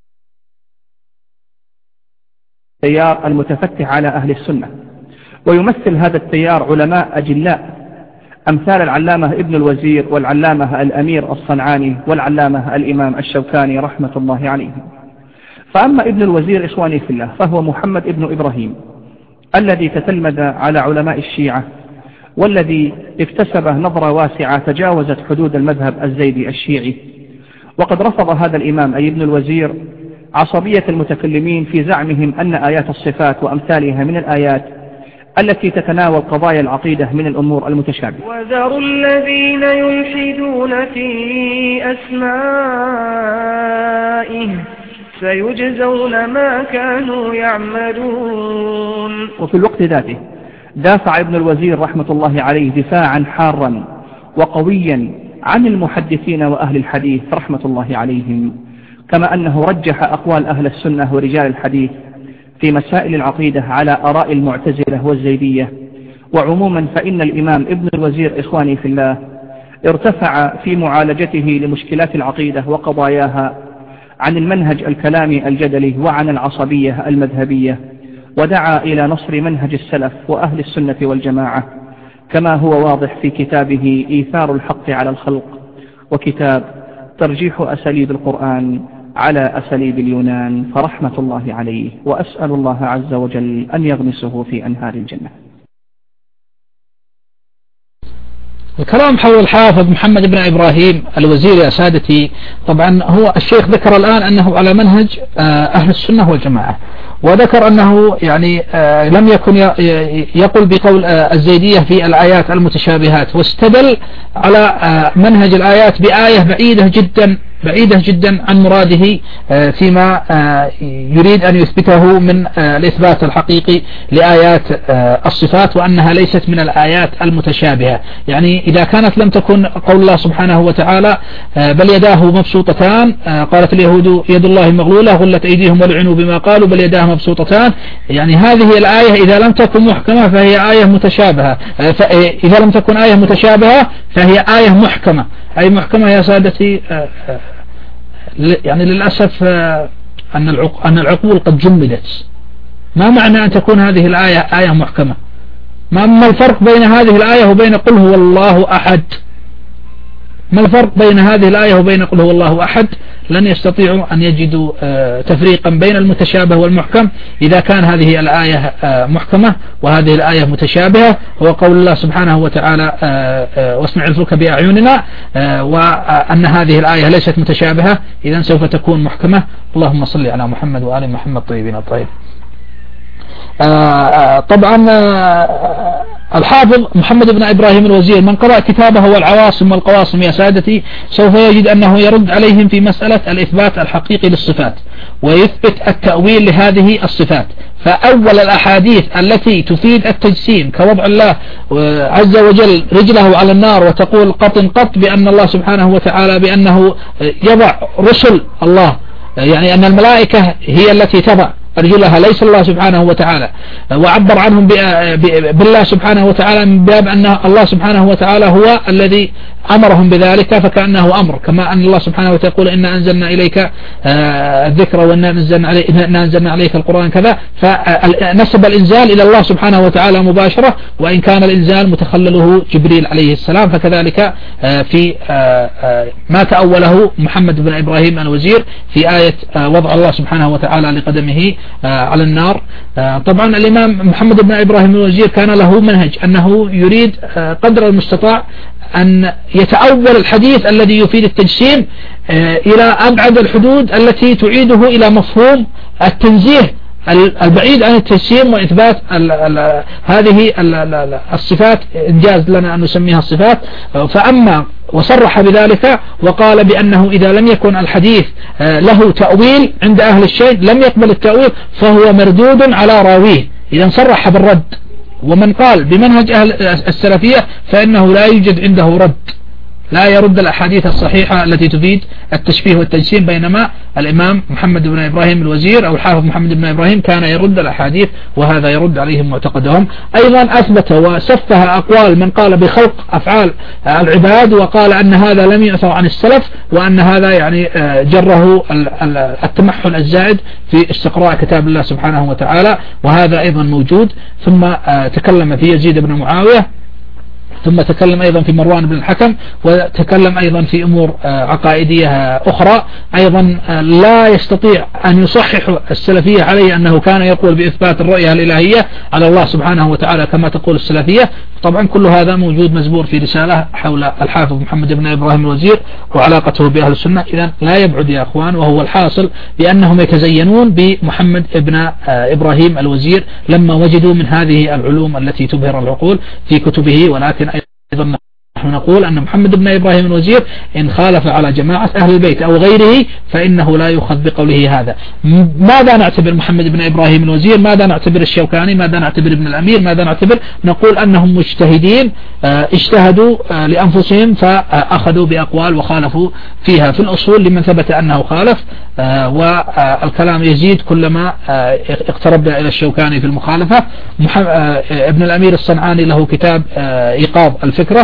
Speaker 3: التيار المتفتح على أهل السنة، ويمثل هذا التيار علماء أجلاء أمثال العلامة ابن الوزير والعلامة الأمير الصنعاني والعلامة الإمام الشوكاني رحمة الله عليهم. فأما ابن الوزير إخواني في الله فهو محمد ابن إبراهيم الذي تتلمذ على علماء الشيعة، والذي اكتسب نظرة واسعة تجاوزت حدود المذهب الزيدي الشيعي. وقد رفض هذا الإمام أي ابن الوزير عصبية المتكلمين في زعمهم أن آيات الصفات وأمثالها من الآيات التي تتناول قضايا العقيدة من الأمور المتشابهة.
Speaker 4: وذروا الذين يلحدون في أسمائه سيجزون ما كانوا يعملون.
Speaker 3: وفي الوقت ذاته دافع ابن الوزير رحمة الله عليه دفاعا حارا وقويا عن المحدثين وأهل الحديث رحمة الله عليهم، كما أنه رجح أقوال أهل السنة ورجال الحديث في مسائل العقيدة على آراء المعتزلة والزيدية. وعموما فإن الإمام ابن الوزير إخواني في الله ارتفع في معالجته لمشكلات العقيدة وقضاياها عن المنهج الكلامي الجدلي وعن العصبية المذهبية، ودعا إلى نصر منهج السلف وأهل السنة والجماعة، كما هو واضح في كتابه إيثار الحق على الخلق، وكتاب ترجيح أساليب القرآن على أساليب اليونان، فرحمة الله عليه، وأسأل الله عز وجل أن يغمسه في أنهار الجنة.
Speaker 1: الكلام حول الحافظ محمد بن إبراهيم الوزير يا سادتي، طبعا هو الشيخ ذكر الآن أنه على منهج أهل السنة والجماعة، وذكر أنه يعني لم يكن يقول بقول الزيدية في الآيات المتشابهات، واستدل على منهج الآيات بآية بعيدة جدا بعيدة جدا عن مراده فيما يريد أن يثبته من الإثبات الحقيقي لآيات الصفات، وأنها ليست من الآيات المتشابهة. يعني إذا كانت لم تكن قول الله سبحانه وتعالى بل يداه مبسوطتان، قالت اليهود يد الله مغلولة غلت أيديهم ولعنوا بما قالوا بل يداه مبسوطتان، يعني هذه الآية إذا لم تكن محكمة فهي آية متشابهة، إذا لم تكن آية متشابهة فهي آية محكمة. أي محكمة يا سادتي، يعني للأسف أن أن العقول قد جمدت. ما معنى أن تكون هذه الآية آية محكمة؟ ما الفرق بين هذه الآية وبين قل هو الله أحد؟ ما الفرق بين هذه الآية وبين قل هو الله أحد؟ لن يستطيعوا أن يجدوا تفريقا بين المتشابه والمحكم إذا كان هذه الآية محكمة وهذه الآية متشابهة. هو قول الله سبحانه وتعالى واسمع الفلك بأعيننا، وأن هذه الآية ليست متشابهة إذن سوف تكون محكمة. اللهم صل على محمد وآل محمد طيبين الطاهرين. طبعا الحافظ محمد بن إبراهيم الوزير من قرأ كتابه والعواصم والقواصم يا سادتي سوف يجد أنه يرد عليهم في مسألة الإثبات الحقيقي للصفات، ويثبت التأويل لهذه الصفات. فأول الأحاديث التي تفيد التجسيم كوضع الله عز وجل رجله على النار وتقول قط قط بأن الله سبحانه وتعالى بأنه يضع رسل الله، يعني أن الملائكة هي التي تضع أرجلها ليس الله سبحانه وتعالى، وعبر عنهم بالله سبحانه وتعالى من باب أن الله سبحانه وتعالى هو الذي أمرهم بذلك، فكأنه أمر، كما أن الله سبحانه وتعالى يقول إنا أنزلنا إليك الذكر وإنا أنزلنا عليك القرآن كذا، فنسب الإنزال إلى الله سبحانه وتعالى مباشرة، وإن كان الإنزال متخلله جبريل عليه السلام. فكذلك في ما تأوله محمد بن إبراهيم الوزير في آية وضع الله سبحانه وتعالى لقدمه على النار. طبعا الإمام محمد بن إبراهيم الوزير كان له منهج أنه يريد قدر المستطاع أن يتأول الحديث الذي يفيد التجسيم إلى أبعد الحدود التي تعيده إلى مفهوم التنزيه البعيد عن التجسيم وإثبات ال ال هذه ال الصفات، إنجاز لنا أن نسميها الصفات. فأما وصرح بذلك وقال بأنه إذا لم يكن الحديث له تأويل عند أهل الشيء لم يقبل التأويل فهو مردود على راويه، إذا صرح بالرد. ومن قال بمنهج أهل السلفية فإنه لا يوجد عنده رد، لا يرد الأحاديث الصحيحة التي تفيد التشبيه والتجسيم، بينما الإمام محمد بن إبراهيم الوزير أو الحافظ محمد بن إبراهيم كان يرد الأحاديث، وهذا يرد عليهم معتقدهم. أيضا أثبت وسفه أقوال من قال بخلق أفعال العباد وقال أن هذا لم يأثر عن السلف، وأن هذا يعني جره التمحل الزائد في استقراء كتاب الله سبحانه وتعالى، وهذا أيضا موجود. ثم تكلم في يزيد بن معاوية، ثم تكلم أيضا في مروان بن الحكم، وتكلم أيضا في أمور عقائدية أخرى. أيضا لا يستطيع أن يصحح السلفية عليه أنه كان يقول بإثبات الرؤية الإلهية على الله سبحانه وتعالى كما تقول السلفية. طبعا كل هذا موجود مزبور في رسالة حول الحافظ محمد بن إبراهيم الوزير وعلاقته بأهل السنة. إذن لا يبعد يا أخوان، وهو الحاصل بأنهم يتزينون بمحمد بن إبراهيم الوزير لما وجدوا من هذه العلوم التي تبهر العقول في كتبه. ولكن أيضا نحن نقول أن محمد بن إبراهيم الوزير إن خالف على جماعة أهل البيت أو غيره فإنه لا يؤخذ بقوله هذا. ماذا نعتبر محمد بن إبراهيم الوزير؟ ماذا نعتبر الشوكاني؟ ماذا نعتبر ابن الأمير؟ ماذا نعتبر؟ نقول أنهم مجتهدين اجتهدوا لأنفسهم فأخذوا بأقوال وخالفوا فيها في الأصول لمن ثبت أنه خالف، والكلام يزيد كلما اقتربنا إلى الشوكاني في المخالفة. ابن الأمير الصنعاني له كتاب إيقاظ الفكرة،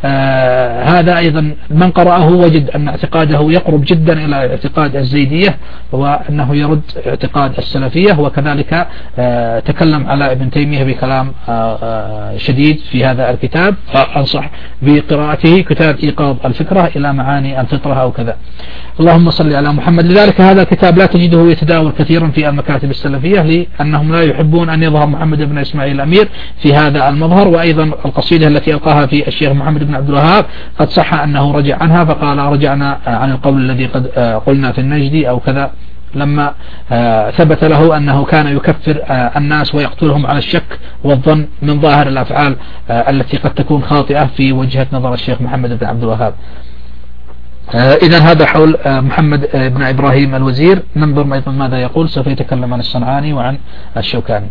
Speaker 1: آه هذا أيضا من قرأه وجد أن اعتقاده يقرب جدا إلى اعتقاد الزيدية، وأنه يرد اعتقاد السلفية. وكذلك آه تكلم على ابن تيمية بكلام آه آه شديد في هذا الكتاب، فأنصح بقراءته كتاب إيقاظ الفكرة إلى معاني الفطرة أو كذا. اللهم صل على محمد. لذلك هذا الكتاب لا تجده يتداول كثيرا في المكاتب السلفية لأنهم لا يحبون أن يظهر محمد بن إسماعيل الأمير في هذا المظهر. وأيضا القصيدة التي ألقاها في الشيخ محمد بن عبد الوهاب قد صح أنه رجع عنها، فقال رجعنا عن القول الذي قد قلنا في النجدي أو كذا، لما ثبت له أنه كان يكفر الناس ويقتلهم على الشك والظن من ظاهر الأفعال التي قد تكون خاطئة في وجهة نظر الشيخ محمد بن عبد الوهاب. إذن هذا حول محمد بن إبراهيم الوزير. ننظر أيضا ماذا يقول، سوف يتكلم عن الصنعاني وعن الشوكاني.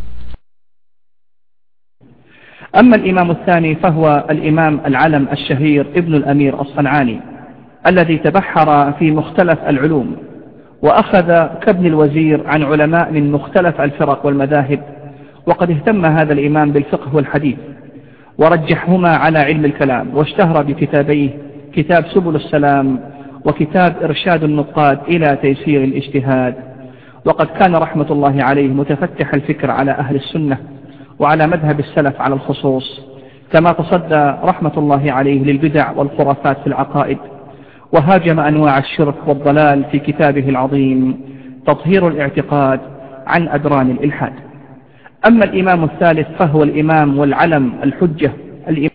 Speaker 3: أما الإمام الثاني فهو الإمام العلم الشهير ابن الأمير الصنعاني الذي تبحر في مختلف العلوم، وأخذ كابن الوزير عن علماء من مختلف الفرق والمذاهب. وقد اهتم هذا الإمام بالفقه والحديث ورجحهما على علم الكلام، واشتهر بكتابيه كتاب سبل السلام وكتاب إرشاد النقاد إلى تيسير الاجتهاد. وقد كان رحمة الله عليه متفتح الفكر على أهل السنة وعلى مذهب السلف على الخصوص، كما تصدى رحمة الله عليه للبدع والخرافات في العقائد، وهاجم أنواع الشرك والضلال في كتابه العظيم تطهير الاعتقاد عن أدران الإلحاد. أما الإمام الثالث فهو الإمام والعلم الحجة الإمام.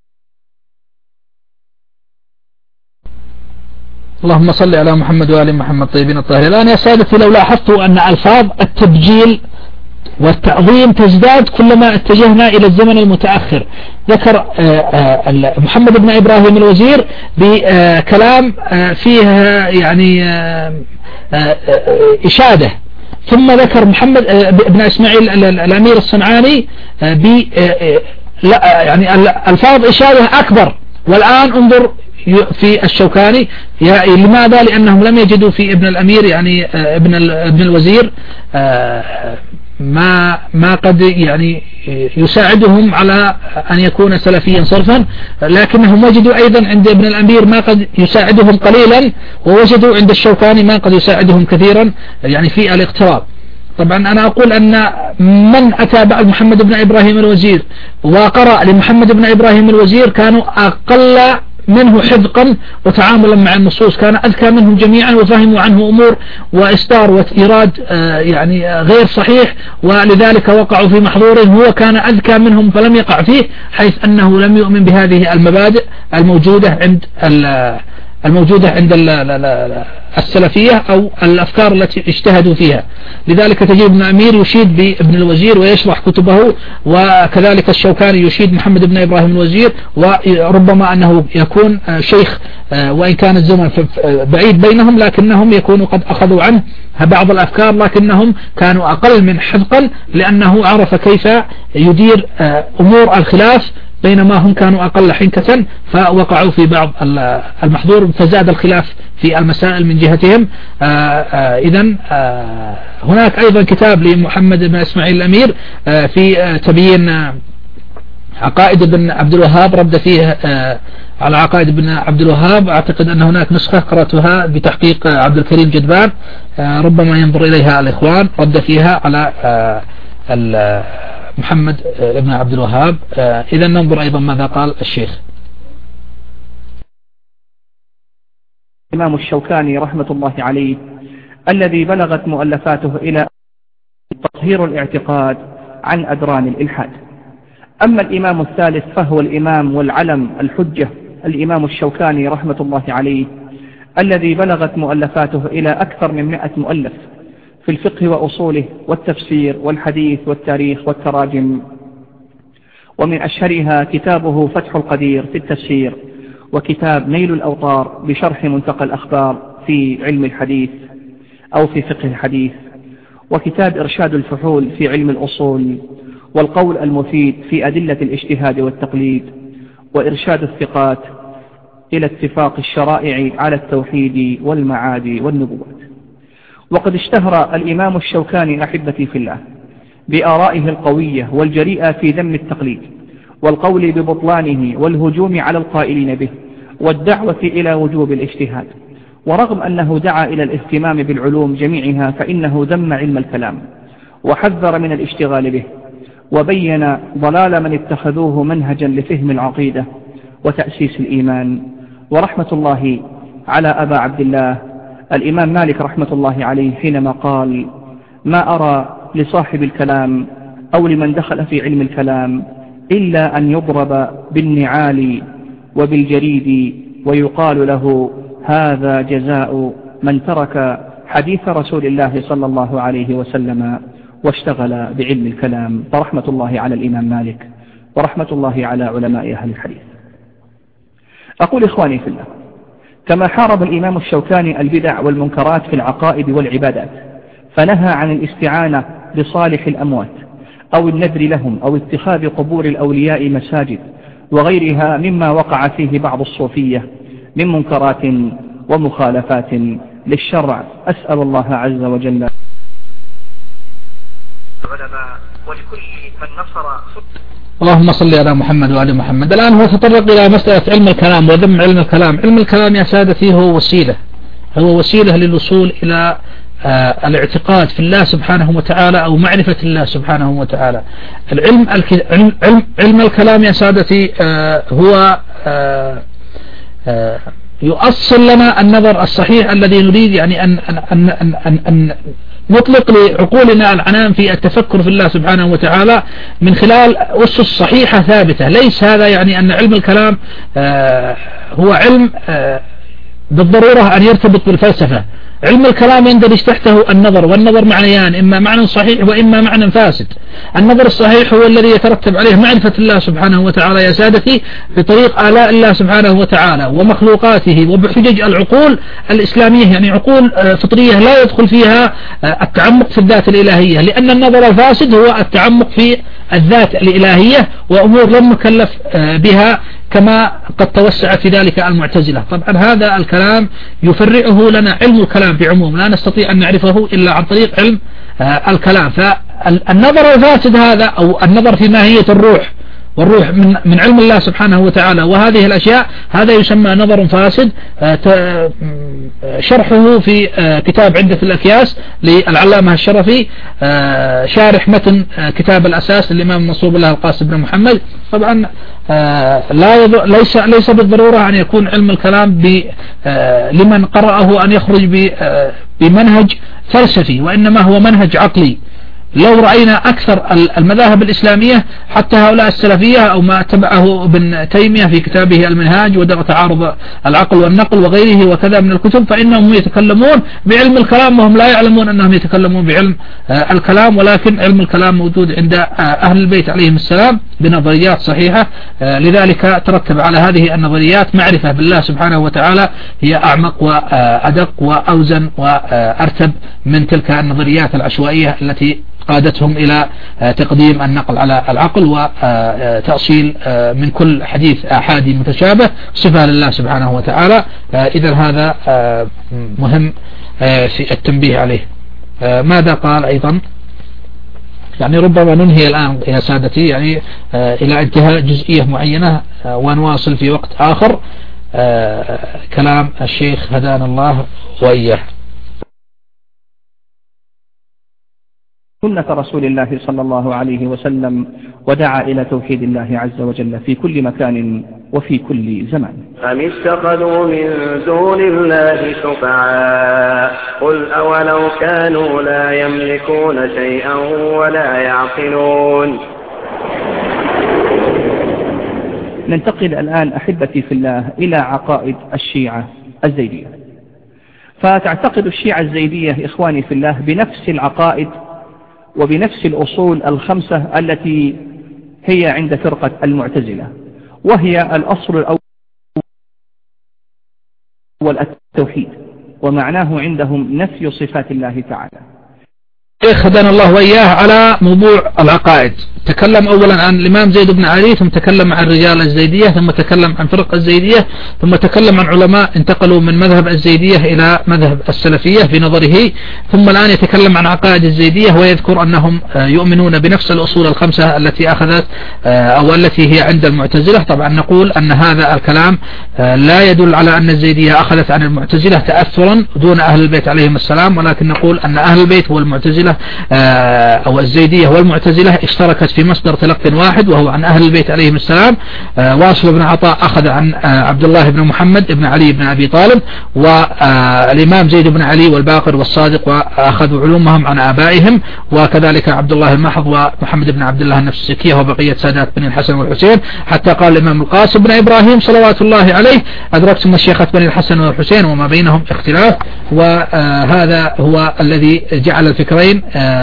Speaker 1: اللهم صل على محمد وآل محمد طيبين الطاهرين. الآن يا سادتي لو لاحظتوا أن ألفاظ التبجيل والتعظيم تزداد كلما اتجهنا إلى الزمن المتأخر. ذكر محمد بن إبراهيم الوزير بكلام فيه يعني إشادة، ثم ذكر محمد بن إسماعيل الأمير الصنعاني ب يعني ألفاظ إشادة أكبر، والآن انظر في الشوكاني، لماذا؟ لأنهم لم يجدوا في ابن الأمير يعني ابن ابن الوزير ما ما قد يعني يساعدهم على أن يكون سلفيا صرفا، لكنهم وجدوا أيضا عند ابن الأمير ما قد يساعدهم قليلا، ووجدوا عند الشوكاني ما قد يساعدهم كثيرا يعني في الاقتراب. طبعا أنا أقول أن من أتى بعد محمد بن إبراهيم الوزير وقرأ لمحمد بن إبراهيم الوزير كانوا أقل منه حذقا وتعاملا مع النصوص، كان أذكى منهم جميعا وفهموا عنه أمور وإستار وإيراد يعني غير صحيح، ولذلك وقعوا في محظور. هو كان أذكى منهم فلم يقع فيه، حيث أنه لم يؤمن بهذه المبادئ الموجودة عند الموجودة عند السلفية أو الأفكار التي اجتهدوا فيها. لذلك تجد ابن أمير يشيد بابن الوزير ويشرح كتبه، وكذلك الشوكاني يشيد محمد بن إبراهيم الوزير، وربما أنه يكون شيخ وإن كان الزمن بعيد بينهم، لكنهم يكونوا قد أخذوا عنه بعض الأفكار، لكنهم كانوا أقل من حذقا لأنه عرف كيف يدير أمور الخلاف، بينما هم كانوا أقل حنكة فوقعوا في بعض المحظور فزاد الخلاف في المسائل من جهتهم. إذن هناك أيضا كتاب لمحمد بن إسماعيل الأمير في تبيين عقائد ابن عبد الوهاب، رد فيه على عقائد ابن عبد الوهاب. أعتقد أن هناك نسخة قرأتها بتحقيق عبد الكريم جدبان، ربما ينظر إليها الإخوان، رد فيها على محمد ابن عبد الوهاب. إذا ننظر أيضا ماذا قال الشيخ.
Speaker 3: الإمام الشوكاني رحمة الله عليه الذي بلغت مؤلفاته إلى تطهير الاعتقاد عن أدران الإلحاد. أما الإمام الثالث فهو الإمام والعلم الحجة الإمام الشوكاني رحمة الله عليه الذي بلغت مؤلفاته إلى أكثر من مئة مؤلف في الفقه وأصوله والتفسير والحديث والتاريخ والتراجم، ومن أشهرها كتابه فتح القدير في التفسير، وكتاب نيل الأوطار بشرح منتقى الأخبار في علم الحديث أو في فقه الحديث، وكتاب إرشاد الفحول في علم الأصول، والقول المفيد في أدلة الاجتهاد والتقليد، وإرشاد الثقات إلى اتفاق الشرائع على التوحيد والمعاد والنبوات. وقد اشتهر الإمام الشوكاني أحبتي في الله بآرائه القوية والجريئة في ذم التقليد والقول ببطلانه والهجوم على القائلين به والدعوة إلى وجوب الاجتهاد. ورغم أنه دعا إلى الاهتمام بالعلوم جميعها فإنه ذم علم الكلام وحذر من الاشتغال به، وبين ضلال من اتخذوه منهجا لفهم العقيدة وتأسيس الإيمان. ورحمة الله على أبا عبد الله الإمام مالك رحمة الله عليه حينما قال: ما أرى لصاحب الكلام أو لمن دخل في علم الكلام إلا أن يضرب بالنعال وبالجريد ويقال له هذا جزاء من ترك حديث رسول الله صلى الله عليه وسلم واشتغل بعلم الكلام. فرحمة الله على الإمام مالك ورحمة الله على علماء أهل الحديث. أقول إخواني في الله، كما حارب الإمام الشوكاني البدع والمنكرات في العقائد والعبادات فنهى عن الاستعانة بصالح الأموات أو النذر لهم أو اتخاذ قبور الأولياء مساجد وغيرها مما وقع فيه بعض الصوفية من منكرات ومخالفات للشرع. أسأل الله عز وجل
Speaker 2: ولكل من نصر.
Speaker 1: اللهم صل على محمد وعلى محمد. الآن هو تطرق إلى مسألة علم الكلام وذم علم الكلام. علم الكلام يا سادتي هو وسيلة هو وسيلة للوصول إلى آه الاعتقاد في الله سبحانه وتعالى أو معرفة الله سبحانه وتعالى. العلم علم, علم, علم الكلام يا سادتي آه هو آه آه يؤصل لنا النظر الصحيح الذي نريد يعني أن, أن, أن, أن, أن, أن نطلق لعقولنا العنان في التفكر في الله سبحانه وتعالى من خلال أسس صحيحة ثابتة. ليس هذا يعني أن علم الكلام آه هو علم آه بالضرورة أن يرتبط بالفلسفة. علم الكلام يندرج تحته النظر، والنظر معنيان، إما معنى صحيح وإما معنى فاسد. النظر الصحيح هو الذي يترتب عليه معرفة الله سبحانه وتعالى يا سادتي بطريق آلاء الله سبحانه وتعالى ومخلوقاته وبحجج العقول الإسلامية، يعني عقول فطرية لا يدخل فيها التعمق في الذات الإلهية، لأن النظر الفاسد هو التعمق في الذات الإلهية وأمور لم نكلف بها كما قد توسع في ذلك المعتزلة. طبعا هذا الكلام يفرعه لنا علم الكلام بعموم، لا نستطيع أن نعرفه إلا عن طريق علم الكلام. فالنظر الفاسد هذا أو النظر في ماهية الروح، والروح من من علم الله سبحانه وتعالى، وهذه الأشياء هذا يسمى نظر فاسد، شرحه في كتاب عدة الأكياس للعلامة الشرفي شارح متن كتاب الأساس للإمام منصوب الله القاسم بن محمد. طبعا لا ليس ليس بالضرورة أن يكون علم الكلام لمن قرأه أن يخرج بمنهج فلسفي، وإنما هو منهج عقلي. لو رأينا أكثر المذاهب الإسلامية حتى هؤلاء السلفية أو ما تبعه ابن تيمية في كتابه المنهاج ودرء تعارض العقل والنقل وغيره وكذا من الكتب، فإنهم يتكلمون بعلم الكلام وهم لا يعلمون أنهم يتكلمون بعلم الكلام، ولكن علم الكلام موجود عند أهل البيت عليهم السلام بنظريات صحيحة. لذلك ترتب على هذه النظريات معرفة بالله سبحانه وتعالى هي أعمق وأدق وأوزن وأرتب من تلك النظريات العشوائية التي قادتهم إلى تقديم النقل على العقل وتأصيل من كل حديث آحادي متشابه صفة لله سبحانه وتعالى. إذن هذا مهم في التنبيه عليه. ماذا قال أيضا؟ يعني ربما ننهي الآن يا سادتي يعني إلى انتهاء جزئية معينة ونواصل في وقت آخر كلام الشيخ هدانا الله وإياه.
Speaker 3: سنة رسول الله صلى الله عليه وسلم ودعا إلى توحيد الله عز وجل في كل مكان وفي كل زمان.
Speaker 5: أم اتخذوا من دون الله شفعاء قل أولو كانوا لا يملكون شيئا ولا يعقلون.
Speaker 3: ننتقل الآن أحبتي في الله إلى عقائد الشيعة الزيدية. فتعتقد الشيعة الزيدية إخواني في الله بنفس العقائد وبنفس الأصول الخمسة التي هي عند فرقة المعتزلة، وهي الأصل الأول التوحيد، ومعناه عندهم نفي صفات الله تعالى.
Speaker 1: الشيخ هدانا الله وإياه على موضوع العقائد تكلم أولا عن الإمام زيد بن علي، ثم تكلم عن الرجال الزيدية، ثم تكلم عن فرق الزيدية، ثم تكلم عن علماء انتقلوا من مذهب الزيدية إلى مذهب السلفية في نظره، ثم الآن يتكلم عن عقائد الزيدية ويذكر أنهم يؤمنون بنفس الأصول الخمسة التي أخذت أو التي هي عند المعتزلة. طبعا نقول أن هذا الكلام لا يدل على أن الزيدية أخذت عن المعتزلة تأثرا دون أهل البيت عليهم السلام، ولكن نقول أن أهل البيت والمعتزلة أو الزيدية والمعتزلة اشتركت في مصدر تلق واحد وهو عن أهل البيت عليهم السلام. واصل بن عطاء أخذ عن عبد الله بن محمد بن علي بن أبي طالب، والإمام زيد بن علي والباقر والصادق وأخذوا علومهم عن آبائهم، وكذلك عبد الله المحض ومحمد بن عبد الله النفس السكية وبقية سادات بن الحسن والحسين، حتى قال الإمام القاسم بن إبراهيم صلوات الله عليه أدركتم مشيخة بن الحسن والحسين وما بينهم اختلاف. وهذا هو الذي جعل الفكرين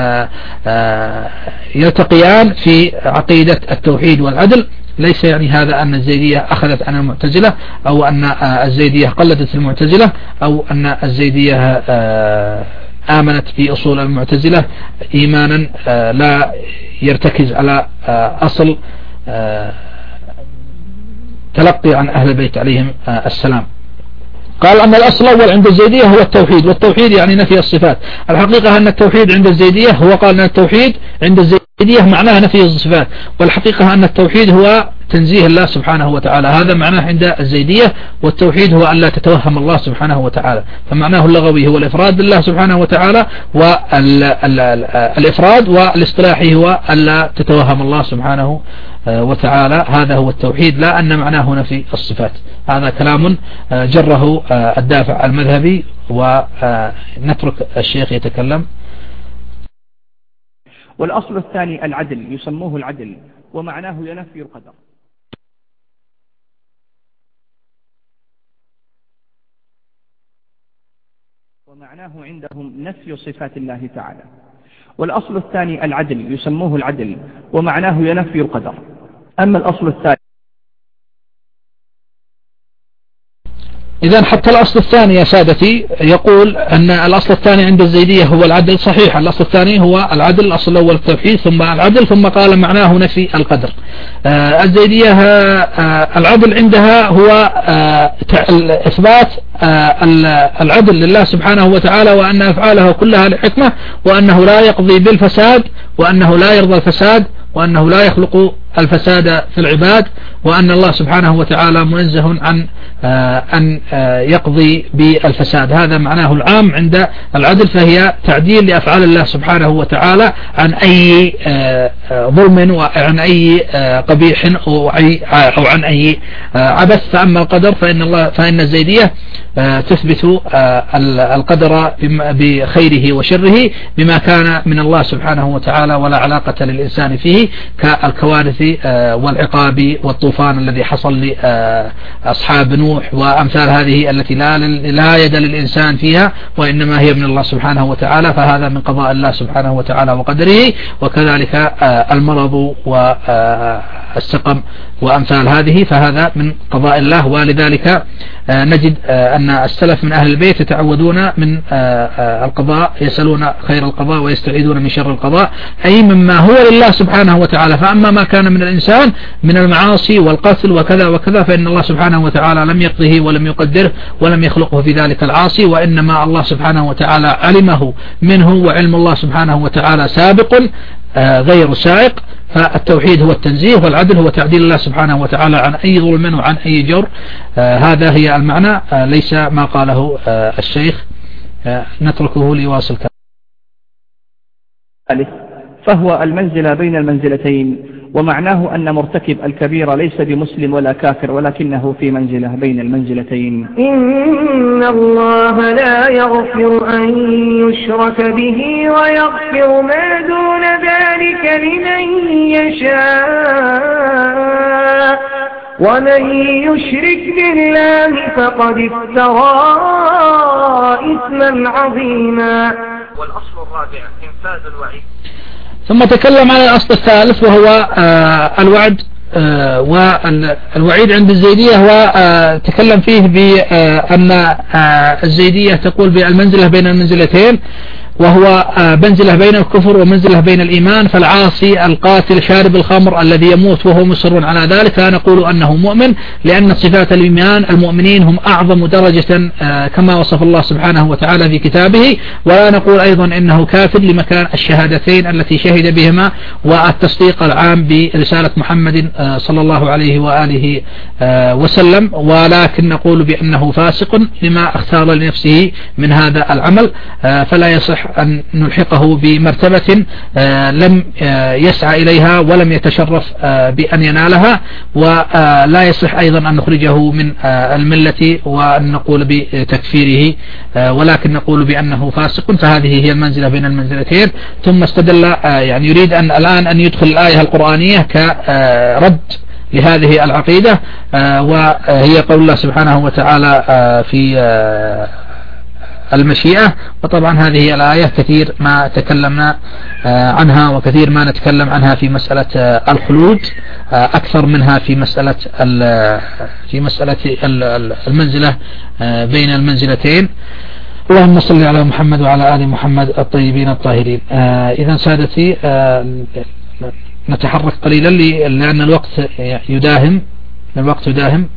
Speaker 1: يلتقيان في عقيدة التوحيد والعدل. ليس يعني هذا أن الزيدية أخذت عن المعتزلة أو أن الزيدية قلدت المعتزلة أو أن الزيدية آمنت في أصول المعتزلة إيمانا لا يرتكز على أصل تلقي عن أهل البيت عليهم السلام. قال أن الأصل الأول عند الزيدية هو التوحيد، والتوحيد يعني نفي الصفات. الحقيقة أن التوحيد عند الزيدية هو قال أن التوحيد عند الزيدية معناه نفي الصفات، والحقيقة أن التوحيد هو تنزيه الله سبحانه وتعالى، هذا معناه عند الزيدية. والتوحيد هو أن لا تتوهم الله سبحانه وتعالى، فمعناه اللغوي هو الإفراد بالله سبحانه وتعالى، والإفراد والاصطلاحي هو أن لا تتوهم الله سبحانه وتعالى. هذا هو التوحيد، لا أن معناه نفي الصفات. هذا كلام جره الدافع المذهبي، ونترك الشيخ يتكلم.
Speaker 3: والأصل الثاني العدل، يسموه العدل ومعناه ينفي القدر. ومعناه عندهم نفي صفات الله تعالى. والأصل الثاني العدل، يسموه العدل ومعناه ينفي القدر. أما الأصل الثالث
Speaker 1: إذن حتى الأصل الثاني يا سادتي يقول أن الأصل الثاني عند الزيدية هو العدل. صحيح، الأصل الثاني هو العدل، الأصل الأول التوحيد ثم العدل، ثم قال معناه نفي القدر. آه الزيدية آه العدل عندها هو آه إثبات آه العدل لله سبحانه وتعالى، وأن أفعاله كلها لحكمة، وأنه لا يقضي بالفساد، وأنه لا يرضى الفساد، وأنه لا يخلق الفساد في العباد، وأن الله سبحانه وتعالى منزه عن أن يقضي بالفساد. هذا معناه العام عند العدل، فهي تعديل لأفعال الله سبحانه وتعالى عن أي ظلم وعن أي قبيح أو عن أي عبث. فأما القدر فإن الله فإن الزيدية تثبت القدر بخيره وشره بما كان من الله سبحانه وتعالى، ولا علاقة للإنسان فيه، كالكوارث والعقاب والطوفان الذي حصل لأصحاب نوح وأمثال هذه التي لا لا يد للإنسان فيها، وإنما هي من الله سبحانه وتعالى، فهذا من قضاء الله سبحانه وتعالى وقدره. وكذلك المرض والسقم وأمثال هذه فهذا من قضاء الله. ولذلك نجد أن السلف من أهل البيت يتعوذون من القضاء، يسألون خير القضاء ويستعيذون من شر القضاء، أي مما هو لله سبحانه وتعالى. فأما ما كان من الإنسان من المعاصي والقتل وكذا وكذا فإن الله سبحانه وتعالى لم يقضه ولم يقدره ولم يخلقه في ذلك العاصي، وإنما الله سبحانه وتعالى علمه منه، وعلم الله سبحانه وتعالى سابق غير سائق. فالتوحيد هو التنزيه، والعدل هو تعديل الله سبحانه وتعالى عن أي ظلم وعن أي جور. هذا هي المعنى، ليس ما قاله الشيخ. نتركه ليواصل
Speaker 3: كلامه. فهو المنزلة بين المنزلتين، ومعناه أن مرتكب الكبيرة ليس بمسلم ولا كافر، ولكنه في منزلة بين المنزلتين.
Speaker 4: إن الله لا يغفر أن يشرك به ويغفر ما دون ذلك لمن يشاء، ومن يشرك بالله فقد افترى إثما عظيما.
Speaker 2: والأصل الرابع إنفاذ الوعيد.
Speaker 1: ثم تكلم عن الأصل الثالث وهو آه الوعد، آه والوعيد عند الزيدية هو آه تكلم فيه بأن آه الزيدية تقول بالمنزلة بين المنزلتين، وهو منزلة بين الكفر ومنزلة بين الإيمان. فالعاصي القاتل شارب الخمر الذي يموت وهو مصر على ذلك لا نقول أنه مؤمن، لأن صفات الإيمان المؤمنين هم أعظم درجة كما وصف الله سبحانه وتعالى في كتابه. ولا نقول أيضا إنه كافر لمكان الشهادتين التي شهد بهما والتصديق العام برسالة محمد صلى الله عليه وآله وسلم، ولكن نقول بأنه فاسق لما اختار لنفسه من هذا العمل. فلا يصح أن نلحقه بمرتبة لم يسعى إليها ولم يتشرف بأن ينالها، ولا يصح أيضا أن نخرجه من الملة وأن نقول بتكفيره، ولكن نقول بأنه فاسق. فهذه هي المنزلة بين المنزلتين. ثم استدل، يعني يريد أن الآن أن يدخل الآية القرآنية كرد لهذه العقيدة، وهي قول الله سبحانه وتعالى في المشيئة. وطبعا هذه الآية كثير ما تكلمنا عنها وكثير ما نتكلم عنها في مسألة الخلود، أكثر منها في مسألة في مسألة المنزلة بين المنزلتين. اللهم صل على محمد وعلى آل محمد الطيبين الطاهرين. إذا سادتي نتحرك قليلا لأن الوقت يداهم الوقت يداهم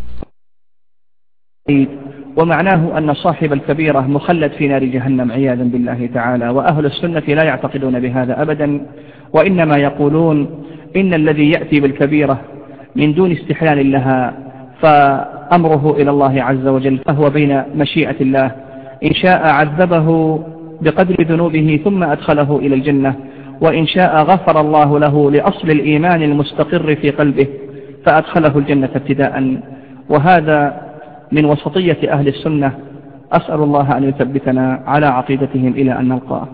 Speaker 3: ومعناه أن صاحب الكبيرة مخلد في نار جهنم عياذا بالله تعالى. وأهل السنة لا يعتقدون بهذا أبدا، وإنما يقولون إن الذي يأتي بالكبيرة من دون استحلال لها فأمره إلى الله عز وجل، فهو بين مشيئة الله، إن شاء عذبه بقدر ذنوبه ثم أدخله إلى الجنة، وإن شاء غفر الله له لأصل الإيمان المستقر في قلبه فأدخله الجنة ابتداء. وهذا من وسطية أهل السنة. أسأل الله أن يثبتنا على عقيدتهم إلى أن نلقاه.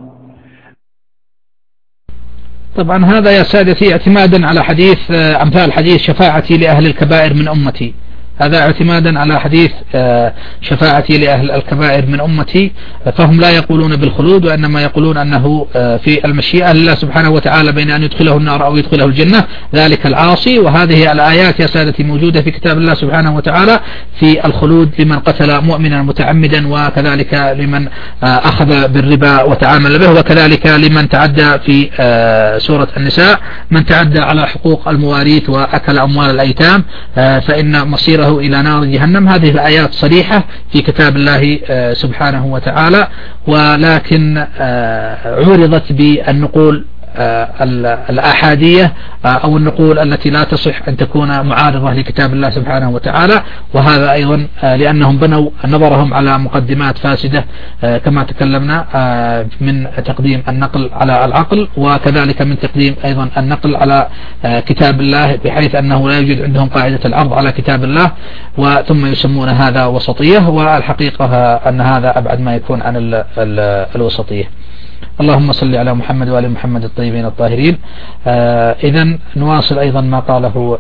Speaker 1: طبعا هذا يا سادتي اعتمادا على حديث أمثال حديث شفاعتي لأهل الكبائر من أمتي. هذا اعتمادا على حديث شفاعتي لأهل الكبائر من أمتي، فهم لا يقولون بالخلود وإنما يقولون أنه في المشيئة لله سبحانه وتعالى بين أن يدخله النار أو يدخله الجنة، ذلك العاصي. وهذه الآيات يا سادتي موجودة في كتاب الله سبحانه وتعالى في الخلود لمن قتل مؤمنا متعمدا، وكذلك لمن أخذ بالربا وتعامل به، وكذلك لمن تعدى في سورة النساء من تعدى على حقوق المواريث وأكل أموال الأيتام فإن مصيره إلى نار جهنم. هذه الآيات صريحة في كتاب الله سبحانه وتعالى، ولكن عرضت بالنقول الآحادية أو النقول التي لا تصح أن تكون معارضة لكتاب الله سبحانه وتعالى، وهذا أيضا لأنهم بنوا نظرهم على مقدمات فاسدة كما تكلمنا من تقديم النقل على العقل، وكذلك من تقديم أيضا النقل على كتاب الله، بحيث أنه لا يوجد عندهم قاعدة العرض على كتاب الله، وثم يسمون هذا وسطية، والحقيقة أن هذا أبعد ما يكون عن ال ال الوسطية. اللهم صل على محمد وآل محمد الطيبين الطاهرين. آه إذن نواصل أيضا ما قاله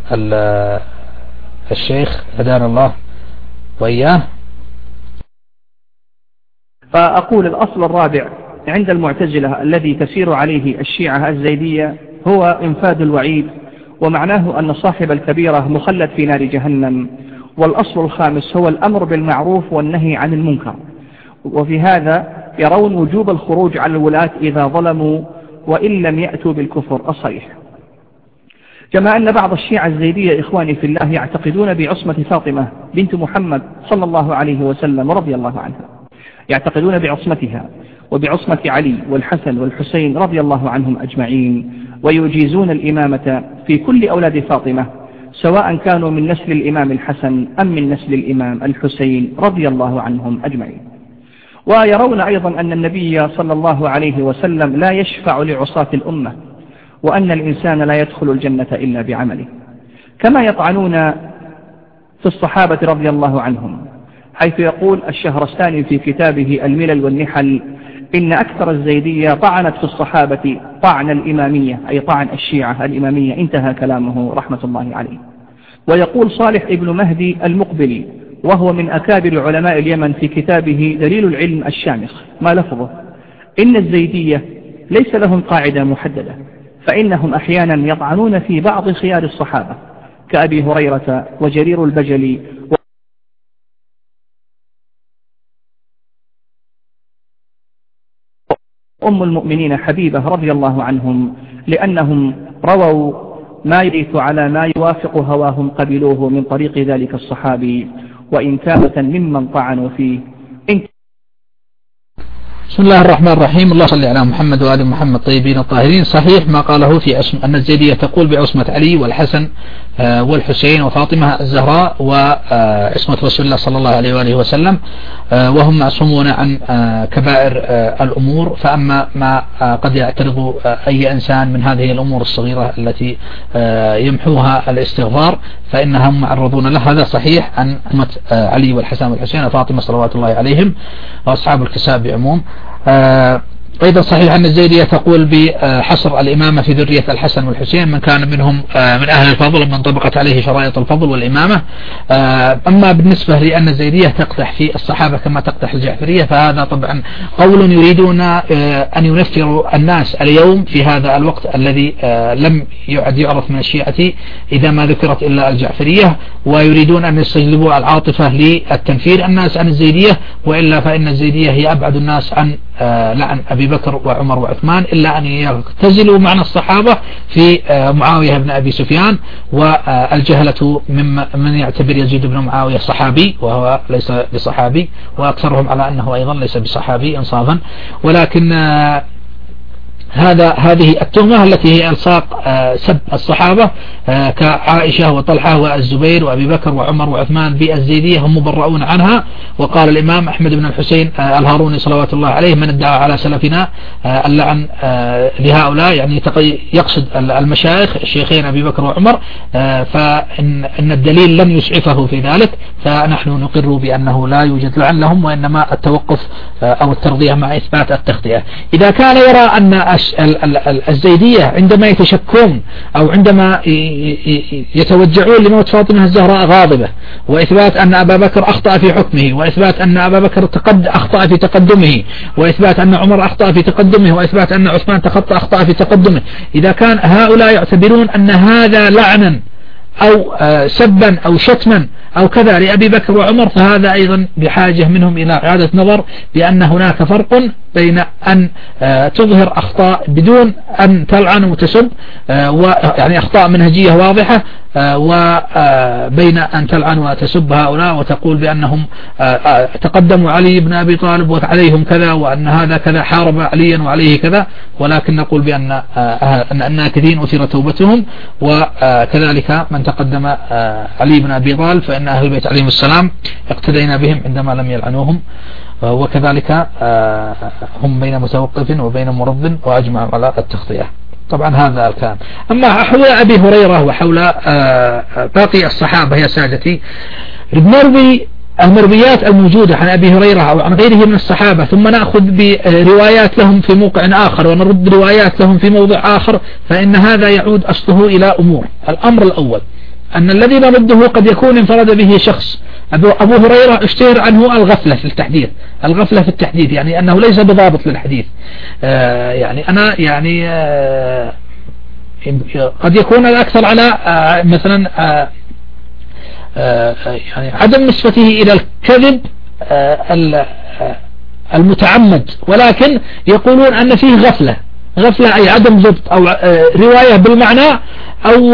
Speaker 1: الشيخ هدانا الله وإياه.
Speaker 3: فأقول الأصل الرابع عند المعتزلة الذي تسير عليه الشيعة الزيدية هو إنفاذ الوعيد، ومعناه أن صاحب الكبيرة مخلد في نار جهنم. والأصل الخامس هو الأمر بالمعروف والنهي عن المنكر، وفي هذا يرون وجوب الخروج على الولاة إذا ظلموا وإن لم يأتوا بالكفر الصريح. كما أن بعض الشيعة الزيدية إخواني في الله يعتقدون بعصمة فاطمة بنت محمد صلى الله عليه وسلم رضي الله عنها، يعتقدون بعصمتها وبعصمة علي والحسن والحسين رضي الله عنهم أجمعين، ويجيزون الإمامة في كل أولاد فاطمة سواء كانوا من نسل الإمام الحسن أم من نسل الإمام الحسين رضي الله عنهم أجمعين. ويرون أيضا أن النبي صلى الله عليه وسلم لا يشفع لعصاة الأمة، وأن الإنسان لا يدخل الجنة إلا بعمله. كما يطعنون في الصحابة رضي الله عنهم، حيث يقول الشهرستاني في كتابه الملل والنحل إن أكثر الزيدية طعنت في الصحابة طعن الإمامية، أي طعن الشيعة الإمامية. انتهى كلامه رحمة الله عليه. ويقول صالح ابن مهدي المقبلي وهو من أكابر علماء اليمن في كتابه دليل العلم الشامخ ما لفظه إن الزيدية ليس لهم قاعدة محددة، فإنهم أحيانا يطعنون في بعض خيار الصحابة كأبي هريرة وجرير البجلي وأم المؤمنين حبيبة رضي الله عنهم، لأنهم رووا ما يريث على ما يوافق هواهم قبلوه من طريق ذلك الصحابي، وإن كانت ممن طعنوا فيه.
Speaker 1: بسم الله الرحمن الرحيم. الله صل على محمد وآل محمد طيبين الطاهرين. صحيح ما قاله في أسم أن الزيدية تقول بعصمة علي والحسن والحسين وفاطمة الزهراء وعصمة رسول الله صلى الله عليه وآله وسلم، وهم معصومون عن كبائر الأمور. فأما ما قد يعترض أي إنسان من هذه الأمور الصغيرة التي يمحوها الاستغفار فإنهم معرضون له. هذا صحيح عن عصمة علي والحسن والحسين وفاطمة صلوات الله عليهم وأصحاب الكساء بعموم. آه أيضا صحيح أن الزيدية تقول بحصر الإمامة في ذرية الحسن والحسين من كان منهم آه من أهل الفضل من طبقت عليه شرائط الفضل والإمامة. آه أما بالنسبة لأن الزيدية تقدح في الصحابة كما تقدح الجعفرية فهذا طبعا قول يريدون آه أن ينفروا الناس اليوم في هذا الوقت الذي آه لم يعد يعرف من الشيعة إذا ما ذكرت إلا الجعفرية، ويريدون أن يستجلبوا العاطفة للتنفير الناس عن الزيدية، وإلا فإن الزيدية هي أبعد الناس عن آه لعن أبي بكر وعمر وعثمان، إلا أن يختزلوا معنى الصحابة في معاوية بن أبي سفيان، والجهلة من يعتبر يزيد بن معاوية صحابي وهو ليس بصحابي، وأكثرهم على أنه أيضا ليس بصحابي إنصافا. ولكن هذا هذه التهمة التي هي إلصاق سب الصحابة كعائشة وطلحة والزبير وأبي بكر وعمر وعثمان بالزيدية هم مبرؤون عنها. وقال الإمام أحمد بن الحسين الهاروني صلوات الله عليه من ادعى على سلفنا اللعن لهؤلاء، يعني يقصد المشايخ الشيخين أبي بكر وعمر، فإن إن الدليل لم يسعفه في ذلك، فنحن نقر بأنه لا يوجد لعن لهم، وإنما التوقف أو الترضية مع إثبات التخطئة. إذا كان يرى أن الزيدية عندما يتشكون أو عندما يتوجعون لموت فاطمة الزهراء غاضبة، وإثبات أن أبا بكر أخطأ في حكمه، وإثبات أن أبا بكر تقد أخطأ في تقدمه، وإثبات أن عمر أخطأ في تقدمه، وإثبات أن عثمان تخطأ أخطأ في تقدمه، إذا كان هؤلاء يعتبرون أن هذا لعنا أو سبا أو شتما أو كذا لأبي بكر وعمر، فهذا أيضا بحاجة منهم إلى إعادة نظر، بأن هناك فرق بين أن تظهر أخطاء بدون أن تلعن وتسب، يعني أخطاء منهجية واضحة، وبين أن تلعن وتسب هؤلاء وتقول بأنهم تقدموا علي بن أبي طالب وعليهم كذا، وأن هذا كذا حارب عليا وعليه كذا، ولكن نقول بأن أن الناكثين أثر توبتهم، وكذلك من تقدم علي بن أبي طالب فإن أهل البيت عليهم السلام اقتدينا بهم عندما لم يلعنوهم، وكذلك هم بين متوقف وبين مرض وأجمع على التخطئة. طبعا هذا الكلام. أما حول أبي هريرة وحول باقي الصحابة يا سادتي، نروي المرويات الموجودة عن أبي هريرة أو عن غيره من الصحابة، ثم نأخذ بروايات لهم في موقع آخر ونرد روايات لهم في موضع آخر، فإن هذا يعود أصله إلى أمور. الأمر الأول أن الذي نرده قد يكون انفرد به شخص. أبو, أبو هريرة اشتهر عنه الغفلة في التحديث، الغفلة في التحديث يعني أنه ليس بضابط للحديث. آه يعني أنا يعني آه قد يكون الأكثر على آه مثلا آه آه يعني عدم نسبته إلى الكذب آه المتعمد، ولكن يقولون أن فيه غفلة، غفلة أي عدم ضبط أو رواية بالمعنى، أو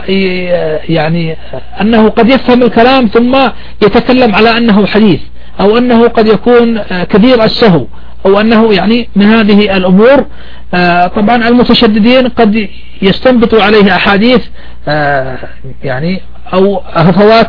Speaker 1: يعني أنه قد يفهم الكلام ثم يتكلم على أنه حديث، أو أنه قد يكون كثير السهو، أو أنه يعني من هذه الأمور. طبعا المتشددين قد يستنبطوا عليه أحاديث يعني أو هفوات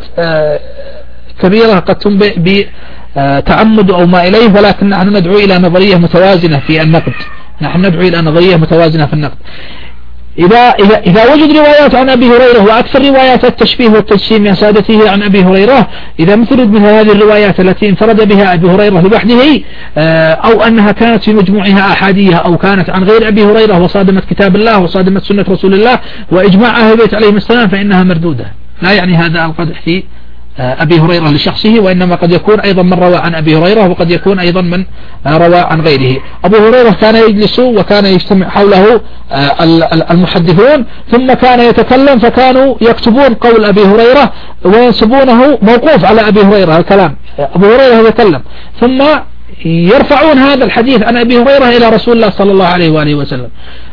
Speaker 1: كبيرة قد تنبئ بتعمد أو ما إليه، ولكن نحن ندعو إلى نظرية متوازنة في النقد، نحن ندعو إلى نظرية متوازنة في النقد. إذا, إذا, إذا وجد روايات عن أبي هريرة، وأكثر روايات التشبيه والتجسيم يا سادته عن أبي هريرة، إذا مثلت مثل هذه الروايات التي انفرد بها أبي هريرة لوحده، أو أنها كانت في مجموعها أحادية، أو كانت عن غير أبي هريرة وصادمت كتاب الله وصادمت سنة رسول الله وإجماع أهل البيت عليهم السلام، فإنها مردودة. لا يعني هذا القدح في أبي هريرة لشخصه، وإنما قد يكون أيضا من روى عن أبي هريرة، وقد يكون أيضا من روى عن غيره. أبو هريرة كان يجلس وكان يجتمع حوله المحدثون، ثم كان يتكلم فكانوا يكتبون قول أبي هريرة وينسبونه موقوف على أبي هريرة الكلام، أبو هريرة يتكلم، ثم يرفعون هذا الحديث عن أبي هريرة إلى رسول الله صلى الله عليه وآله وسلم،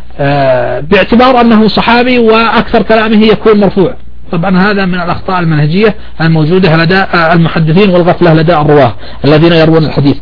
Speaker 1: باعتبار أنه صحابي وأكثر كلامه يكون مرفوع. طبعا هذا من الأخطاء المنهجية الموجودة لدى المحدثين والغفلة لدى الرواه الذين يروون الحديث.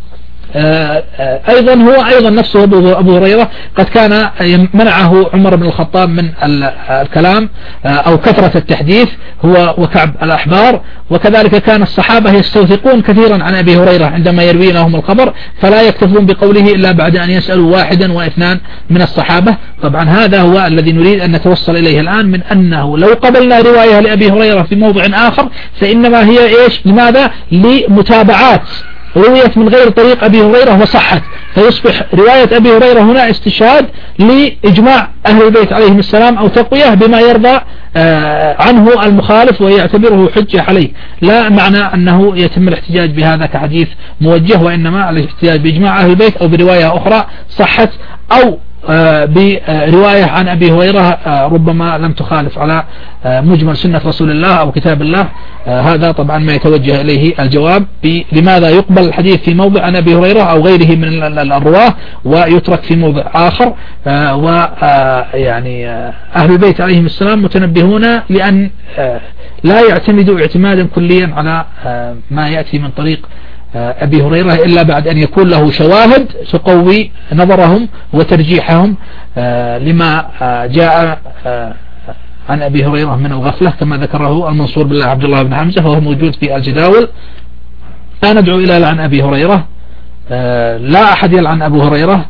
Speaker 1: أيضا هو أيضا نفسه أبو هريرة قد كان منعه عمر بن الخطاب من الكلام أو كثرة التحديث هو وكعب الأحبار، وكذلك كان الصحابة يستوثقون كثيرا عن أبي هريرة عندما يروي لهم الخبر، فلا يكتفون بقوله إلا بعد أن يسألوا واحدا واثنان من الصحابة. طبعا هذا هو الذي نريد أن نتوصل إليه الآن، من أنه لو قبلنا رواية لأبي هريرة في موضع آخر فإنما هي إيش؟ لماذا؟ لمتابعات رويت من غير طريق أبي هريرة وصحت، فيصبح رواية أبي هريرة هنا استشهاد لإجماع أهل البيت عليهم السلام أو تقوية بما يرضى عنه المخالف ويعتبره حجة عليه. لا معنى أنه يتم الاحتجاج بهذا كحديث موجه، وإنما الاحتجاج بإجماع أهل البيت أو برواية أخرى صحت، أو برواية عن أبي هريرة ربما لم تخالف على مجمل سنة رسول الله أو كتاب الله. هذا طبعا ما يتوجه إليه الجواب لماذا يقبل الحديث في موضع عن أبي هريرة أو غيره من الرواه ويترك في موضع آخر. ويعني أهل البيت عليهم السلام متنبهون لأن لا يعتمدوا اعتمادا كليا على ما يأتي من طريق أبي هريرة إلا بعد أن يكون له شواهد تقوي نظرهم وترجيحهم لما جاء عن أبي هريرة من الغفلة، كما ذكره المنصور بالله عبد الله بن حمزة وهو موجود في الجداول. لا ندعو إلى لعن أبي هريرة، لا أحد يلعن أبو هريرة،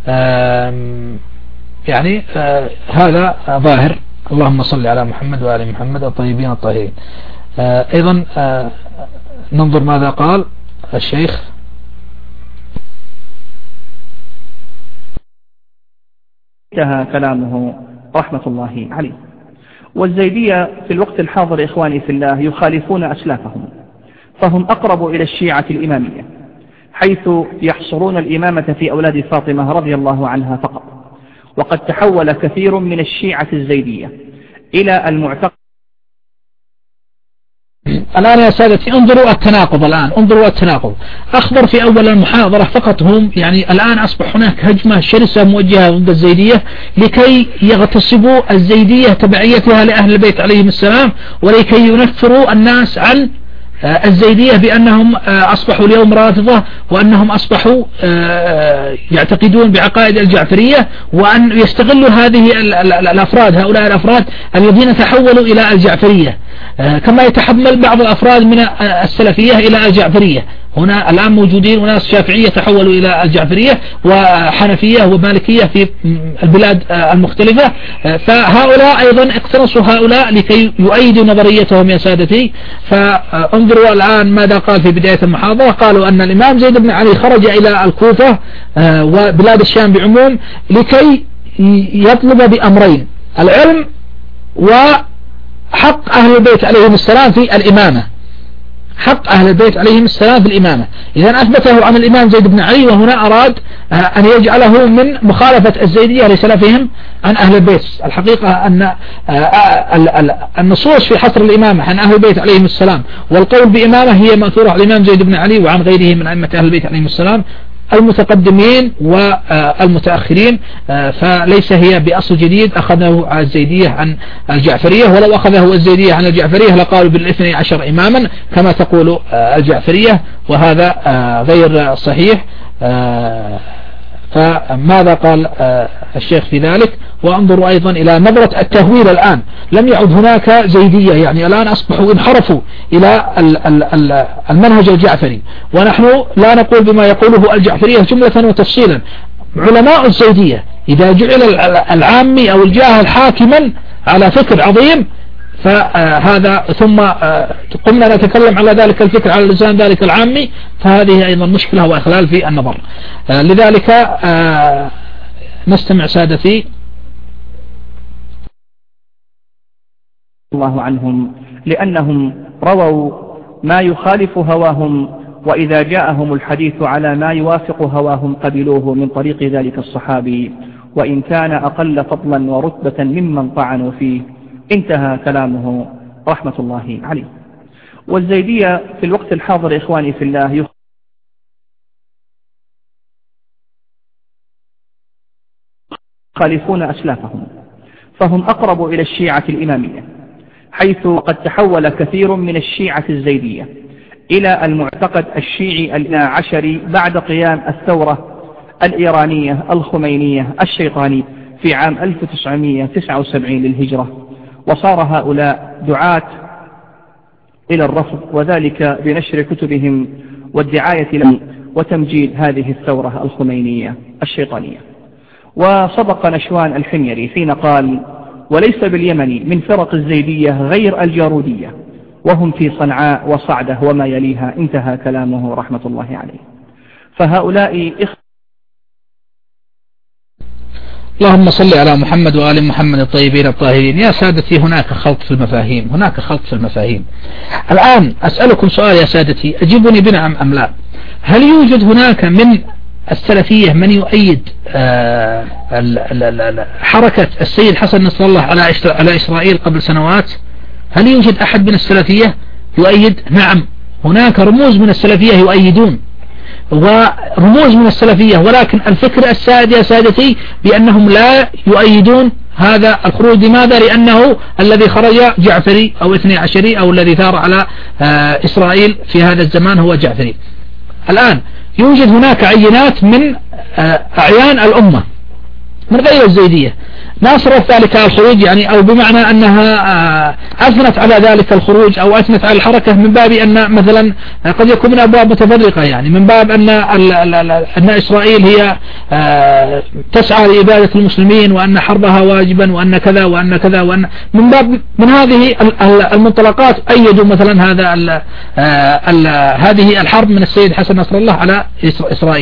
Speaker 1: يعني هذا ظاهر. اللهم صل على محمد وآل محمد الطيبين الطاهرين. أيضا ننظر ماذا قال الشيخ.
Speaker 3: انتهى كلامه رحمة الله عليه. والزيدية في الوقت الحاضر إخواني في الله يخالفون أسلافهم، فهم أقرب إلى الشيعة الإمامية، حيث يحصرون الإمامة في أولاد فاطمة رضي الله عنها فقط. وقد تحول كثير من الشيعة الزيدية إلى المعتقد.
Speaker 1: الآن يا سادتي انظروا التناقض، الآن انظروا التناقض. أخبر في أول المحاضرة فقط هم يعني الآن أصبح هناك هجمة شرسة موجهة ضد الزيدية لكي يغتصبوا الزيدية تبعيتها لأهل البيت عليهم السلام، ولكي ينفروا الناس عن الزيدية بأنهم أصبحوا اليوم رافضة، وأنهم أصبحوا يعتقدون بعقائد الجعفرية، وأن يستغلوا هذه الأفراد هؤلاء الأفراد الذين تحولوا إلى الجعفرية، كما يتحمل بعض الأفراد من السلفية إلى الجعفرية. هنا الآن موجودين أناس شافعية تحولوا إلى الجعفرية، وحنفية ومالكية في البلاد المختلفة، فهؤلاء أيضا اقتنصوا هؤلاء لكي يؤيدوا نظريتهم يا سادتي. فانظروا الآن ماذا قال في بداية المحاضرة. قالوا أن الإمام زيد بن علي خرج إلى الكوفة وبلاد الشام بعموم لكي يطلب بأمرين: العلم وحق أهل البيت عليهم السلام في الإمامة، حق أهل البيت عليهم السلام في الإمامة. إذا أثبته عن الإمام زيد بن علي، وهنا أراد أن يجعله من مخالفة الزيدية لسلفهم عن أهل البيت. الحقيقة أن النصوص في حصر الإمامة عن أهل البيت عليهم السلام والقول بإمامة هي مأثورة عن الإمام زيد بن علي وعن غيره من أئمة أهل البيت عليهم السلام المتقدمين والمتأخرين، فليس هي بأصل جديد أخذه الزيدية عن الجعفرية. ولو أخذه الزيدية عن الجعفرية لقالوا بالاثني عشر إماما كما تقول الجعفرية، وهذا غير صحيح. فماذا قال الشيخ في ذلك؟ وانظروا أيضا إلى نظرة التهويل. الآن لم يعد هناك زيدية، يعني الآن أصبحوا انحرفوا إلى المنهج الجعفري، ونحن لا نقول بما يقوله الجعفرية جملة وتفصيلا. علماء الزيدية إذا جعل العامي أو الجاهل حاكما على فكر عظيم فهذا، ثم قمنا نتكلم على ذلك الفكر على لسان ذلك العامي، فهذه أيضا مشكلة وإخلال في النظر. لذلك نستمع سادتي.
Speaker 3: الله عنهم لأنهم رووا ما يخالف هواهم، وإذا جاءهم الحديث على ما يوافق هواهم قبلوه من طريق ذلك الصحابي، وإن كان أقل فضلا ورتبة ممن طعنوا فيه. انتهى كلامه رحمة الله عليه. والزيدية في الوقت الحاضر إخواني في الله يخالفون أسلافهم، فهم أقرب إلى الشيعة الإمامية، حيث قد تحول كثير من الشيعة الزيدية إلى المعتقد الشيعي الاثنى عشري بعد قيام الثورة الإيرانية الخمينية الشيطانية في عام ألف وتسعمئة وتسعة وسبعين للهجرة. وصار هؤلاء دعاة إلى الرفض، وذلك بنشر كتبهم والدعاية لهم وتمجيد هذه الثورة الخمينية الشيطانية. وصدق نشوان الحميري حين قال: وليس باليمن من فرق الزيدية غير الجارودية، وهم في صنعاء وصعدة وما يليها. انتهى كلامه رحمة الله عليه. فهؤلاء إخ...
Speaker 1: اللهم صل على محمد وآل محمد الطيبين الطاهرين. يا سادتي هناك خلط في المفاهيم، هناك خلط في المفاهيم. الآن أسألكم سؤال يا سادتي، أجيبني بنعم أم لا. هل يوجد هناك من السلفية من يؤيد حركة السيد حسن نصر الله على إسرائيل قبل سنوات؟ هل يوجد أحد من السلفية يؤيد؟ نعم، هناك رموز من السلفية يؤيدون، ورموز من السلفية، ولكن الفكر السائد يا سادتي بأنهم لا يؤيدون هذا الخروج. لماذا؟ لأنه الذي خرج جعفري أو اثني عشري، أو الذي ثار على إسرائيل في هذا الزمان هو جعفري. الآن يوجد هناك عينات من أعيان الأمة من غير الزيدية ناصرت ذلك الخروج، يعني أو بمعنى أنها أثنت على ذلك الخروج أو أثنت على الحركة من باب أن مثلا قد يكون من أبواب متفرقة، يعني من باب أن أن إسرائيل هي تسعى لإبادة المسلمين، وأن حربها واجبا، وأن كذا وأن كذا، وأن من باب من هذه المنطلقات أيدوا مثلا هذا ال ال هذه الحرب من السيد حسن نصر الله على إسرائيل.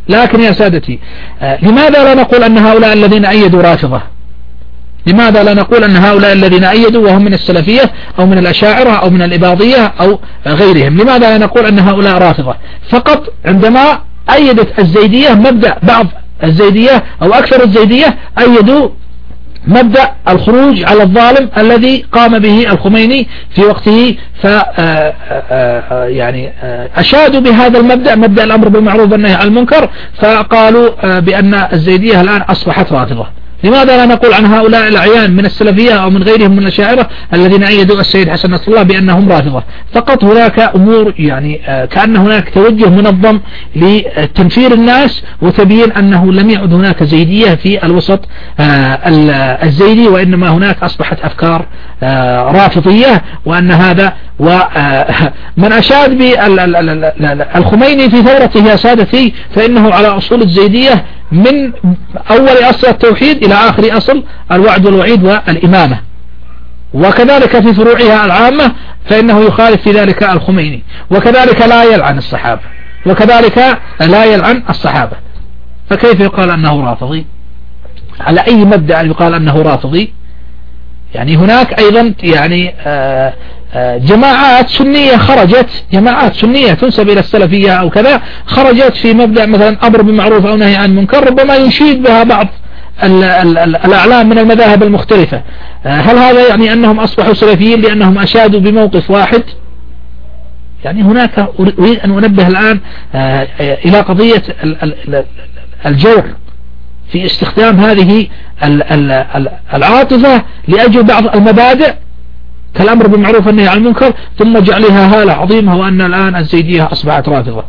Speaker 1: لكن يا سادتي لماذا لا نقول أن هؤلاء الذين أيدوا رافضة؟ لماذا لا نقول أن هؤلاء الذين أيدوا وهم من السلفية أو من الأشاعرة أو من الإباضية أو غيرهم، لماذا لا نقول أن هؤلاء رافضة؟ فقط عندما أيدت الزيدية مبدأ، بعض الزيدية أو أكثر الزيدية أيدوا مبدأ الخروج على الظالم الذي قام به الخميني في وقته، ف يعني أشادوا بهذا المبدأ، مبدأ الأمر بالمعروف والنهي عن المنكر، فقالوا بأن الزيدية الآن أصبحت رافضة. لماذا لا نقول عن هؤلاء الأعيان من السلفية أو من غيرهم من الأشاعرة الذين أيدوا السيد حسن نصر الله بأنهم رافضة؟ فقط هناك أمور يعني كأن هناك توجه منظم لتنفير الناس وتبيين أنه لم يعد هناك زيدية في الوسط الزيدي، وإنما هناك أصبحت أفكار رافضية، وأن هذا ومن أشاد بالخميني في ثورته يا سادتي فإنه على أصول الزيدية من أول أصل التوحيد إلى آخر أصل الوعد والوعيد والإمامة، وكذلك في فروعها العامة فإنه يخالف في ذلك الخميني، وكذلك لا يلعن الصحابة، وكذلك لا يلعن الصحابة. فكيف يقال أنه رافضي؟ على أي مبدأ يقال أنه رافضي؟ يعني هناك أيضا يعني آآ آآ جماعات سنية خرجت، جماعات سنية تنسب إلى السلفية أو كذا، خرجت في مبدأ مثلا أمر بالمعروف أو نهي عن المنكر، ربما يشيد بها بعض ال ال ال الأعلام من المذاهب المختلفة. هل هذا يعني أنهم أصبحوا سلفيين لأنهم أشادوا بموقف واحد؟ يعني هناك أريد أن أنبه الآن إلى قضية الجور في استخدام هذه العاطفة لأجل بعض المبادئ كالأمر بالمعروف والنهي عن المنكر، ثم جعلها هالة عظيمة وأن الآن الزيدية أصبحت رافضة.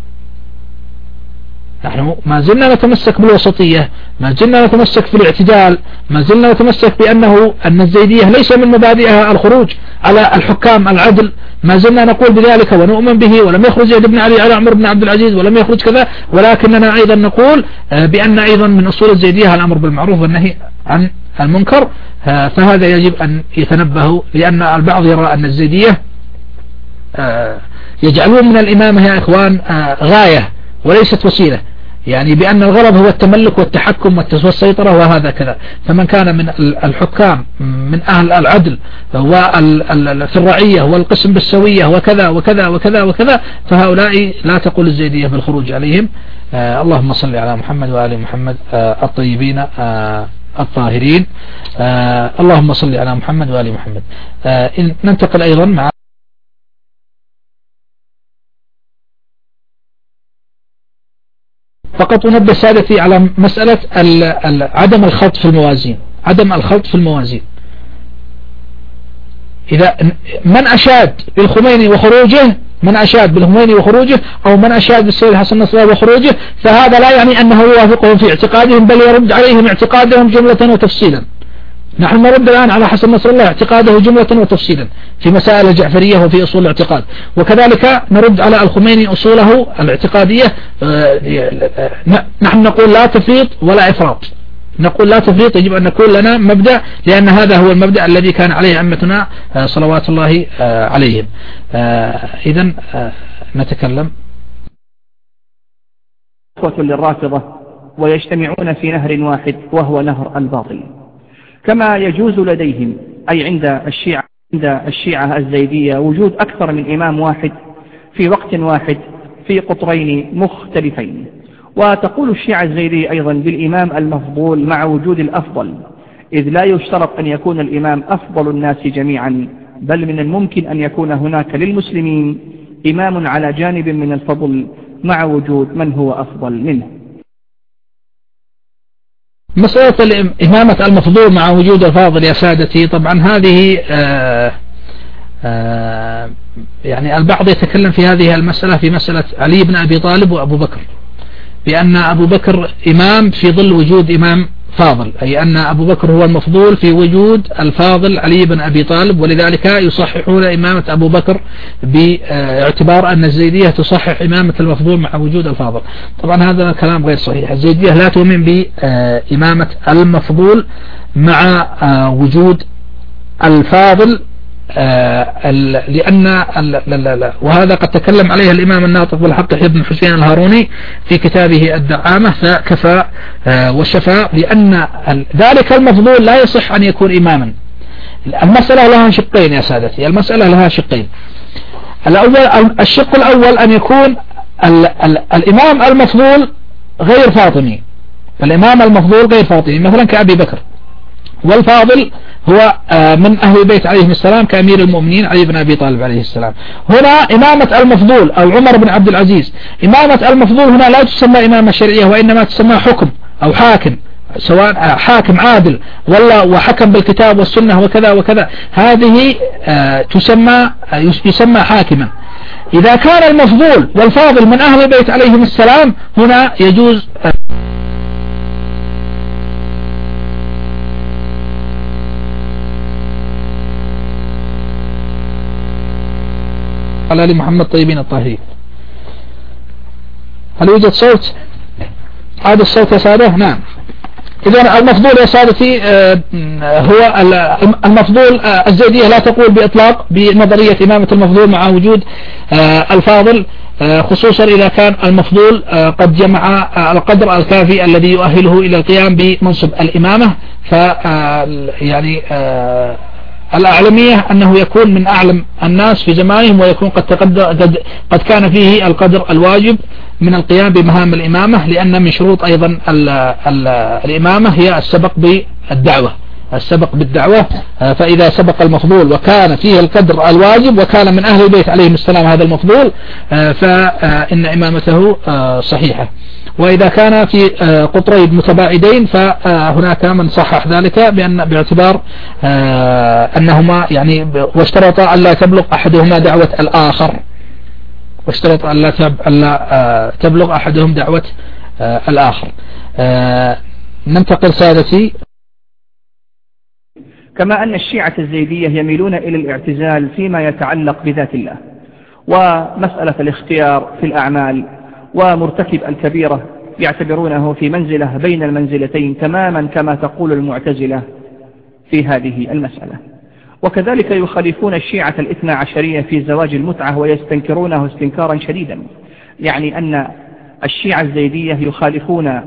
Speaker 1: نحن ما زلنا نتمسك بالوسطية، ما زلنا نتمسك في الاعتدال، ما زلنا نتمسك بأنه أن الزيدية ليس من مبادئها الخروج على الحكام العدل، ما زلنا نقول بذلك ونؤمن به، ولم يخرج زيد بن علي على عمر بن عبد العزيز ولم يخرج كذا، ولكننا أيضا نقول بأن أيضا من أصول الزيدية الأمر بالمعروف والنهي عن المنكر. فهذا يجب أن يتنبهوا، لأن البعض يرى أن الزيدية يجعلون من الإمامة يا إخوان غاية وليست وسيلة، يعني بأن الغرض هو التملك والتحكم والسيطرة وهذا كذا. فمن كان من الحكام من أهل العدل وفي الرعية والقسم بالسوية وكذا وكذا وكذا وكذا، فهؤلاء لا تقول الزيدية بالخروج عليهم. آه اللهم صل على محمد وآل محمد آه الطيبين آه الطاهرين. آه اللهم صل على محمد وآل محمد. آه ننتقل أيضا مع فقط أنبه سادتي على مسألة عدم الخلط في الموازين، عدم الخلط في الموازين. إذا من أشاد بالخميني وخروجه، من أشاد بالخميني وخروجه أو من أشاد بالسيد حسن نصر الله وخروجه، فهذا لا يعني أنه يوافقهم في اعتقادهم، بل يرد عليهم اعتقادهم جملة وتفصيلا. نحن نرد الآن على حسن نصر الله اعتقاده جملة وتفصيلا في مسائل الجعفرية وفي أصول الاعتقاد، وكذلك نرد على الخميني أصوله الاعتقادية. نحن نقول لا تفريط ولا إفراط، نقول لا تفريط، يجب أن نكون لنا مبدأ، لأن هذا هو المبدأ الذي كان عليه أئمتنا صلوات الله عليهم. إذن نتكلم
Speaker 3: للرافضة ويجتمعون في نهر واحد وهو نهر الباطل، كما يجوز لديهم أي عند الشيعة عند الشيعة الزيدية وجود أكثر من إمام واحد في وقت واحد في قطرين مختلفين. وتقول الشيعة الزيدية أيضا بالإمام المفضول مع وجود الأفضل، إذ لا يشترط أن يكون الإمام أفضل الناس جميعا، بل من الممكن أن يكون هناك للمسلمين إمام على جانب من الفضل مع وجود من هو أفضل منه.
Speaker 1: مسألة إمامة المفضول مع وجود الفاضل يا سادتي، طبعا هذه آآ آآ يعني البعض يتكلم في هذه المسألة في مسألة علي بن أبي طالب وأبو بكر، بأن أبو بكر إمام في ظل وجود إمام فاضل، أي أن أبو بكر هو المفضول في وجود الفاضل علي بن أبي طالب، ولذلك يصححون إمامة أبو بكر باعتبار أن الزيدية تصحح إمامة المفضول مع وجود الفاضل. طبعا هذا كلام غير صحيح، الزيدية لا تؤمن بإمامة المفضول مع وجود الفاضل آه لأن لا لا لا وهذا قد تكلم عليه الإمام الناطق بالحق يحيى بن حسين الهاروني في كتابه الدعامة فكفى آه وشفى، لأن ذلك المفضول لا يصح أن يكون إماما. المسألة لها شقين يا سادتي، المسألة لها شقين. الأول الشق الأول أن يكون ال ال الإمام المفضول غير فاطمي، الإمام المفضول غير فاطمي مثلا كأبي بكر، والفاضل هو من أهل البيت عليهم السلام كأمير المؤمنين علي بن أبي طالب عليه السلام. هنا إمامة المفضول أو عمر بن عبد العزيز، إمامة المفضول هنا لا تسمى إمامة شرعية وإنما تسمى حكم أو حاكم، سواء حاكم عادل ولا وحكم بالكتاب والسنة وكذا وكذا، هذه تسمى يسمى حاكما. إذا كان المفضول والفاضل من أهل البيت عليهم السلام هنا يجوز على آل محمد طيبين الطاهرين. هل يوجد صوت؟ هذا الصوت يا سادة؟ نعم. إذن المفضول يا سادتي هو المفضول. الزيدية لا تقول بإطلاق بنظرية إمامة المفضول مع وجود الفاضل، خصوصا إذا كان المفضول قد جمع القدر الكافي الذي يؤهله إلى القيام بمنصب الإمامة. ف يعني الأعلمية أنه يكون من أعلم الناس في زمانهم، ويكون قد قد قد كان فيه القدر الواجب من القيام بمهام الإمامة، لأن من شروط أيضا ال ال الإمامة هي السبق بالدعوة، السبق بالدعوة. فإذا سبق المفضول وكان فيه القدر الواجب وكان من أهل البيت عليهم السلام هذا المفضول فإن إمامته صحيحة. وإذا كان في قطرين متباعدين فهناك من صحح ذلك بأن باعتبار أنهما يعني واشترط أن لا تبلغ أحدهما دعوة الآخر، واشترط أن لا تبلغ أحدهم دعوة الآخر. ننتقل سادتي.
Speaker 3: كما أن الشيعة الزيدية يميلون إلى الاعتزال فيما يتعلق بذات الله ومسألة الاختيار في الأعمال، ومرتكب الكبيرة يعتبرونه في منزلة بين المنزلتين تماما كما تقول المعتزلة في هذه المسألة. وكذلك يخالفون الشيعة الاثنى عشرية في زواج المتعة ويستنكرونه استنكارا شديدا، يعني أن الشيعة الزيدية يخالفون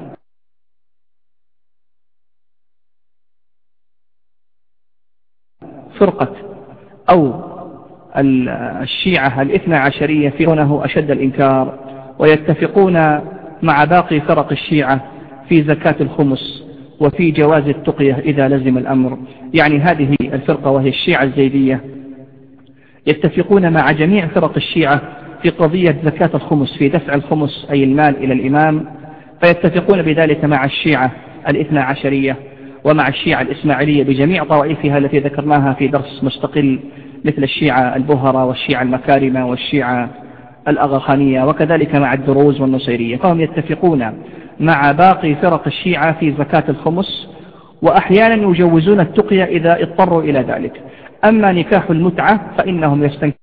Speaker 3: فرقة أو الشيعة الاثنى عشرية في كونه أشد الإنكار، ويتفقون مع باقي فرق الشيعة في زكاة الخمس وفي جواز التقية إذا لزم الأمر. يعني هذه الفرقة وهي الشيعة الزيدية يتفقون مع جميع فرق الشيعة في قضية زكاة الخمس، في دفع الخمس أي المال إلى الإمام، فيتفقون بذلك مع الشيعة الاثنى عشرية ومع الشيعة الإسماعيلية بجميع طوائفها التي ذكرناها في درس مستقل، مثل الشيعة البهرة والشيعة المكارمة والشيعة الأغاخانية، وكذلك مع الدروز والنصيرية. فهم يتفقون مع باقي فرق الشيعة في زكاة الخمس، وأحيانا يجوزون التقية إذا اضطروا إلى ذلك. أما نكاح المتعة فإنهم يستنكرون.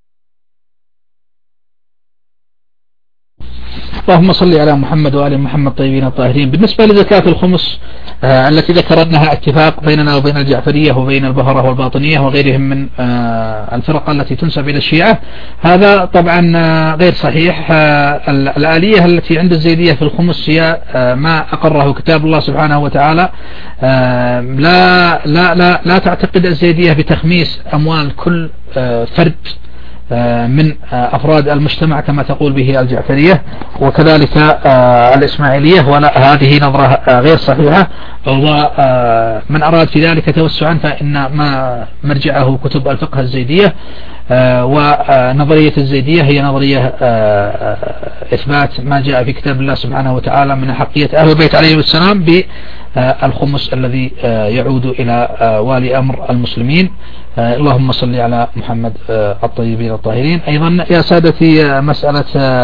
Speaker 1: اللهم صل على محمد وآل محمد طيبين الطاهرين. بالنسبة لزكاة الخمس آه التي ذكر أنها اتفاق بيننا وبين الجعفرية وبين البهرة والباطنية وغيرهم من آه الفرق التي تنسب إلى الشيعة، هذا طبعا آه غير صحيح. آه الآلية التي عند الزيدية في الخمس هي آه ما أقره كتاب الله سبحانه وتعالى. آه لا, لا, لا, لا تعتقد الزيدية بتخميس أموال كل آه فرد من أفراد المجتمع كما تقول به الجعفرية وكذلك الإسماعيلية، ولا هذه نظرة غير صحيحة. ومن أراد في ذلك توسعا فإن ما مرجعه كتب الفقه الزيدية، ونظرية الزيدية هي نظرية إثبات ما جاء في كتاب الله سبحانه وتعالى من حقية أهل البيت عليهم السلام بالخمس الذي يعود إلى والي أمر المسلمين. اللهم صل على محمد الطيبين الطاهرين. أيضا يا سادتي مسألة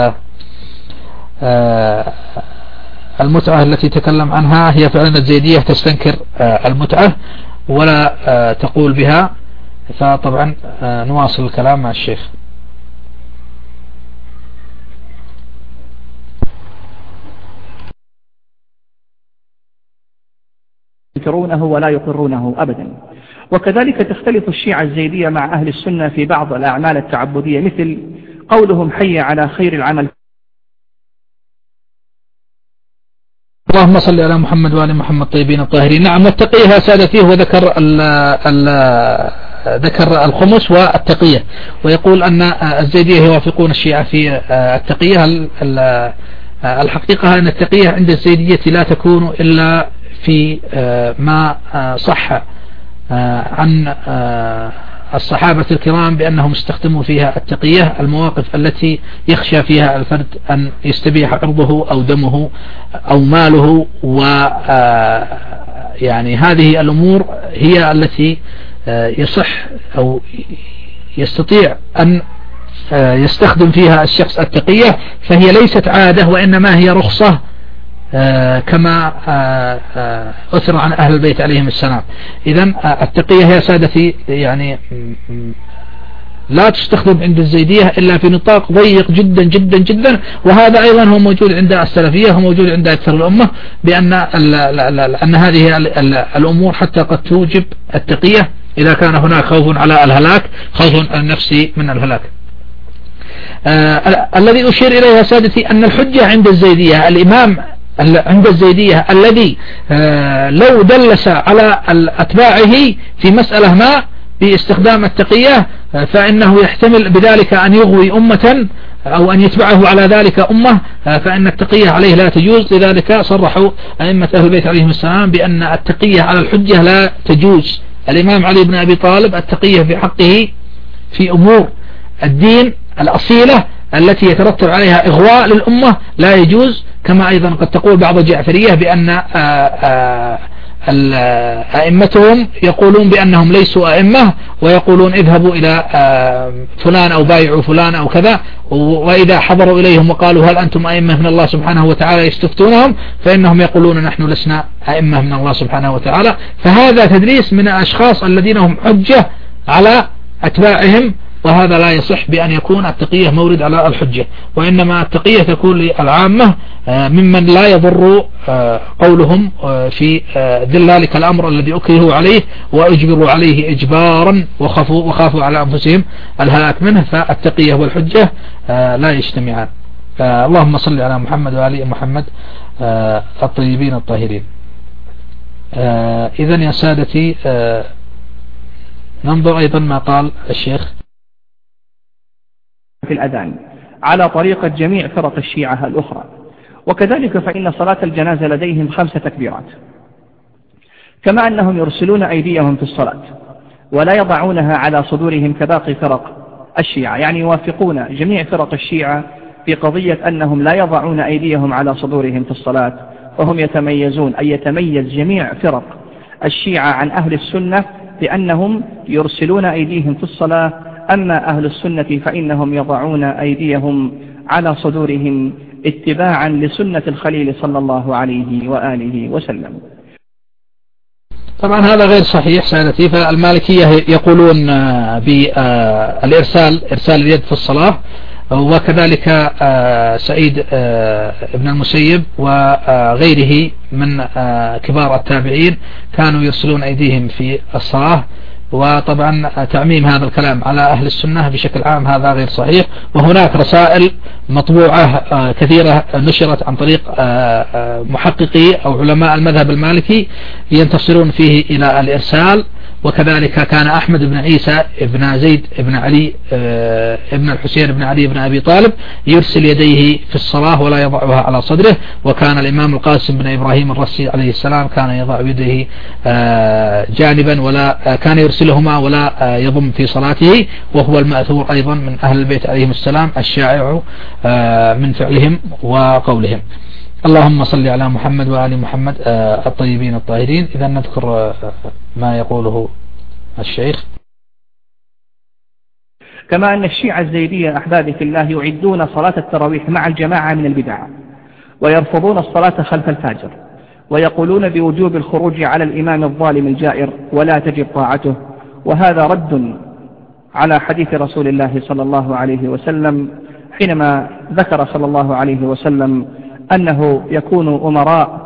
Speaker 1: المتعة التي تكلم عنها، هي فعلا الزيدية تستنكر المتعة ولا تقول بها، فطبعا نواصل الكلام مع الشيخ.
Speaker 3: ينكرونه ولا يقرونه أبدا. وكذلك تختلف الشيعة الزيدية مع أهل السنة في بعض الأعمال التعبدية، مثل قولهم حي على خير العمل.
Speaker 1: اللهم صل على محمد وآل محمد طيبين الطاهرين. نعم، والتقية سادتي هو ذكر ال ال ذكر الخمس والتقية، ويقول أن الزيدية يوافقون الشيعة في التقية. الحقيقة أن التقية عند الزيدية لا تكون إلا في ما صح عن الصحابة الكرام بأنهم استخدموا فيها التقية، المواقف التي يخشى فيها الفرد أن يستبيح عرضه أو دمه أو ماله، و يعني هذه الأمور هي التي يصح أو يستطيع أن يستخدم فيها الشخص التقية، فهي ليست عادة وإنما هي رخصة كما أثر عن أهل البيت عليهم السلام. إذن التقية هي سادتي يعني لا تستخدم عند الزيدية إلا في نطاق ضيق جدا جدا جدا، وهذا أيضا هو موجود عند السلفية، هو موجود عند أكثر الأمة، بأن أن هذه الأمور حتى قد توجب التقية إذا كان هناك خوف على الهلاك، خوف النفسي من الهلاك. آه الذي أشير إليه سادتي أن الحجة عند الزيدية، الإمام عند الزيدية الذي آه لو دلس على أتباعه في مسألة ما باستخدام التقية آه فإنه يحتمل بذلك أن يغوي أمة أو أن يتبعه على ذلك أمة، آه فإن التقية عليه لا تجوز. لذلك صرحوا أئمة أهل البيت عليهم السلام بأن التقية على الحجة لا تجوز. الإمام علي بن أبي طالب التقية في حقه في أمور الدين الأصيلة التي يترتب عليها إغواء للأمة لا يجوز، كما أيضا قد تقول بعض الجعفرية بأن أئمتهم يقولون بأنهم ليسوا أئمة، ويقولون اذهبوا إلى فلان أو بايعوا فلان أو كذا، وإذا حضروا إليهم وقالوا هل أنتم أئمة من الله سبحانه وتعالى يستفتونهم، فإنهم يقولون نحن لسنا أئمة من الله سبحانه وتعالى. فهذا تدليس من الأشخاص الذين هم حجة على أتباعهم، وهذا لا يصح بأن يكون التقية مورد على الحجة، وإنما التقية تكون للعامة ممن لا يضر قولهم في ذلك الأمر الذي أكرهوا عليه وأجبروا عليه إجبارا وخافوا, وخافوا على أنفسهم الهلاك منه، فالتقية والحجة لا يجتمعان. اللهم صل على محمد وآل محمد الطيبين الطاهرين. إذن يا سادتي ننظر أيضا ما قال الشيخ
Speaker 3: في الأذان على طريقة جميع فرق الشيعة الأخرى. وكذلك فإن صلاة الجنازة لديهم خمس تكبيرات، كما أنهم يرسلون أيديهم في الصلاة ولا يضعونها على صدورهم كباقي فرق الشيعة، يعني يوافقون جميع فرق الشيعة في قضية أنهم لا يضعون أيديهم على صدورهم في الصلاة، وهم يتميزون، أي يتميز جميع فرق الشيعة عن أهل السنة بأنهم يرسلون أيديهم في الصلاة. أما أهل السنة فإنهم يضعون أيديهم على صدورهم اتباعا لسنة الخليل صلى الله عليه وآله وسلم.
Speaker 1: طبعا هذا غير صحيح سادتي، فالمالكية يقولون بالإرسال، إرسال اليد في الصلاة، وكذلك سعيد ابن المسيب وغيره من كبار التابعين كانوا يرسلون أيديهم في الصلاة. وطبعا تعميم هذا الكلام على أهل السنة بشكل عام هذا غير صحيح. وهناك رسائل مطبوعة كثيرة نشرت عن طريق محققي أو علماء المذهب المالكي ينتصرون فيه إلى الإرسال. وكذلك كان أحمد بن عيسى بن زيد بن علي ابن الحسين بن علي بن أبي طالب يرسل يديه في الصلاة ولا يضعها على صدره. وكان الإمام القاسم بن إبراهيم الرسي عليه السلام كان يضع يديه جانبا ولا كان يرسلهما ولا يضم في صلاته، وهو المأثور أيضا من أهل البيت عليهم السلام الشائع من فعلهم وقولهم. اللهم صل على محمد وآل محمد الطيبين الطاهرين. إذا نذكر ما يقوله الشيخ.
Speaker 3: كما أن الشيعة الزيدية أحبابي في الله يعدون صلاة التراويح مع الجماعة من البدع، ويرفضون الصلاة خلف الفاجر، ويقولون بوجوب الخروج على الإمام الظالم الجائر ولا تجب طاعته. وهذا رد على حديث رسول الله صلى الله عليه وسلم حينما ذكر صلى الله عليه وسلم أنه يكون أمراء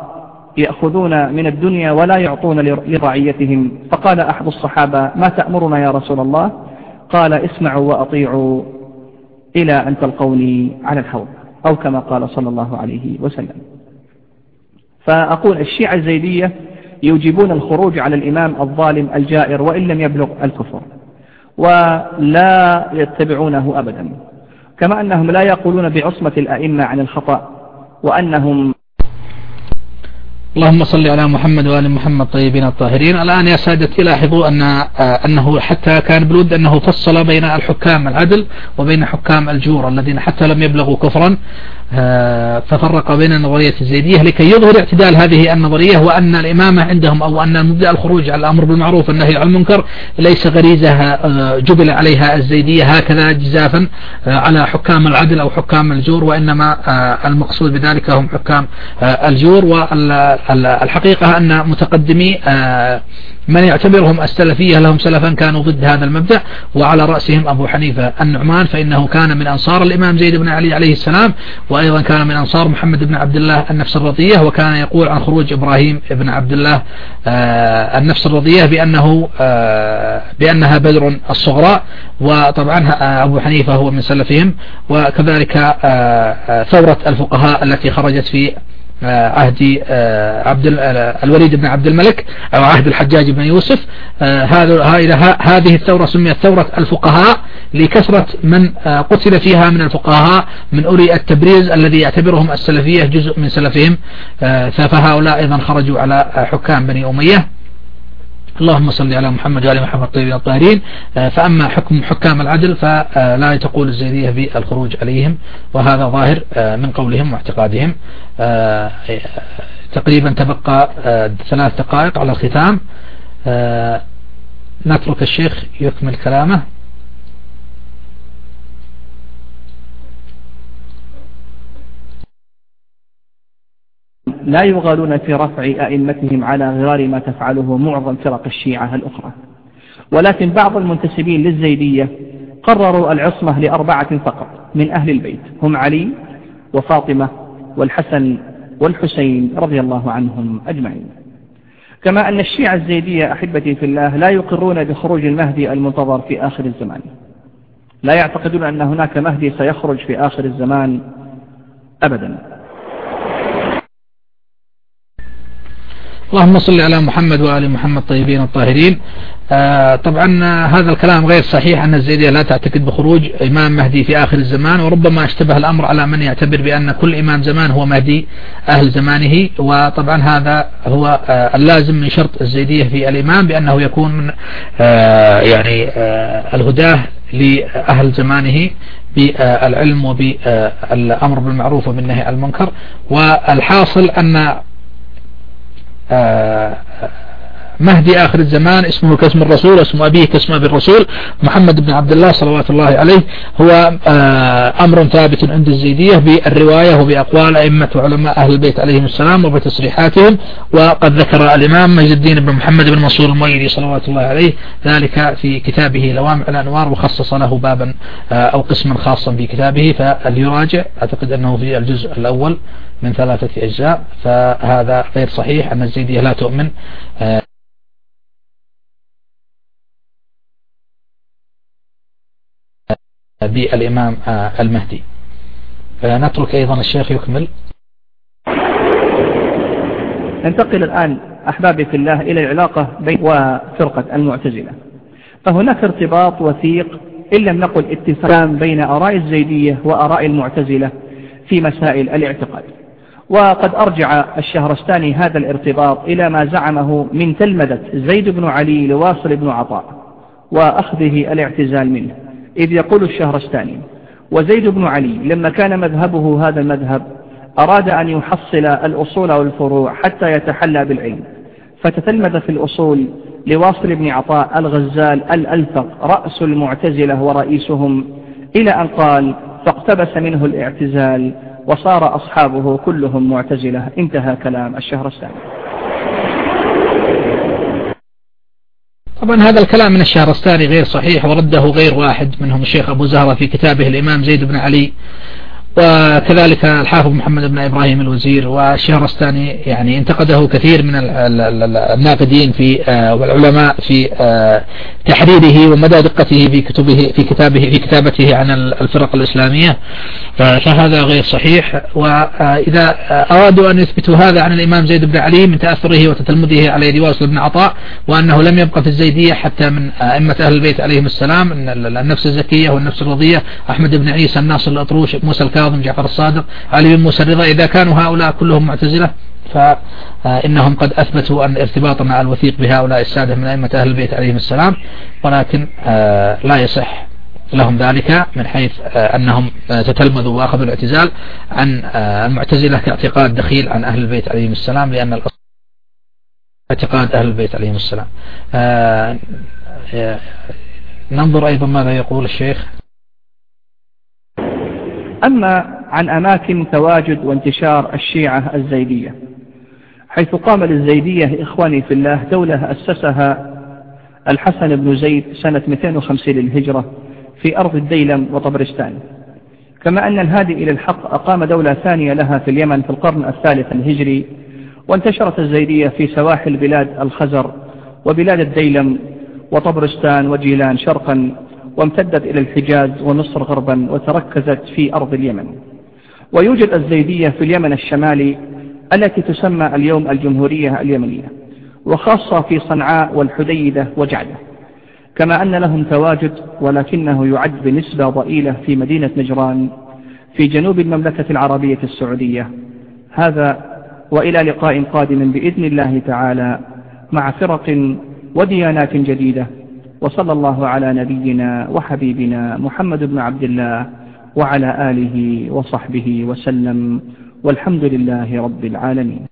Speaker 3: يأخذون من الدنيا ولا يعطون لرعيتهم. فقال أحد الصحابة: ما تأمرنا يا رسول الله؟ قال: اسمعوا وأطيعوا إلى أن تلقوني على الحوض، أو كما قال صلى الله عليه وسلم. فأقول الشيعة الزيدية يوجبون الخروج على الإمام الظالم الجائر وإن لم يبلغ الكفر، ولا يتبعونه أبدا، كما أنهم لا يقولون بعصمة الأئمة عن الخطأ، وأنهم
Speaker 1: اللهم صل على محمد وآل محمد طيبين الطاهرين. الآن يا سادتي لاحظوا أن أنه حتى كان بالود أنه فصل بين الحكام العدل وبين حكام الجور الذين حتى لم يبلغوا كفرا، ففرق بين النظرية الزيدية لكي يظهر اعتدال هذه النظرية، وأن الإمامة عندهم أو أن مبدأ الخروج على الأمر بالمعروف والنهي عن المنكر ليس غريزة جبل عليها الزيدية هكذا جزافا على حكام العدل أو حكام الجور، وإنما المقصود بذلك هم حكام الجور. والحقيقة أن متقدمي من يعتبرهم السلفية لهم سلفا كانوا ضد هذا المبدأ، وعلى رأسهم أبو حنيفة النعمان، فإنه كان من أنصار الإمام زيد بن علي عليه السلام، وأيضا كان من أنصار محمد بن عبد الله النفس الرضية، وكان يقول عن خروج إبراهيم بن عبد الله النفس الرضية بأنه بأنها بدر الصغرى. وطبعا أبو حنيفة هو من سلفهم. وكذلك ثورة الفقهاء التي خرجت في عهد عبد الوليد بن عبد الملك أو عهد الحجاج بن يوسف، هذه الثورة سميت ثورة الفقهاء لكثرة من قتل فيها من الفقهاء من أولي التبريز الذي يعتبرهم السلفية جزء من سلفهم، فهؤلاء أيضا خرجوا على حكام بني أمية. اللهم صل على محمد وعلى محمد الطيبين الطاهرين. فأما حكم حكام العدل فلا تقول الزيدية بالخروج عليهم، وهذا ظاهر من قولهم واعتقادهم. تقريبا تبقى ثلاث دقائق على الختام، نترك الشيخ يكمل كلامه.
Speaker 3: لا يغالون في رفع أئمتهم على غرار ما تفعله معظم فرق الشيعة الأخرى، ولكن بعض المنتسبين للزيدية قرروا العصمة لأربعة فقط من أهل البيت، هم علي وفاطمة والحسن والحسين رضي الله عنهم أجمعين. كما أن الشيعة الزيدية أحبتي في الله لا يقرون بخروج المهدي المنتظر في آخر الزمان، لا يعتقدون أن هناك مهدي سيخرج في آخر الزمان أبدا.
Speaker 1: اللهم صل على محمد وآل محمد طيبين الطاهرين. آه طبعا هذا الكلام غير صحيح، أن الزيدية لا تعتقد بخروج إمام مهدي في آخر الزمان، وربما اشتبه الأمر على من يعتبر بأن كل إمام زمان هو مهدي أهل زمانه. وطبعا هذا هو آه اللازم من شرط الزيدية في الإمام، بأنه يكون من آه يعني آه الهداه لأهل زمانه بالعلم وبالأمر بالمعروف وبالنهي عن المنكر. والحاصل أن آه مهدي آخر الزمان اسمه كاسم الرسول، اسم أبيه كاسم أبي الرسول محمد بن عبد الله صلوات الله عليه، هو آه أمر ثابت عند الزيدية بالرواية وبأقوال أئمة وعلماء أهل البيت عليهم السلام وبتصريحاتهم. وقد ذكر الإمام مجد الدين بن محمد بن منصور المؤيدي صلوات الله عليه ذلك في كتابه لوامع الأنوار، وخصص له بابا آه أو قسما خاصا في كتابه، فليراجع، أعتقد أنه في الجزء الأول من ثلاثة أجزاء. فهذا غير صحيح، أن الزيدية لا تؤمن آه بالإمام المهدي. نترك أيضا الشيخ يكمل.
Speaker 3: ننتقل الآن أحبابي في الله إلى العلاقة بين وفرقة المعتزلة. فهناك ارتباط وثيق إن لم نقل اتفاق بين آراء الزيدية وآراء المعتزلة في مسائل الاعتقاد. وقد أرجع الشهرستاني هذا الارتباط إلى ما زعمه من تلمذة زيد بن علي لواصل بن عطاء وأخذه الاعتزال منه، إذ يقول الشهرستاني: وزيد بن علي لما كان مذهبه هذا المذهب أراد أن يحصل الأصول والفروع حتى يتحلى بالعلم، فتتلمذ في الأصول لواصل بن عطاء الغزال الألفق رأس المعتزلة ورئيسهم، إلى أن قال: فاقتبس منه الاعتزال وصار أصحابه كلهم معتزلة. انتهى كلام الشهرستاني.
Speaker 1: طبعا هذا الكلام من الشهرستاني غير صحيح، ورده غير واحد منهم الشيخ أبو زهرة في كتابه الإمام زيد بن علي وكذلك الحافظ محمد بن إبراهيم الوزير والشهرستاني يعني انتقده كثير من الناقدين في والعلماء في تحريره ومدى دقته في كتبه في كتابه في كتابته عن الفرق الإسلامية، فهذا غير صحيح. وإذا أرادوا أن يثبتوا هذا عن الإمام زيد بن علي من تأثره وتتلمذه على يد واصل بن عطاء، وأنه لم يبقى في الزيدية حتى من أئمة أهل البيت عليهم السلام النفس الزكية والنفس الرضية، أحمد بن عيسى الناصر الأطروش، موسى الكاظم، جعفر الصادق، علي بن موسى الرضا، إذا كانوا هؤلاء كلهم معتزلة فإنهم قد أثبتوا أن ارتباطنا الوثيق بهؤلاء السادة من أئمة أهل البيت عليهم السلام، ولكن لا يصح لهم ذلك من حيث أنهم تتلمذوا وأخذوا الاعتزال عن المعتزلة كاعتقاد دخيل عن أهل البيت عليهم السلام، لأن الأصل اعتقاد أهل البيت عليهم السلام. ننظر أيضا ماذا يقول الشيخ.
Speaker 3: أما عن أماكن تواجد وانتشار الشيعة الزيدية، حيث قام للزيدية إخواني في الله دولة أسسها الحسن بن زيد سنة مئتين وخمسين للهجرة في أرض الديلم وطبرستان، كما أن الهادي إلى الحق أقام دولة ثانية لها في اليمن في القرن الثالث الهجري، وانتشرت الزيدية في سواحل بلاد الخزر وبلاد الديلم وطبرستان وجيلان شرقا، وامتدت إلى الحجاز ومصر غربا، وتركزت في أرض اليمن. ويوجد الزيدية في اليمن الشمالي التي تسمى اليوم الجمهورية اليمنية، وخاصة في صنعاء والحديدة وجعدة، كما أن لهم تواجد ولكنه يعد بنسبة ضئيلة في مدينة نجران في جنوب المملكة العربية السعودية. هذا وإلى لقاء قادم بإذن الله تعالى مع فرق وديانات جديدة، وصلى الله على نبينا وحبيبنا محمد بن عبد الله وعلى آله وصحبه وسلم، والحمد لله رب العالمين.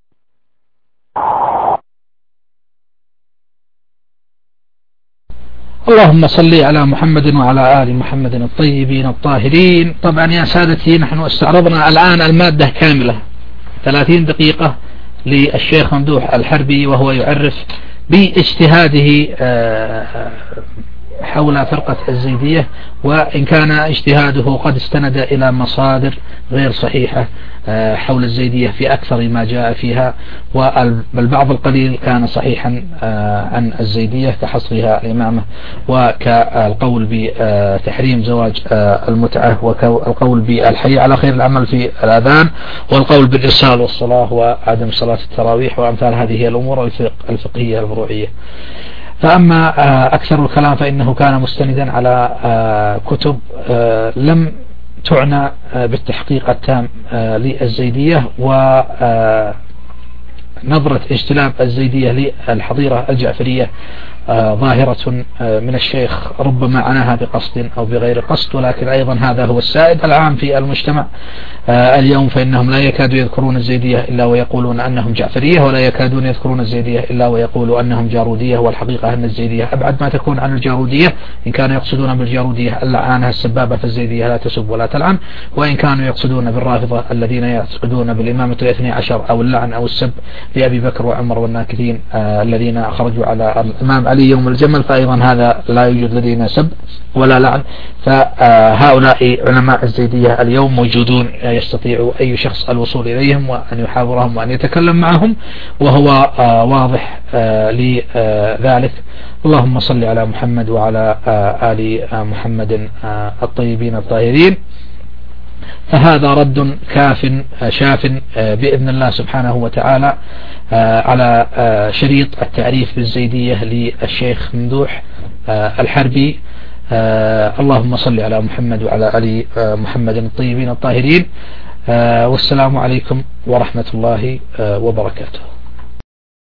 Speaker 1: اللهم صل على محمد وعلى آل محمد الطيبين الطاهرين. طبعا يا سادتي نحن استعرضنا الآن المادة كاملة ثلاثين دقيقة للشيخ ممدوح الحربي، وهو يعرف باجتهاده حول فرقة الزيدية، وإن كان اجتهاده قد استند إلى مصادر غير صحيحة حول الزيدية في أكثر ما جاء فيها، والبعض القليل كان صحيحا عن الزيدية كحصرها الإمامة، وكالقول بتحريم زواج المتعة، والقول بالحي على خير العمل في الأذان، والقول بالإرسال والصلاة وعدم صلاة التراويح، وأمثال هذه الأمور الفقهية الفروعية. فأما أكثر الكلام فإنه كان مستندا على كتب لم تعنى بالتحقيق التام للزيدية، ونظرة اجتلاب الزيدية للحضيرة الجعفرية ظاهرة من الشيخ، ربما عناها بقصد أو بغير قصد، ولكن أيضا هذا هو السائد العام في المجتمع اليوم، فإنهم لا يكادوا يذكرون الزيدية إلا ويقولون أنهم جعفرية، ولا يكادون يذكرون الزيدية إلا ويقولوا أنهم جارودية، والحقيقة أن الزيدية أبعد ما تكون عن الجارودية، إن كانوا يقصدون بالجارودية اللعانة السبابة، فالزيدية لا تسب ولا تلعن، وإن كانوا يقصدون بالرافضة الذين يعتقدون بالإمامة الاثني عشر أو اللعن أو السب لأبي بكر وعمر والناكثين الذين خرجوا على الإمام علي يوم الجمل، فأيضا هذا لا يوجد لدينا سب ولا لعن. فهؤلاء علماء الزيدية اليوم موجودون، يستطيع أي شخص الوصول إليهم وأن يحاورهم وأن يتكلم معهم، وهو واضح لذلك. اللهم صل على محمد وعلى آل محمد الطيبين الطاهرين. فهذا رد كاف شاف بإذن الله سبحانه وتعالى على شريط التعريف بالزيدية للشيخ ممدوح الحربي. اللهم صل على محمد وعلى آل محمد الطيبين الطاهرين، والسلام عليكم ورحمة الله وبركاته.